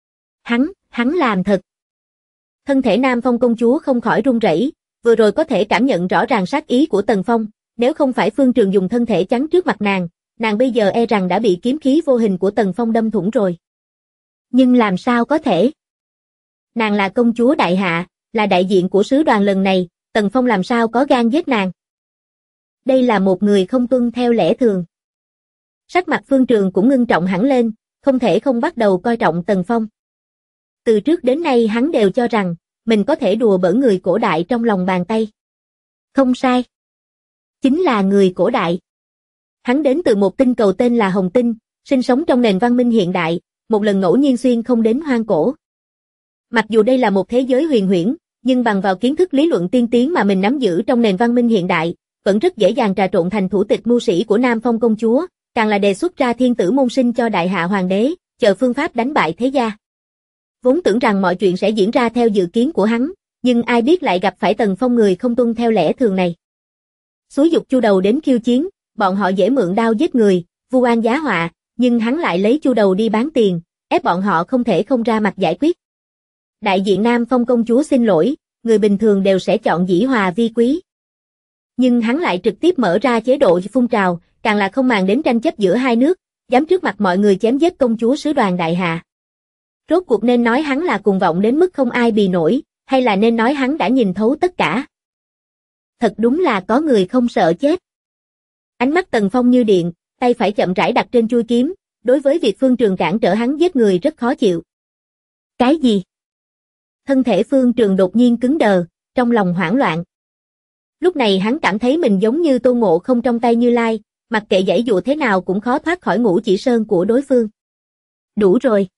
Hắn làm thật. Thân thể Nam Phong công chúa không khỏi run rẩy, vừa rồi có thể cảm nhận rõ ràng sát ý của Tần Phong, nếu không phải Phương Trường dùng thân thể chắn trước mặt nàng bây giờ e rằng đã bị kiếm khí vô hình của Tần Phong đâm thủng rồi. Nhưng làm sao có thể? Nàng là công chúa đại hạ, là đại diện của sứ đoàn lần này, Tần Phong làm sao có gan giết nàng? Đây là một người không tuân theo lẽ thường. Sắc mặt Phương Trường cũng ngưng trọng hẳn lên, không thể không bắt đầu coi trọng Tần Phong. Từ trước đến nay hắn đều cho rằng, mình có thể đùa bỡn người cổ đại trong lòng bàn tay. Không sai. Chính là người cổ đại. Hắn đến từ một tinh cầu tên là Hồng Tinh, sinh sống trong nền văn minh hiện đại, một lần ngẫu nhiên xuyên không đến hoang cổ. Mặc dù đây là một thế giới huyền huyễn, nhưng bằng vào kiến thức lý luận tiên tiến mà mình nắm giữ trong nền văn minh hiện đại, vẫn rất dễ dàng trà trộn thành thủ tịch mưu sĩ của Nam Phong công chúa, càng là đề xuất ra thiên tử môn sinh cho Đại Hạ Hoàng đế, chờ phương pháp đánh bại thế gia. Vốn tưởng rằng mọi chuyện sẽ diễn ra theo dự kiến của hắn, nhưng ai biết lại gặp phải Tần Phong người không tuân theo lẽ thường này. Xúi giục chu đầu đến khiêu chiến, bọn họ dễ mượn đao giết người, vu oan giá họa, nhưng hắn lại lấy Chu Đầu đi bán tiền, ép bọn họ không thể không ra mặt giải quyết. Đại diện Nam Phong công chúa xin lỗi, người bình thường đều sẽ chọn dĩ hòa vi quý. Nhưng hắn lại trực tiếp mở ra chế độ phun trào, càng là không màng đến tranh chấp giữa hai nước, dám trước mặt mọi người chém giết công chúa sứ đoàn đại hạ. Rốt cuộc nên nói hắn là cuồng vọng đến mức không ai bì nổi, hay là nên nói hắn đã nhìn thấu tất cả. Thật đúng là có người không sợ chết. Ánh mắt Tần Phong như điện, tay phải chậm rãi đặt trên chuôi kiếm, đối với việc Phương Trường cản trở hắn giết người rất khó chịu. Cái gì? Thân thể Phương Trường đột nhiên cứng đờ, trong lòng hoảng loạn. Lúc này hắn cảm thấy mình giống như Tôn Ngộ Không trong tay Như Lai, mặc kệ giãy dụa thế nào cũng khó thoát khỏi ngũ chỉ sơn của đối phương. Đủ rồi.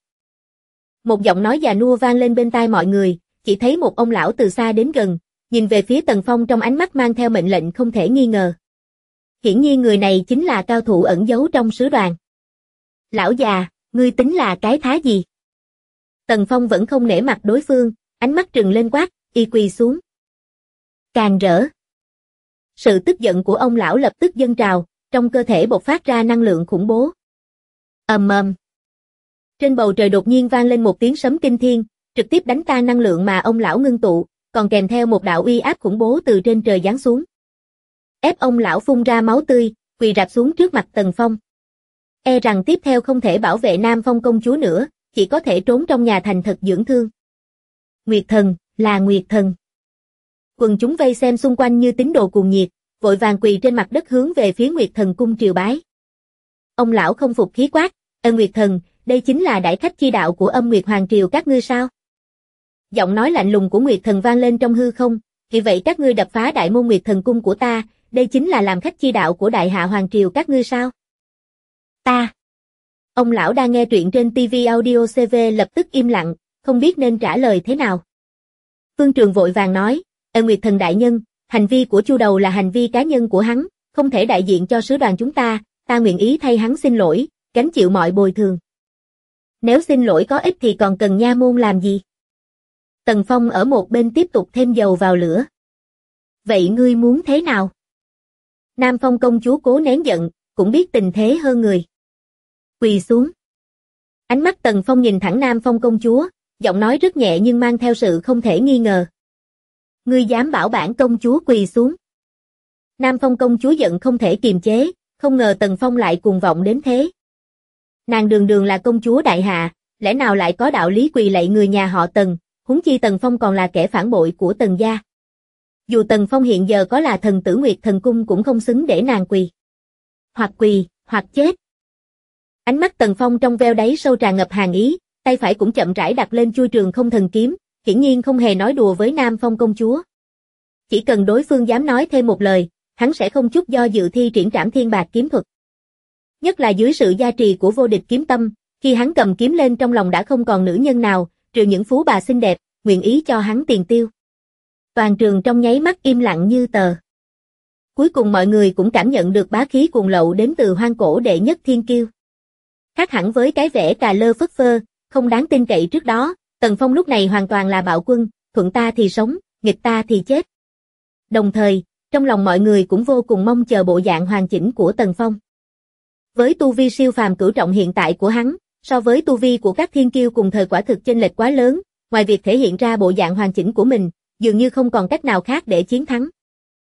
Một giọng nói già nua vang lên bên tai mọi người, chỉ thấy một ông lão từ xa đến gần, nhìn về phía Tần Phong trong ánh mắt mang theo mệnh lệnh không thể nghi ngờ. Hiển nhiên người này chính là cao thủ ẩn giấu trong sứ đoàn. Lão già, ngươi tính là cái thá gì? Tần Phong vẫn không nể mặt đối phương, ánh mắt trừng lên quát, y quỳ xuống. Càn rỡ. Sự tức giận của ông lão lập tức dâng trào, trong cơ thể bộc phát ra năng lượng khủng bố. Ầm ầm. Trên bầu trời đột nhiên vang lên một tiếng sấm kinh thiên, trực tiếp đánh tan năng lượng mà ông lão ngưng tụ, còn kèm theo một đạo uy áp khủng bố từ trên trời giáng xuống. Ép ông lão phun ra máu tươi, quỳ rạp xuống trước mặt Tần Phong. E rằng tiếp theo không thể bảo vệ Nam Phong công chúa nữa, chỉ có thể trốn trong nhà thành thật dưỡng thương. Nguyệt thần, là Nguyệt thần. Quần chúng vây xem xung quanh như tín đồ cuồng nhiệt, vội vàng quỳ trên mặt đất hướng về phía Nguyệt thần cung triều bái. Ông lão không phục khí quát, Nguyệt thần, đây chính là đại khách chi đạo của Âm Nguyệt Hoàng triều các ngươi sao? Giọng nói lạnh lùng của Nguyệt thần vang lên trong hư không, vì vậy các ngươi đập phá đại môn Nguyệt thần cung của ta, đây chính là làm khách chi đạo của đại hạ hoàng triều các ngươi sao? Ta. Ông lão đang nghe truyện trên TV Audio CV lập tức im lặng, không biết nên trả lời thế nào. Phương Trường vội vàng nói, Nguyệt thần đại nhân, hành vi của Chu Đầu là hành vi cá nhân của hắn, không thể đại diện cho sứ đoàn chúng ta nguyện ý thay hắn xin lỗi, gánh chịu mọi bồi thường. Nếu xin lỗi có ích thì còn cần nha môn làm gì? Tần Phong ở một bên tiếp tục thêm dầu vào lửa. Vậy ngươi muốn thế nào? Nam Phong công chúa cố nén giận, cũng biết tình thế hơn người. Quỳ xuống. Ánh mắt Tần Phong nhìn thẳng Nam Phong công chúa, giọng nói rất nhẹ nhưng mang theo sự không thể nghi ngờ. Ngươi dám bảo bản công chúa quỳ xuống? Nam Phong công chúa giận không thể kiềm chế, không ngờ Tần Phong lại cuồng vọng đến thế. Nàng đường đường là công chúa đại hạ, lẽ nào lại có đạo lý quỳ lạy người nhà họ Tần, huống chi Tần Phong còn là kẻ phản bội của Tần gia. Dù Tần Phong hiện giờ có là thần tử Nguyệt thần cung cũng không xứng để nàng quỳ. Hoặc quỳ, hoặc chết. Ánh mắt Tần Phong trong veo đáy sâu tràn ngập hàn ý, tay phải cũng chậm rãi đặt lên chuôi Trường Không thần kiếm, hiển nhiên không hề nói đùa với Nam Phong công chúa. Chỉ cần đối phương dám nói thêm một lời, hắn sẽ không chút do dự thi triển Trảm Thiên Bạc kiếm thuật. Nhất là dưới sự gia trì của vô địch kiếm tâm, khi hắn cầm kiếm lên trong lòng đã không còn nữ nhân nào, trừ những phú bà xinh đẹp, nguyện ý cho hắn tiền tiêu. Toàn trường trong nháy mắt im lặng như tờ. Cuối cùng mọi người cũng cảm nhận được bá khí cuồng lậu đến từ hoang cổ đệ nhất thiên kiêu. Khác hẳn với cái vẻ cà lơ phất phơ, không đáng tin cậy trước đó, Tần Phong lúc này hoàn toàn là bạo quân, thuận ta thì sống, nghịch ta thì chết. Đồng thời, trong lòng mọi người cũng vô cùng mong chờ bộ dạng hoàn chỉnh của Tần Phong. Với tu vi siêu phàm cửu trọng hiện tại của hắn, so với tu vi của các thiên kiêu cùng thời quả thực chênh lệch quá lớn, ngoài việc thể hiện ra bộ dạng hoàn chỉnh của mình, dường như không còn cách nào khác để chiến thắng.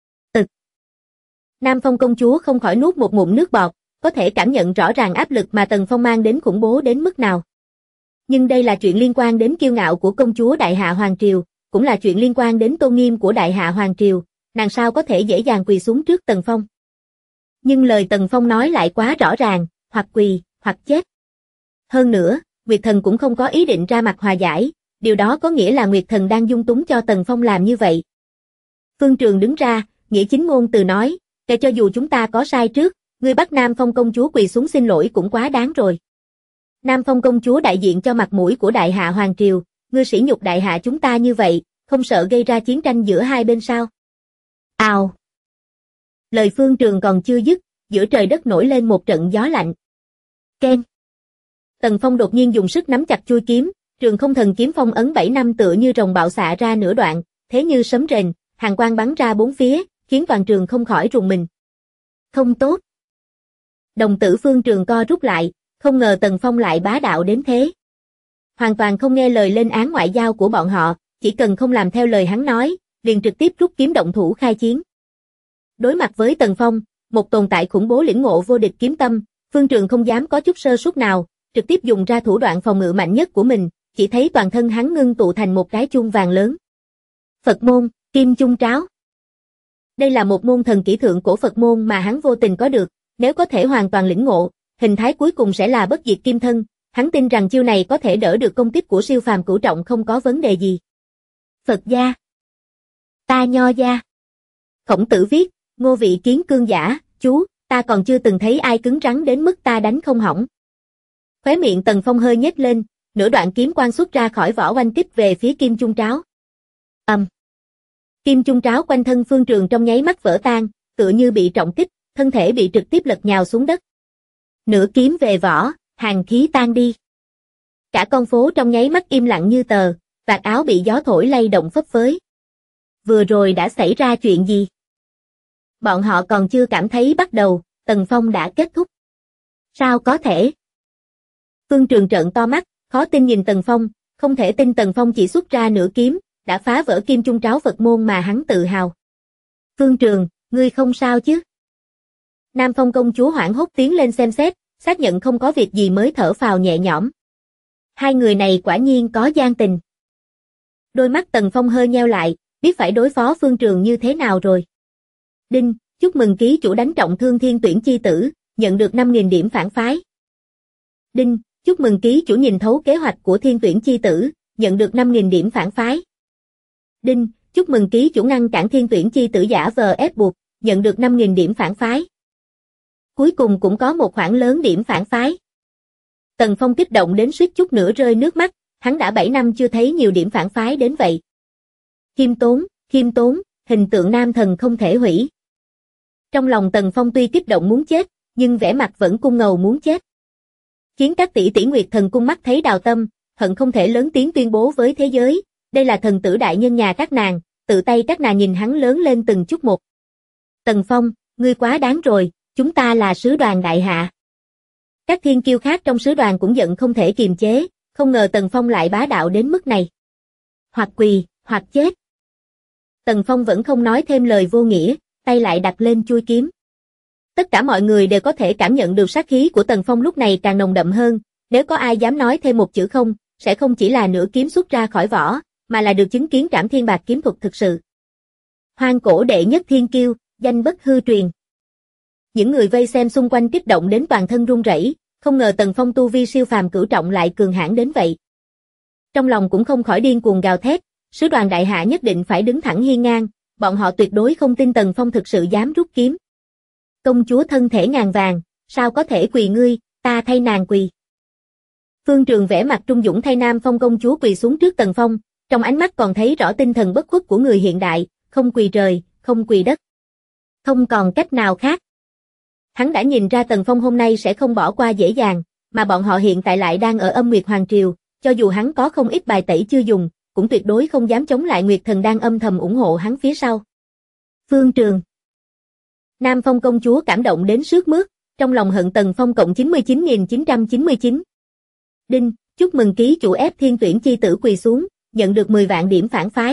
Nam Phong công chúa không khỏi nuốt một ngụm nước bọt, có thể cảm nhận rõ ràng áp lực mà Tần Phong mang đến khủng bố đến mức nào. Nhưng đây là chuyện liên quan đến kiêu ngạo của công chúa Đại Hạ Hoàng Triều, cũng là chuyện liên quan đến tôn nghiêm của Đại Hạ Hoàng Triều, nàng sao có thể dễ dàng quỳ xuống trước Tần Phong. Nhưng lời Tần Phong nói lại quá rõ ràng, hoặc quỳ, hoặc chết. Hơn nữa, Nguyệt Thần cũng không có ý định ra mặt hòa giải, điều đó có nghĩa là Nguyệt Thần đang dung túng cho Tần Phong làm như vậy. Phương Trường đứng ra, nghĩa chính ngôn từ nói, kể cho dù chúng ta có sai trước, ngươi bắt Nam Phong công chúa quỳ xuống xin lỗi cũng quá đáng rồi. Nam Phong công chúa đại diện cho mặt mũi của Đại Hạ Hoàng Triều, ngươi sỉ nhục Đại Hạ chúng ta như vậy, không sợ gây ra chiến tranh giữa hai bên sao? Ào! Lời Phương Trường còn chưa dứt, giữa trời đất nổi lên một trận gió lạnh. Keng! Tần Phong đột nhiên dùng sức nắm chặt chuôi kiếm, Trường Không thần kiếm phong ấn 7 năm tựa như rồng bạo xạ ra nửa đoạn, thế như sấm rền, hàn quang bắn ra bốn phía, khiến toàn trường không khỏi rùng mình. Không tốt. Đồng tử Phương Trường co rút lại, không ngờ Tần Phong lại bá đạo đến thế. Hoàn toàn không nghe lời lên án ngoại giao của bọn họ, chỉ cần không làm theo lời hắn nói, liền trực tiếp rút kiếm động thủ khai chiến. Đối mặt với Tần Phong, một tồn tại khủng bố lĩnh ngộ vô địch kiếm tâm, Phương Trường không dám có chút sơ suất nào, trực tiếp dùng ra thủ đoạn phòng ngự mạnh nhất của mình, chỉ thấy toàn thân hắn ngưng tụ thành một cái chuông vàng lớn. Phật môn, Kim Chung Tráo. Đây là một môn thần kỹ thượng cổ Phật môn mà hắn vô tình có được, nếu có thể hoàn toàn lĩnh ngộ, hình thái cuối cùng sẽ là bất diệt kim thân, hắn tin rằng chiêu này có thể đỡ được công kích của siêu phàm cửu trọng không có vấn đề gì. Phật gia. Ta Nho gia. Khổng Tử viết, Ngô vị kiến cương giả, chú, ta còn chưa từng thấy ai cứng rắn đến mức ta đánh không hỏng. Khóe miệng Tần Phong hơi nhếch lên, nửa đoạn kiếm quang xuất ra khỏi vỏ oanh kích về phía Kim Chung Tráo. Kim Chung Tráo quanh thân Phương Trường trong nháy mắt vỡ tan, tựa như bị trọng kích, thân thể bị trực tiếp lật nhào xuống đất. Nửa kiếm về vỏ, hàn khí tan đi. Cả con phố trong nháy mắt im lặng như tờ, vạt áo bị gió thổi lay động phấp phới. Vừa rồi đã xảy ra chuyện gì? Bọn họ còn chưa cảm thấy bắt đầu, Tần Phong đã kết thúc. Sao có thể? Phương Trường trợn to mắt, khó tin nhìn Tần Phong, không thể tin Tần Phong chỉ xuất ra nửa kiếm, đã phá vỡ Kim Chung Tráo Phật môn mà hắn tự hào. Phương Trường, ngươi không sao chứ? Nam Phong công chúa hoảng hốt tiến lên xem xét, xác nhận không có việc gì mới thở phào nhẹ nhõm. Hai người này quả nhiên có gian tình. Đôi mắt Tần Phong hơi nheo lại, biết phải đối phó Phương Trường như thế nào rồi. Đinh, chúc mừng ký chủ đánh trọng thương Thiên Tuyển chi tử, nhận được 5.000 điểm phản phái. Đinh, chúc mừng ký chủ nhìn thấu kế hoạch của Thiên Tuyển chi tử, nhận được 5.000 điểm phản phái. Đinh, chúc mừng ký chủ ngăn cản Thiên Tuyển chi tử giả vờ ép buộc, nhận được 5.000 điểm phản phái. Cuối cùng cũng có một khoản lớn điểm phản phái. Tần Phong kích động đến suýt chút nữa rơi nước mắt, hắn đã 7 năm chưa thấy nhiều điểm phản phái đến vậy. Khiêm tốn, hình tượng nam thần không thể hủy. Trong lòng Tần Phong tuy kích động muốn chết, nhưng vẻ mặt vẫn cung ngầu muốn chết. Khiến các tỷ tỷ Nguyệt Thần cung mắt thấy đào tâm, hận không thể lớn tiếng tuyên bố với thế giới, đây là thần tử đại nhân nhà các nàng, tự tay các nàng nhìn hắn lớn lên từng chút một. Tần Phong, ngươi quá đáng rồi, chúng ta là sứ đoàn đại hạ. Các thiên kiêu khác trong sứ đoàn cũng giận không thể kiềm chế, không ngờ Tần Phong lại bá đạo đến mức này. Hoặc quỳ, hoặc chết. Tần Phong vẫn không nói thêm lời vô nghĩa, tay lại đặt lên chuôi kiếm. Tất cả mọi người đều có thể cảm nhận được sát khí của Tần Phong lúc này càng nồng đậm hơn, nếu có ai dám nói thêm một chữ không, sẽ không chỉ là nửa kiếm xuất ra khỏi vỏ, mà là được chứng kiến Trảm Thiên Bạc kiếm thuật thực sự. Hoang cổ đệ nhất thiên kiêu, danh bất hư truyền. Những người vây xem xung quanh kích động đến toàn thân run rẩy, không ngờ Tần Phong tu vi siêu phàm cửu trọng lại cường hãn đến vậy. Trong lòng cũng không khỏi điên cuồng gào thét, sứ đoàn đại hạ nhất định phải đứng thẳng hiên ngang, bọn họ tuyệt đối không tin Tần Phong thực sự dám rút kiếm. Công chúa thân thể ngàn vàng, sao có thể quỳ ngươi, ta thay nàng quỳ. Phương Trường vẻ mặt trung dũng thay Nam Phong công chúa quỳ xuống trước Tần Phong, trong ánh mắt còn thấy rõ tinh thần bất khuất của người hiện đại, không quỳ trời, không quỳ đất. Không còn cách nào khác. Hắn đã nhìn ra Tần Phong hôm nay sẽ không bỏ qua dễ dàng, mà bọn họ hiện tại lại đang ở Âm Nguyệt Hoàng Triều, cho dù hắn có không ít bài tẩy chưa dùng, cũng tuyệt đối không dám chống lại Nguyệt Thần đang âm thầm ủng hộ hắn phía sau. Phương Trường. Nam Phong công chúa cảm động đến sướt mướt, trong lòng hận Tần Phong cộng 99.999. Đinh, chúc mừng ký chủ ép Thiên Tuyển chi tử quỳ xuống, nhận được 10 vạn điểm phản phái.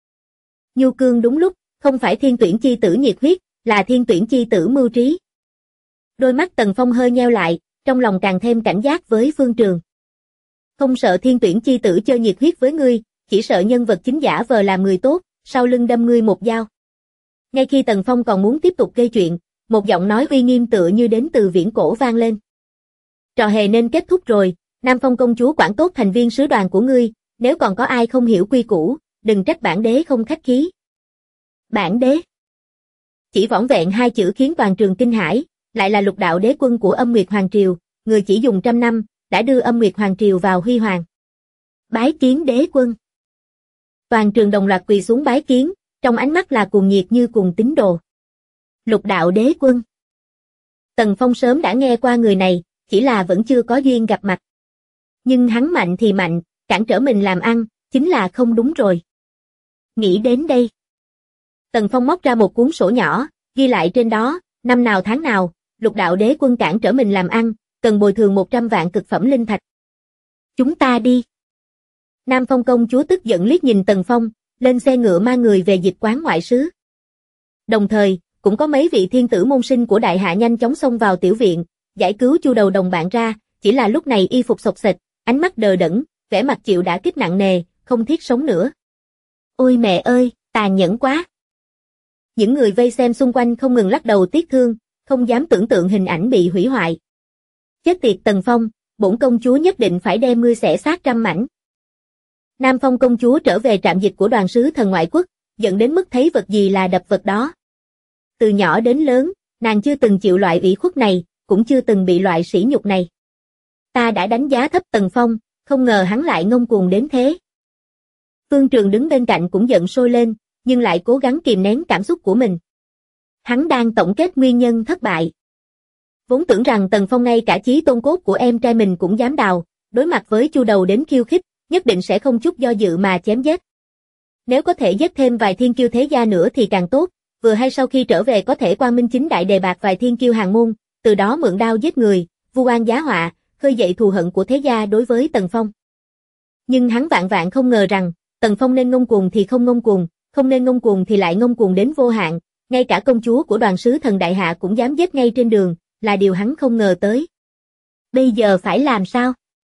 Nhu cương đúng lúc, không phải Thiên Tuyển chi tử nhiệt huyết, là Thiên Tuyển chi tử mưu trí. Đôi mắt Tần Phong hơi nheo lại, trong lòng càng thêm cảnh giác với Phương Trường. Không sợ Thiên Tuyển chi tử chơi nhiệt huyết với ngươi, chỉ sợ nhân vật chính giả vờ làm người tốt, sau lưng đâm ngươi một dao. Ngay khi Tần Phong còn muốn tiếp tục gây chuyện, một giọng nói uy nghiêm tựa như đến từ viễn cổ vang lên. Trò hề nên kết thúc rồi, Nam Phong công chúa quản tốt thành viên sứ đoàn của ngươi, nếu còn có ai không hiểu quy củ, đừng trách bản đế không khách khí. Bản đế. Chỉ vỏn vẹn hai chữ khiến toàn trường kinh hãi, lại là lục đạo đế quân của Âm Nguyệt Hoàng Triều, người chỉ dùng 100 năm, đã đưa Âm Nguyệt Hoàng Triều vào huy hoàng. Bái kiến đế quân. Toàn trường đồng loạt quỳ xuống bái kiến, trong ánh mắt là cuồng nhiệt như cuồng tín đồ. Lục đạo đế quân. Tần Phong sớm đã nghe qua người này, chỉ là vẫn chưa có duyên gặp mặt. Nhưng hắn mạnh thì mạnh, cản trở mình làm ăn, chính là không đúng rồi. Nghĩ đến đây. Tần Phong móc ra một cuốn sổ nhỏ, ghi lại trên đó, năm nào tháng nào, lục đạo đế quân cản trở mình làm ăn, cần bồi thường 100 vạn cực phẩm linh thạch. Chúng ta đi. Nam Phong công chúa tức giận liếc nhìn Tần Phong, lên xe ngựa mang người về dịch quán ngoại sứ. Đồng thời, cũng có mấy vị thiên tử môn sinh của đại hạ nhanh chóng xông vào tiểu viện, giải cứu Chu Đầu đồng bạn ra, chỉ là lúc này y phục xộc xệch, ánh mắt đờ đẫn, vẻ mặt chịu đả kích nặng nề, không thiết sống nữa. Ôi mẹ ơi, tàn nhẫn quá. Những người vây xem xung quanh không ngừng lắc đầu tiếc thương, không dám tưởng tượng hình ảnh bị hủy hoại. Chết tiệt Tần Phong, bổn công chúa nhất định phải đem ngươi xẻ xác trăm mảnh. Nam Phong công chúa trở về trạm dịch của đoàn sứ thần ngoại quốc, giận đến mức thấy vật gì là đập vật đó. Từ nhỏ đến lớn, nàng chưa từng chịu loại ủy khuất này, cũng chưa từng bị loại sỉ nhục này. Ta đã đánh giá thấp Tần Phong, không ngờ hắn lại ngông cuồng đến thế. Phương Trường đứng bên cạnh cũng giận sôi lên, nhưng lại cố gắng kìm nén cảm xúc của mình. Hắn đang tổng kết nguyên nhân thất bại. Vốn tưởng rằng Tần Phong ngay cả chí tôn cốt của em trai mình cũng dám đào, đối mặt với Chu Đầu đến khiêu khích, nhất định sẽ không chút do dự mà chém giết. Nếu có thể giết thêm vài thiên kiêu thế gia nữa thì càng tốt, vừa hay sau khi trở về có thể quang minh chính đại đề bạt vài thiên kiêu hàng môn, từ đó mượn đao giết người, vu oan giá họa, khơi dậy thù hận của thế gia đối với Tần Phong. Nhưng hắn vạn vạn không ngờ rằng, Tần Phong nên ngông cuồng thì không ngông cuồng, không nên ngông cuồng thì lại ngông cuồng đến vô hạn, ngay cả công chúa của đoàn sứ thần đại hạ cũng dám giết ngay trên đường, là điều hắn không ngờ tới. Bây giờ phải làm sao?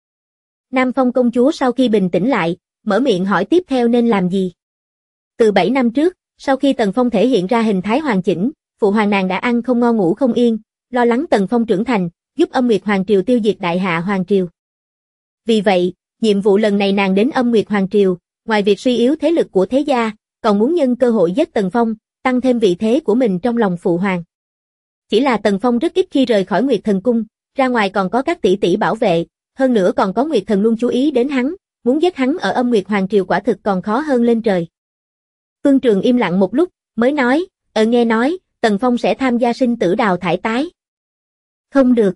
Nam Phong công chúa sau khi bình tĩnh lại, mở miệng hỏi tiếp theo nên làm gì? Từ 7 năm trước, sau khi Tần Phong thể hiện ra hình thái hoàn chỉnh, phụ hoàng nàng đã ăn không ngon ngủ không yên, lo lắng Tần Phong trưởng thành, giúp Âm Nguyệt Hoàng Triều tiêu diệt đại hạ Hoàng Triều. Vì vậy, nhiệm vụ lần này nàng đến Âm Nguyệt Hoàng Triều, ngoài việc suy yếu thế lực của thế gia, còn muốn nhân cơ hội giết Tần Phong, tăng thêm vị thế của mình trong lòng phụ hoàng. Chỉ là Tần Phong rất ít khi rời khỏi Nguyệt Thần Cung, ra ngoài còn có các tỷ tỷ bảo vệ, hơn nữa còn có Nguyệt Thần luôn chú ý đến hắn, muốn giết hắn ở Âm Nguyệt Hoàng Triều quả thực còn khó hơn lên trời. Phương Trường im lặng một lúc, mới nói, nghe nói, Tần Phong sẽ tham gia sinh tử đào thải tái. Không được.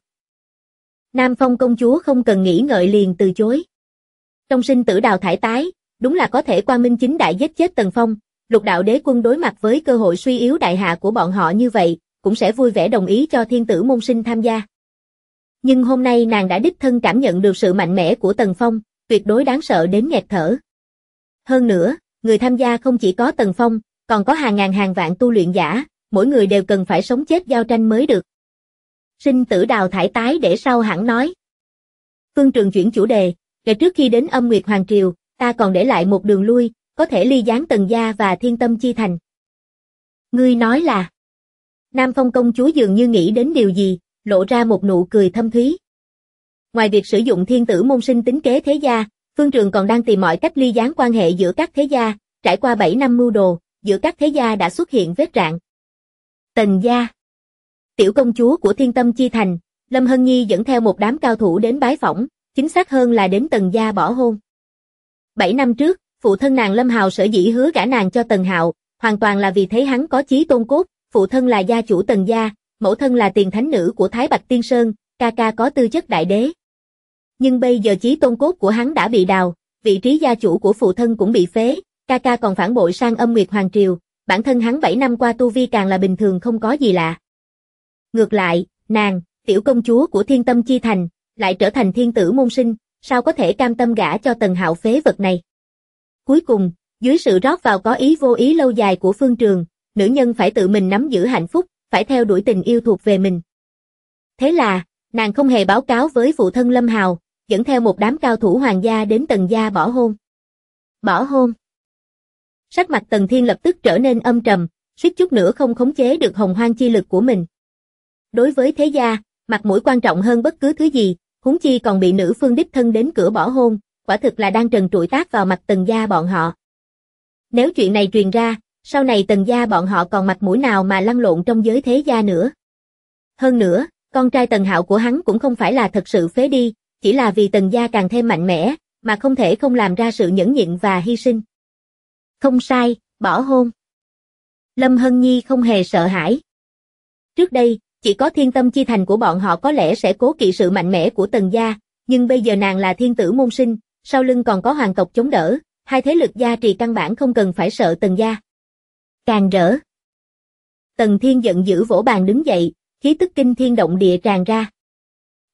Nam Phong công chúa không cần nghĩ ngợi liền từ chối. Trong sinh tử đào thải tái, đúng là có thể quang minh chính đại giết chết Tần Phong, Lục đạo đế quân đối mặt với cơ hội suy yếu đại hạ của bọn họ như vậy, cũng sẽ vui vẻ đồng ý cho thiên tử môn sinh tham gia. Nhưng hôm nay nàng đã đích thân cảm nhận được sự mạnh mẽ của Tần Phong, tuyệt đối đáng sợ đến nghẹt thở. Hơn nữa, người tham gia không chỉ có Tần Phong, còn có hàng ngàn hàng vạn tu luyện giả, mỗi người đều cần phải sống chết giao tranh mới được. Sinh tử đào thải tái để sau hẳn nói. Phương Trường chuyển chủ đề, kể trước khi đến Âm Nguyệt Hoàng Triều, ta còn để lại một đường lui, có thể ly gián Tần gia và Thiên Tâm Chi Thành. Ngươi nói là... Nam Phong công chúa dường như nghĩ đến điều gì, lộ ra một nụ cười thâm thúy. Ngoài việc sử dụng thiên tử môn sinh tính kế thế gia, Phương Trường còn đang tìm mọi cách ly gián quan hệ giữa các thế gia, trải qua 7 năm mưu đồ, giữa các thế gia đã xuất hiện vết rạn. Tần gia. Tiểu công chúa của Thiên Tâm Chi Thành, Lâm Hân Nhi dẫn theo một đám cao thủ đến bái phỏng, chính xác hơn là đến Tần gia bỏ hôn. 7 năm trước, phụ thân nàng Lâm Hào sở dĩ hứa gả nàng cho Tần Hạo, hoàn toàn là vì thấy hắn có chí tôn cốt, phụ thân là gia chủ Tần gia, mẫu thân là tiền thánh nữ của Thái Bạch Tiên Sơn, ca ca có tư chất đại đế. Nhưng bây giờ chí tôn cốt của hắn đã bị đào, vị trí gia chủ của phụ thân cũng bị phế, ca ca còn phản bội sang Âm Nguyệt Hoàng Triều, bản thân hắn 7 năm qua tu vi càng là bình thường không có gì lạ. Ngược lại, nàng, tiểu công chúa của Thiên Tâm Chi Thành, lại trở thành thiên tử môn sinh, sao có thể cam tâm gả cho Tần Hạo phế vật này. Cuối cùng, dưới sự rót vào có ý vô ý lâu dài của Phương Trường, nữ nhân phải tự mình nắm giữ hạnh phúc, phải theo đuổi tình yêu thuộc về mình. Thế là, nàng không hề báo cáo với phụ thân Lâm Hào, dẫn theo một đám cao thủ hoàng gia đến Tần gia bỏ hôn. Bỏ hôn. Sắc mặt Tần Thiên lập tức trở nên âm trầm, suýt chút nữa không khống chế được hồng hoang chi lực của mình. Đối với thế gia, mặt mũi quan trọng hơn bất cứ thứ gì, huống chi còn bị nữ phương đích thân đến cửa bỏ hôn, quả thực là đang trần trụi tát vào mặt Tần gia bọn họ. Nếu chuyện này truyền ra, sau này Tần gia bọn họ còn mặt mũi nào mà lăn lộn trong giới thế gia nữa. Hơn nữa, con trai Tần Hạo của hắn cũng không phải là thật sự phế đi, chỉ là vì Tần gia càng thêm mạnh mẽ, mà không thể không làm ra sự nhẫn nhịn và hy sinh. Không sai, bỏ hôn. Lâm Hân Nhi không hề sợ hãi. Trước đây, chỉ có Thiên Tâm Chi Thành của bọn họ có lẽ sẽ cố kỵ sự mạnh mẽ của Tần gia, nhưng bây giờ nàng là thiên tử môn sinh, sau lưng còn có hoàng tộc chống đỡ, hai thế lực gia trì căn bản không cần phải sợ Tần gia. Càng rỡ. Tần Thiên giận dữ vỗ bàn đứng dậy, khí tức kinh thiên động địa tràn ra.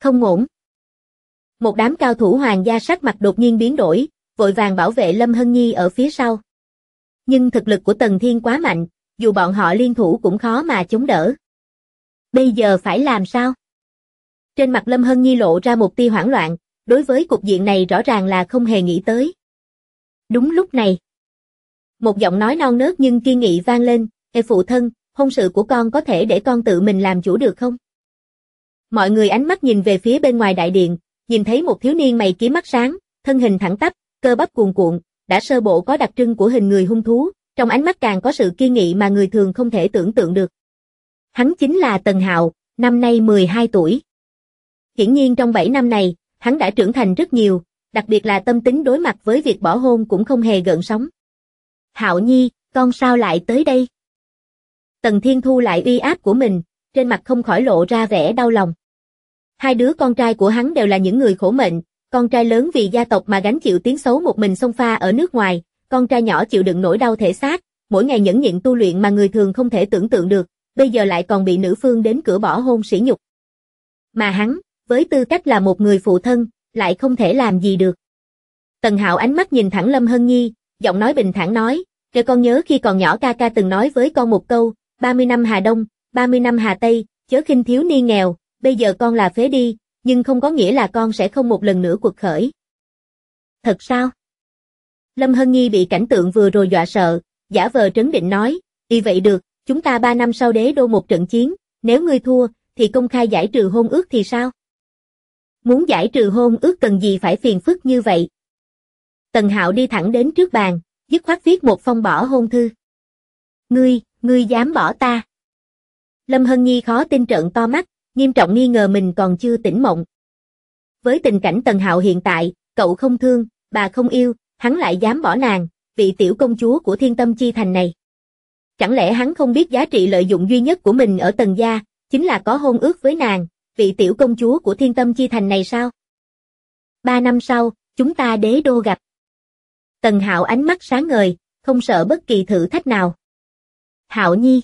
Không ổn. Một đám cao thủ hoàng gia sắc mặt đột nhiên biến đổi, vội vàng bảo vệ Lâm Hân Nhi ở phía sau. Nhưng thực lực của Tần Thiên quá mạnh, dù bọn họ liên thủ cũng khó mà chống đỡ. Bây giờ phải làm sao? Trên mặt Lâm Hân Nhi lộ ra một tia hoảng loạn, đối với cục diện này rõ ràng là không hề nghĩ tới. Đúng lúc này, một giọng nói non nớt nhưng kiên nghị vang lên, "Ê phụ thân, hôn sự của con có thể để con tự mình làm chủ được không?" Mọi người ánh mắt nhìn về phía bên ngoài đại điện, nhìn thấy một thiếu niên mày kiếm mắt sáng, thân hình thẳng tắp, cơ bắp cuồn cuộn, đã sơ bộ có đặc trưng của hình người hung thú, trong ánh mắt càng có sự kiên nghị mà người thường không thể tưởng tượng được. Hắn chính là Tần Hạo, năm nay 12 tuổi. Hiển nhiên trong 7 năm này, hắn đã trưởng thành rất nhiều, đặc biệt là tâm tính đối mặt với việc bỏ hôn cũng không hề gợn sóng. "Hạo Nhi, con sao lại tới đây?" Tần Thiên thu lại uy áp của mình, trên mặt không khỏi lộ ra vẻ đau lòng. Hai đứa con trai của hắn đều là những người khổ mệnh, con trai lớn vì gia tộc mà gánh chịu tiếng xấu một mình xông pha ở nước ngoài, con trai nhỏ chịu đựng nỗi đau thể xác, mỗi ngày nhẫn nhịn tu luyện mà người thường không thể tưởng tượng được, bây giờ lại còn bị nữ phương đến cửa bỏ hôn sỉ nhục. Mà hắn, với tư cách là một người phụ thân, lại không thể làm gì được. Tần Hạo ánh mắt nhìn thẳng Lâm Hân Nhi, giọng nói bình thản nói, "Kể con nhớ khi còn nhỏ ca ca từng nói với con một câu, 30 năm Hà Đông, 30 năm Hà Tây, chớ khinh thiếu niên nghèo, bây giờ con là phế đi, nhưng không có nghĩa là con sẽ không một lần nữa quật khởi." "Thật sao?" Lâm Hân Nhi bị cảnh tượng vừa rồi dọa sợ, giả vờ trấn định nói, vậy được, chúng ta 3 năm sau đế đô một trận chiến, nếu ngươi thua, thì công khai giải trừ hôn ước thì sao?" "Muốn giải trừ hôn ước cần gì phải phiền phức như vậy?" Tần Hạo đi thẳng đến trước bàn, dứt khoát viết một phong bỏ hôn thư. Ngươi dám bỏ ta?" Lâm Hân Nhi khó tin trợn to mắt, nghiêm trọng nghi ngờ mình còn chưa tỉnh mộng. Với tình cảnh Tần Hạo hiện tại, cậu không thương, bà không yêu, hắn lại dám bỏ nàng, vị tiểu công chúa của Thiên Tâm Chi Thành này. Chẳng lẽ hắn không biết giá trị lợi dụng duy nhất của mình ở Tần gia, chính là có hôn ước với nàng, vị tiểu công chúa của Thiên Tâm Chi Thành này sao? 3 năm sau, chúng ta đế đô gặp. Tần Hạo ánh mắt sáng ngời, không sợ bất kỳ thử thách nào. "Hạo Nhi."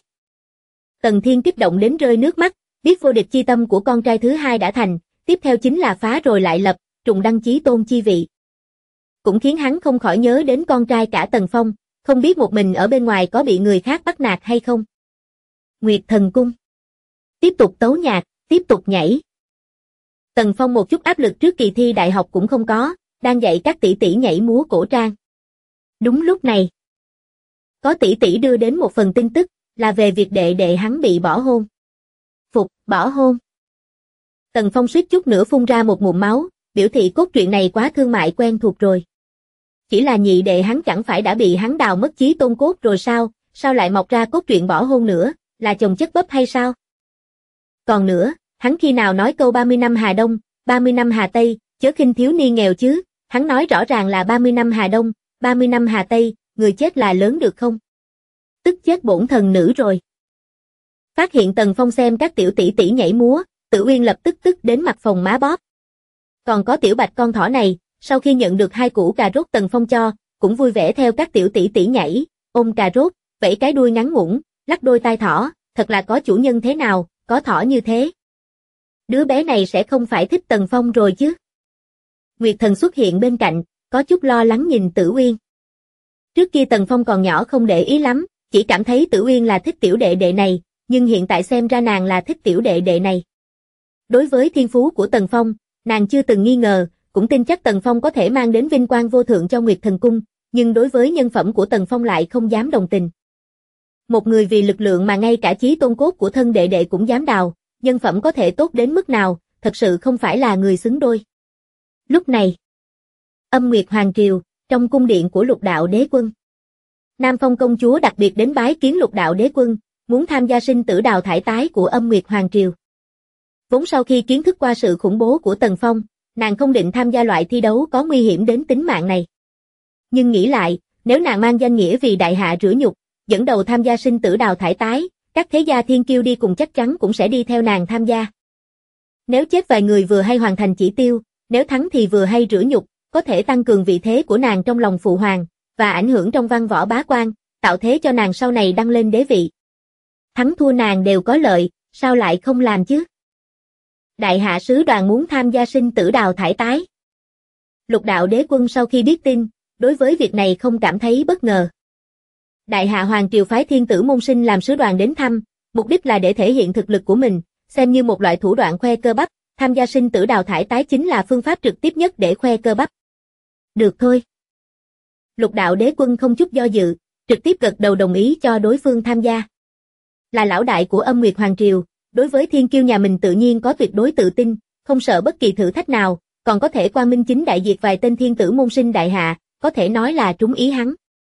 Tần Thiên kích động đến rơi nước mắt, biết vô địch chi tâm của con trai thứ hai đã thành, tiếp theo chính là phá rồi lại lập, trùng đăng chí tôn chi vị. Cũng khiến hắn không khỏi nhớ đến con trai cả Tần Phong, không biết một mình ở bên ngoài có bị người khác bắt nạt hay không. Nguyệt Thần Cung. Tiếp tục tấu nhạc, tiếp tục nhảy. Tần Phong một chút áp lực trước kỳ thi đại học cũng không có, đang dạy các tỷ tỷ nhảy múa cổ trang. Đúng lúc này, có tỷ tỷ đưa đến một phần tin tức, là về việc đệ đệ hắn bị bỏ hôn. Phục, bỏ hôn. Tần Phong suýt chút nữa phun ra một ngụm máu, biểu thị cốt truyện này quá thương mại quen thuộc rồi. Chỉ là nhị đệ hắn chẳng phải đã bị hắn đào mất chí tôn cốt rồi sao, sao lại mọc ra cốt truyện bỏ hôn nữa, là chồng chất bắp hay sao? Còn nữa, hắn khi nào nói câu 30 năm Hà Đông, 30 năm Hà Tây, chớ khinh thiếu niên nghèo chứ, hắn nói rõ ràng là 30 năm Hà Đông, 30 năm Hà Tây, người chết là lớn được không? Tức chết bổn thần nữ rồi. Phát hiện Tần Phong xem các tiểu tỷ tỷ nhảy múa, Tử Uyên lập tức tức đến mặt phồng má bóp. Còn có tiểu bạch con thỏ này, sau khi nhận được 2 củ cà rốt Tần Phong cho, cũng vui vẻ theo các tiểu tỷ tỷ nhảy, ôm cà rốt, vẫy cái đuôi ngắn ngủn, lắc đôi tai thỏ, thật là có chủ nhân thế nào, có thỏ như thế. Đứa bé này sẽ không phải thích Tần Phong rồi chứ? Nguyệt Thần xuất hiện bên cạnh, có chút lo lắng nhìn Tử Uyên. Trước kia Tần Phong còn nhỏ không để ý lắm, chỉ cảm thấy Tử Uyên là thích tiểu đệ đệ này, nhưng hiện tại xem ra nàng là thích tiểu đệ đệ này. Đối với thiên phú của Tần Phong, nàng chưa từng nghi ngờ, cũng tin chắc Tần Phong có thể mang đến vinh quang vô thượng cho Nguyệt Thần Cung, nhưng đối với nhân phẩm của Tần Phong lại không dám đồng tình. Một người vì lực lượng mà ngay cả chí tôn cốt của thân đệ đệ cũng dám đào, nhân phẩm có thể tốt đến mức nào, thật sự không phải là người xứng đôi. Lúc này, Âm Nguyệt Hoàng Triều, trong cung điện của Lục Đạo Đế Quân. Nam Phong công chúa đặc biệt đến bái kiến Lục Đạo Đế Quân, muốn tham gia sinh tử đào thải tái của Âm Nguyệt Hoàng Triều. Vốn sau khi kiến thức qua sự khủng bố của Tần Phong, nàng không định tham gia loại thi đấu có nguy hiểm đến tính mạng này. Nhưng nghĩ lại, nếu nàng mang danh nghĩa vì đại hạ rửa nhục, dẫn đầu tham gia sinh tử đào thải tái, các thế gia thiên kiêu đi cùng chắc chắn cũng sẽ đi theo nàng tham gia. Nếu chết vài người vừa hay hoàn thành chỉ tiêu, nếu thắng thì vừa hay rửa nhục, có thể tăng cường vị thế của nàng trong lòng phụ hoàng, và ảnh hưởng trong văn võ bá quan, tạo thế cho nàng sau này đăng lên đế vị. Thắng thua nàng đều có lợi, sao lại không làm chứ? Đại hạ sứ đoàn muốn tham gia sinh tử đào thải tái. Lục đạo đế quân sau khi biết tin, đối với việc này không cảm thấy bất ngờ. Đại hạ hoàng triều phái thiên tử môn sinh làm sứ đoàn đến thăm, mục đích là để thể hiện thực lực của mình, xem như một loại thủ đoạn khoe cơ bắp, tham gia sinh tử đào thải tái chính là phương pháp trực tiếp nhất để khoe cơ bắp. Được thôi. Lục đạo đế quân không chút do dự, trực tiếp gật đầu đồng ý cho đối phương tham gia. Là lão đại của Âm Nguyệt Hoàng Triều, đối với thiên kiêu nhà mình tự nhiên có tuyệt đối tự tin, không sợ bất kỳ thử thách nào, còn có thể quang minh chính đại diệt vài tên thiên tử môn sinh đại hạ, có thể nói là trúng ý hắn.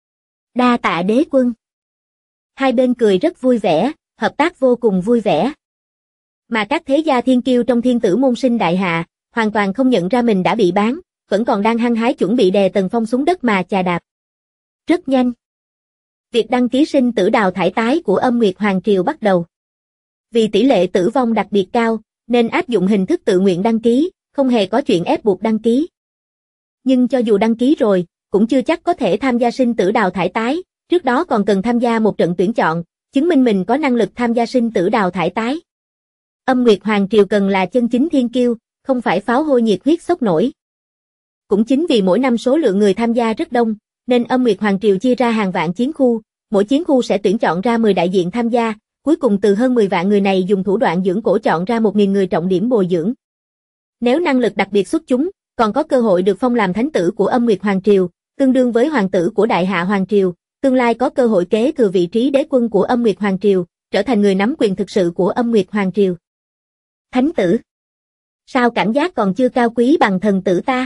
Đa tạ đế quân. Hai bên cười rất vui vẻ, hợp tác vô cùng vui vẻ. Mà các thế gia thiên kiêu trong thiên tử môn sinh đại hạ, hoàn toàn không nhận ra mình đã bị bán, vẫn còn đang hăng hái chuẩn bị đè Tần Phong xuống đất mà chà đạp. Rất nhanh. Việc đăng ký sinh tử đào thải tái của Âm Nguyệt Hoàng Triều bắt đầu. Vì tỷ lệ tử vong đặc biệt cao, nên áp dụng hình thức tự nguyện đăng ký, không hề có chuyện ép buộc đăng ký. Nhưng cho dù đăng ký rồi, cũng chưa chắc có thể tham gia sinh tử đào thải tái, trước đó còn cần tham gia một trận tuyển chọn, chứng minh mình có năng lực tham gia sinh tử đào thải tái. Âm Nguyệt Hoàng Triều cần là chân chính thiên kiêu, không phải pháo hôi nhiệt huyết sốc nổi. Cũng chính vì mỗi năm số lượng người tham gia rất đông, nên Âm Nguyệt Hoàng Triều chia ra hàng vạn chiến khu, mỗi chiến khu sẽ tuyển chọn ra 10 đại diện tham gia, cuối cùng từ hơn 10 vạn người này dùng thủ đoạn dưỡng cổ chọn ra 1.000 người trọng điểm bồi dưỡng. Nếu năng lực đặc biệt xuất chúng, còn có cơ hội được phong làm thánh tử của Âm Nguyệt Hoàng Triều, tương đương với hoàng tử của Đại Hạ Hoàng Triều, tương lai có cơ hội kế thừa vị trí đế quân của Âm Nguyệt Hoàng Triều, trở thành người nắm quyền thực sự của Âm Nguyệt Hoàng Triều. Thánh tử. Sao cảm giác còn chưa cao quý bằng thần tử ta?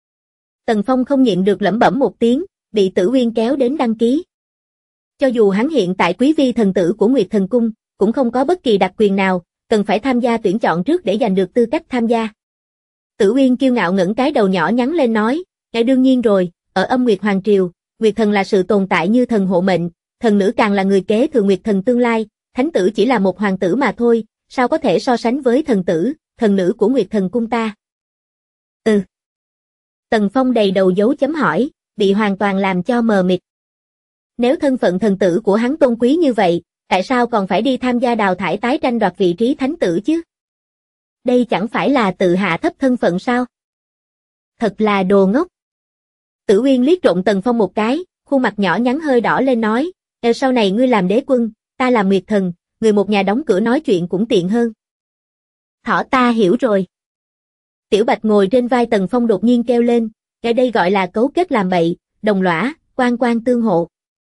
Tần Phong không nhịn được lẩm bẩm một tiếng, bị Tử Uyên kéo đến đăng ký. Cho dù hắn hiện tại quý vi thần tử của Nguyệt Thần Cung, cũng không có bất kỳ đặc quyền nào, cần phải tham gia tuyển chọn trước để giành được tư cách tham gia. Tử Uyên kiêu ngạo ngẩng cái đầu nhỏ nhắn lên nói, "Cái đương nhiên rồi, ở Âm Nguyệt Hoàng Triều, Nguyệt Thần là sự tồn tại như thần hộ mệnh, thần nữ càng là người kế thừa Nguyệt Thần tương lai, thánh tử chỉ là một hoàng tử mà thôi, sao có thể so sánh với thần tử, thần nữ của Nguyệt Thần Cung ta?" Tần Phong đầy đầu dấu chấm hỏi, bị hoàn toàn làm cho mờ mịt. Nếu thân phận thần tử của hắn tôn quý như vậy, tại sao còn phải đi tham gia đào thải tái tranh đoạt vị trí thánh tử chứ? Đây chẳng phải là tự hạ thấp thân phận sao? Thật là đồ ngốc. Tử Uyên liếc trộm Tần Phong một cái, khuôn mặt nhỏ nhắn hơi đỏ lên nói, sau này ngươi làm đế quân, ta làm Nguyệt Thần, người một nhà đóng cửa nói chuyện cũng tiện hơn. Thỏ ta hiểu rồi. Tiểu Bạch ngồi trên vai Tần Phong đột nhiên kêu lên, cái đây gọi là cấu kết làm bậy, đồng lõa, quan quan tương hộ.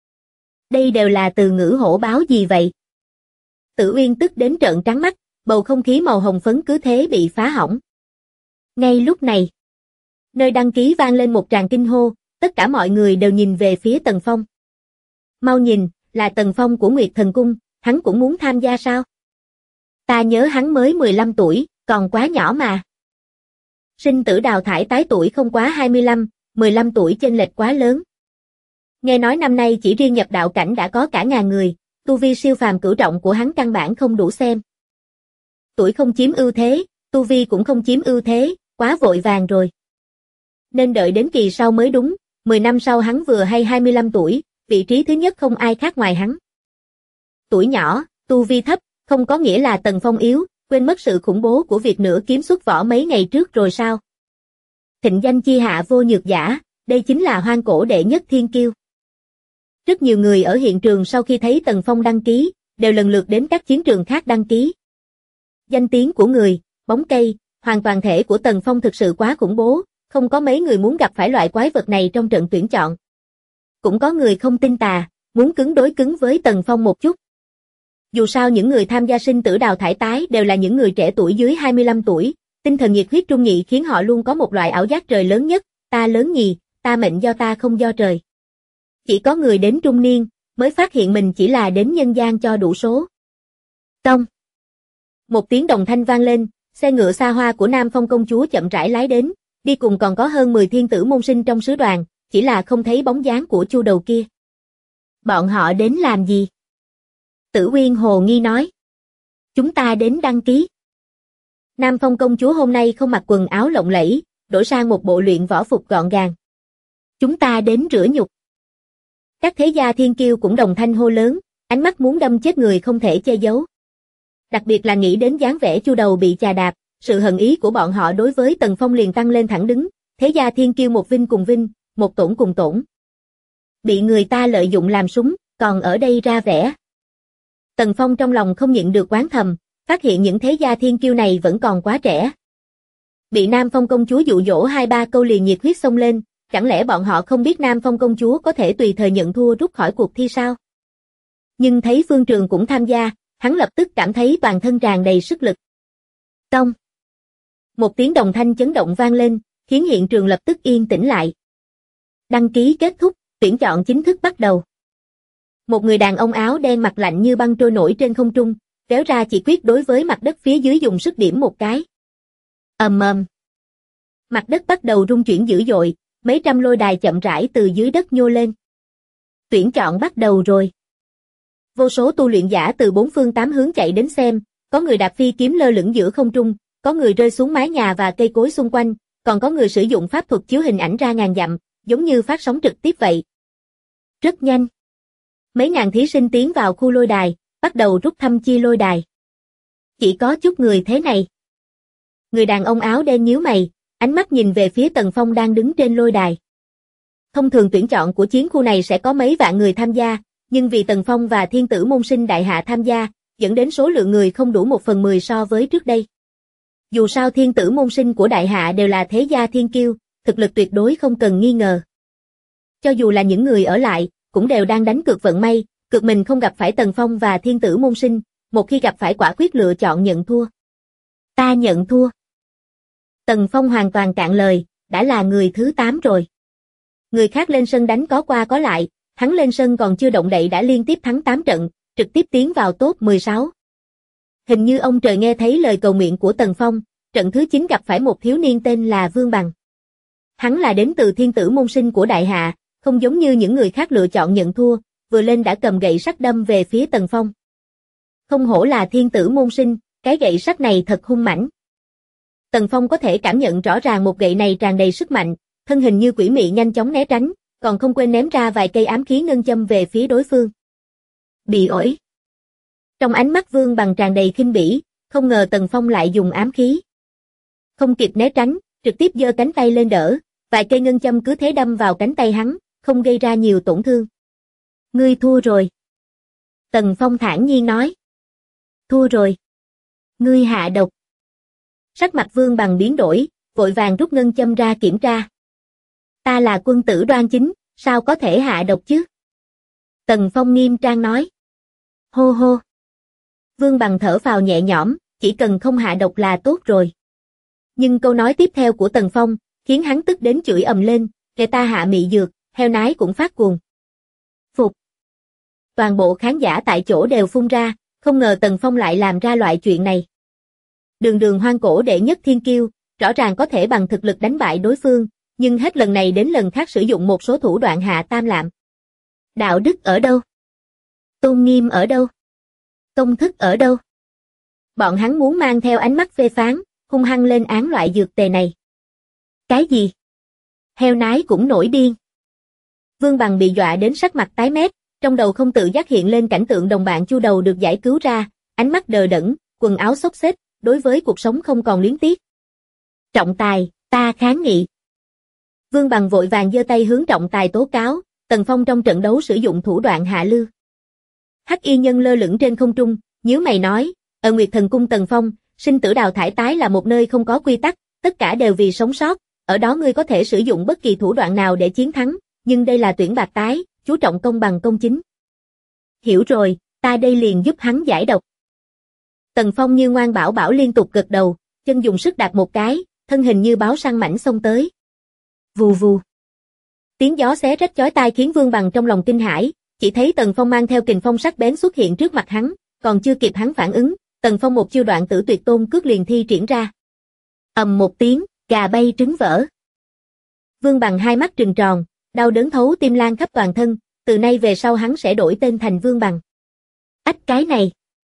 Đây đều là từ ngữ hổ báo gì vậy? Tử Uyên tức đến trợn trắng mắt, bầu không khí màu hồng phấn cứ thế bị phá hỏng. Ngay lúc này, nơi đăng ký vang lên một tràng kinh hô, tất cả mọi người đều nhìn về phía Tần Phong. Mau nhìn, là Tần Phong của Nguyệt Thần Cung, hắn cũng muốn tham gia sao? Ta nhớ hắn mới 15 tuổi, còn quá nhỏ mà. Sinh tử đào thải tái tuổi không quá 25, 15 tuổi chênh lệch quá lớn. Nghe nói năm nay chỉ riêng nhập đạo cảnh đã có cả ngàn người, tu vi siêu phàm cửu trọng của hắn căn bản không đủ xem. Tuổi không chiếm ưu thế, tu vi cũng không chiếm ưu thế, quá vội vàng rồi. Nên đợi đến kỳ sau mới đúng, 10 năm sau hắn vừa hay 25 tuổi, vị trí thứ nhất không ai khác ngoài hắn. Tuổi nhỏ, tu vi thấp, không có nghĩa là Tần Phong yếu, quên mất sự khủng bố của việc nửa kiếm xuất vỏ mấy ngày trước rồi sao? Thịnh danh chi hạ vô nhược giả, đây chính là hoang cổ đệ nhất thiên kiêu. Rất nhiều người ở hiện trường sau khi thấy Tần Phong đăng ký, đều lần lượt đến các chiến trường khác đăng ký. Danh tiếng của người, bóng cây, hoàn toàn thể của Tần Phong thực sự quá khủng bố, không có mấy người muốn gặp phải loại quái vật này trong trận tuyển chọn. Cũng có người không tin tà, muốn cứng đối cứng với Tần Phong một chút. Dù sao những người tham gia sinh tử đào thải tái đều là những người trẻ tuổi dưới 25 tuổi, tinh thần nhiệt huyết trung nghị khiến họ luôn có một loại ảo giác trời lớn nhất, ta lớn nhì, ta mệnh do ta không do trời. Chỉ có người đến trung niên, mới phát hiện mình chỉ là đến nhân gian cho đủ số. Tông. Một tiếng đồng thanh vang lên, xe ngựa xa hoa của Nam Phong công chúa chậm rãi lái đến, đi cùng còn có hơn 10 thiên tử môn sinh trong sứ đoàn, chỉ là không thấy bóng dáng của Chu Đầu kia. Bọn họ đến làm gì? Tử Uyên hồ nghi nói. Chúng ta đến đăng ký. Nam Phong công chúa hôm nay không mặc quần áo lộng lẫy, đổi sang một bộ luyện võ phục gọn gàng. Chúng ta đến rửa nhục. Các thế gia thiên kiêu cũng đồng thanh hô lớn, ánh mắt muốn đâm chết người không thể che giấu. Đặc biệt là nghĩ đến dáng vẻ Chu Đầu bị chà đạp, sự hận ý của bọn họ đối với Tần Phong liền tăng lên thẳng đứng, thế gia thiên kiêu một vinh cùng vinh, một tổn cùng tổn. Bị người ta lợi dụng làm súng, còn ở đây ra vẻ. Tần Phong trong lòng không nhịn được oán thầm, phát hiện những thế gia thiên kiêu này vẫn còn quá trẻ. Bị Nam Phong công chúa dụ dỗ 2-3 câu liền nhiệt huyết xông lên, chẳng lẽ bọn họ không biết Nam Phong công chúa có thể tùy thời nhận thua rút khỏi cuộc thi sao? Nhưng thấy Phương Trường cũng tham gia, hắn lập tức cảm thấy toàn thân tràn đầy sức lực. Tông. Một tiếng đồng thanh chấn động vang lên, khiến hiện trường lập tức yên tĩnh lại. Đăng ký kết thúc, tuyển chọn chính thức bắt đầu. Một người đàn ông áo đen mặt lạnh như băng trôi nổi trên không trung, kéo ra chỉ quyết đối với mặt đất phía dưới dùng sức điểm một cái. Ầm ầm. Mặt đất bắt đầu rung chuyển dữ dội, mấy trăm lôi đài chậm rãi từ dưới đất nhô lên. Tuyển chọn bắt đầu rồi. Vô số tu luyện giả từ bốn phương tám hướng chạy đến xem, có người đạp phi kiếm lơ lửng giữa không trung, có người rơi xuống mái nhà và cây cối xung quanh, còn có người sử dụng pháp thuật chiếu hình ảnh ra ngàn dặm, giống như phát sóng trực tiếp vậy. Rất nhanh. Mấy ngàn thí sinh tiến vào khu lôi đài, bắt đầu rút thăm chia lôi đài. Chỉ có chút người thế này. Người đàn ông áo đen nhíu mày, ánh mắt nhìn về phía Tần Phong đang đứng trên lôi đài. Thông thường tuyển chọn của chiến khu này sẽ có mấy vạn người tham gia, nhưng vì Tần Phong và Thiên Tử Môn Sinh Đại Hạ tham gia, dẫn đến số lượng người không đủ 1/10 so với trước đây. Dù sao Thiên Tử Môn Sinh của Đại Hạ đều là thế gia thiên kiêu, thực lực tuyệt đối không cần nghi ngờ. Cho dù là những người ở lại, cũng đều đang đánh cược vận may, cược mình không gặp phải Tần Phong và Thiên Tử Môn Sinh, một khi gặp phải quả quyết lựa chọn nhận thua. Ta nhận thua. Tần Phong hoàn toàn cạn lời, đã là người thứ 8 rồi. Người khác lên sân đánh có qua có lại, hắn lên sân còn chưa động đậy đã liên tiếp thắng 8 trận, trực tiếp tiến vào top 16. Hình như ông trời nghe thấy lời cầu nguyện của Tần Phong, trận thứ 9 gặp phải một thiếu niên tên là Vương Bằng. Hắn là đến từ Thiên Tử Môn Sinh của Đại Hạ, không giống như những người khác lựa chọn nhận thua, vừa lên đã cầm gậy sắt đâm về phía Tần Phong. Không hổ là Thiên Tử Môn Sinh, cái gậy sắt này thật hung mãnh. Tần Phong có thể cảm nhận rõ ràng một gậy này tràn đầy sức mạnh, thân hình như quỷ mị nhanh chóng né tránh, còn không quên ném ra vài cây ám khí ngân châm về phía đối phương. Bị ổi. Trong ánh mắt Vương Bằng tràn đầy khinh bỉ, không ngờ Tần Phong lại dùng ám khí. Không kịp né tránh, trực tiếp giơ cánh tay lên đỡ, vài cây ngân châm cứ thế đâm vào cánh tay hắn, không gây ra nhiều tổn thương. Ngươi thua rồi. Tần Phong thản nhiên nói. Thua rồi. Ngươi hạ độc. Sắc mặt Vương Bằng biến đổi, vội vàng rút ngân châm ra kiểm tra. Ta là quân tử đoan chính, sao có thể hạ độc chứ? Tần Phong nghiêm trang nói. Hô hô. Vương Bằng thở phào nhẹ nhõm, chỉ cần không hạ độc là tốt rồi. Nhưng câu nói tiếp theo của Tần Phong, khiến hắn tức đến chửi ầm lên, kẻ ta hạ mị dược, heo nái cũng phát cuồng. Phục. Toàn bộ khán giả tại chỗ đều phun ra, không ngờ Tần Phong lại làm ra loại chuyện này. Đường đường hoang cổ đệ nhất thiên kiêu, rõ ràng có thể bằng thực lực đánh bại đối phương, nhưng hết lần này đến lần khác sử dụng một số thủ đoạn hạ tam lạm. Đạo đức ở đâu? Tôn nghiêm ở đâu? Công thức ở đâu? Bọn hắn muốn mang theo ánh mắt phê phán, hung hăng lên án loại dược tề này. Cái gì? Heo nái cũng nổi điên. Vương Bằng bị dọa đến sắc mặt tái mét, trong đầu không tự giác hiện lên cảnh tượng đồng bạn chu đầu được giải cứu ra, ánh mắt đờ đẫn, quần áo xốc xếch, đối với cuộc sống không còn luyến tiếc. Trọng tài, ta kháng nghị. Vương Bằng vội vàng giơ tay hướng trọng tài tố cáo, Tần Phong trong trận đấu sử dụng thủ đoạn hạ lưu. Hắc y nhân lơ lửng trên không trung, nhíu mày nói, ở Nguyệt Thần Cung Tần Phong, sinh tử đào thải tái là một nơi không có quy tắc, tất cả đều vì sống sót, ở đó ngươi có thể sử dụng bất kỳ thủ đoạn nào để chiến thắng, nhưng đây là tuyển bạc tái, chú trọng công bằng công chính. Hiểu rồi, ta đây liền giúp hắn giải độc. Tần Phong như ngoan bảo bảo liên tục gật đầu, chân dùng sức đạp một cái, thân hình như báo săn mãnh xông tới. Vù vù. Tiếng gió xé rách chói tai khiến Vương Bằng trong lòng kinh hãi, chỉ thấy Tần Phong mang theo kình phong sắc bén xuất hiện trước mặt hắn, còn chưa kịp hắn phản ứng, Tần Phong một chiêu đoạn tử tuyệt tôn cước liền thi triển ra. Ầm một tiếng, gà bay trứng vỡ. Vương Bằng hai mắt trừng tròn, đau đớn thấu tim lan khắp toàn thân, từ nay về sau hắn sẽ đổi tên thành Vương Bằng. Ách cái này.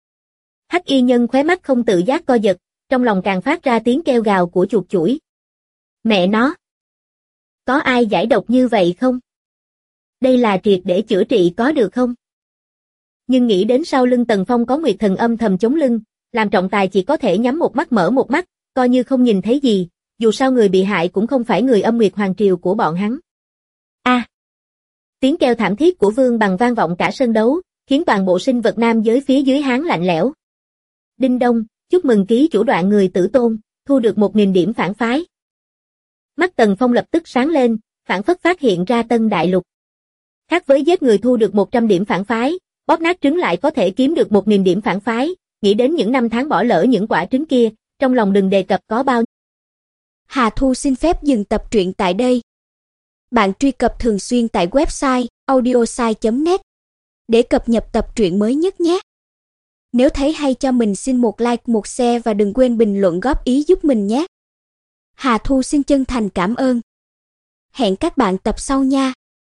Hắc y nhân khóe mắt không tự giác co giật, trong lòng càng phát ra tiếng kêu gào của chuột chủi. Mẹ nó! Có ai giải độc như vậy không? Đây là triệt để chữa trị có được không? Nhưng nghĩ đến sau lưng Tần Phong có Nguyệt Thần âm thầm chống lưng, làm trọng tài chỉ có thể nhắm một mắt mở một mắt, coi như không nhìn thấy gì, dù sao người bị hại cũng không phải người Âm Nguyệt Hoàng Triều của bọn hắn. Tiếng kêu thảm thiết của Vương Bằng vang vọng cả sân đấu, khiến toàn bộ sinh vật nam giới phía dưới hắn lạnh lẽo. Đinh đông, chúc mừng ký chủ đoạn người tử tôn, thu được 1000 điểm phản phái. Mắt Tần Phong lập tức sáng lên, phảng phất phát hiện ra tân đại lục. Khác với giết người thu được 100 điểm phản phái, bóp nát trứng lại có thể kiếm được 1000 điểm phản phái, nghĩ đến những năm tháng bỏ lỡ những quả trứng kia, trong lòng đừng đề cập có bao. Hà Thu xin phép dừng tập truyện tại đây. Bạn truy cập thường xuyên tại website audiosai.net để cập nhật tập truyện mới nhất nhé. Nếu thấy hay cho mình xin một like, một share và đừng quên bình luận góp ý giúp mình nhé. Hà Thu xin chân thành cảm ơn. Hẹn các bạn tập sau nha.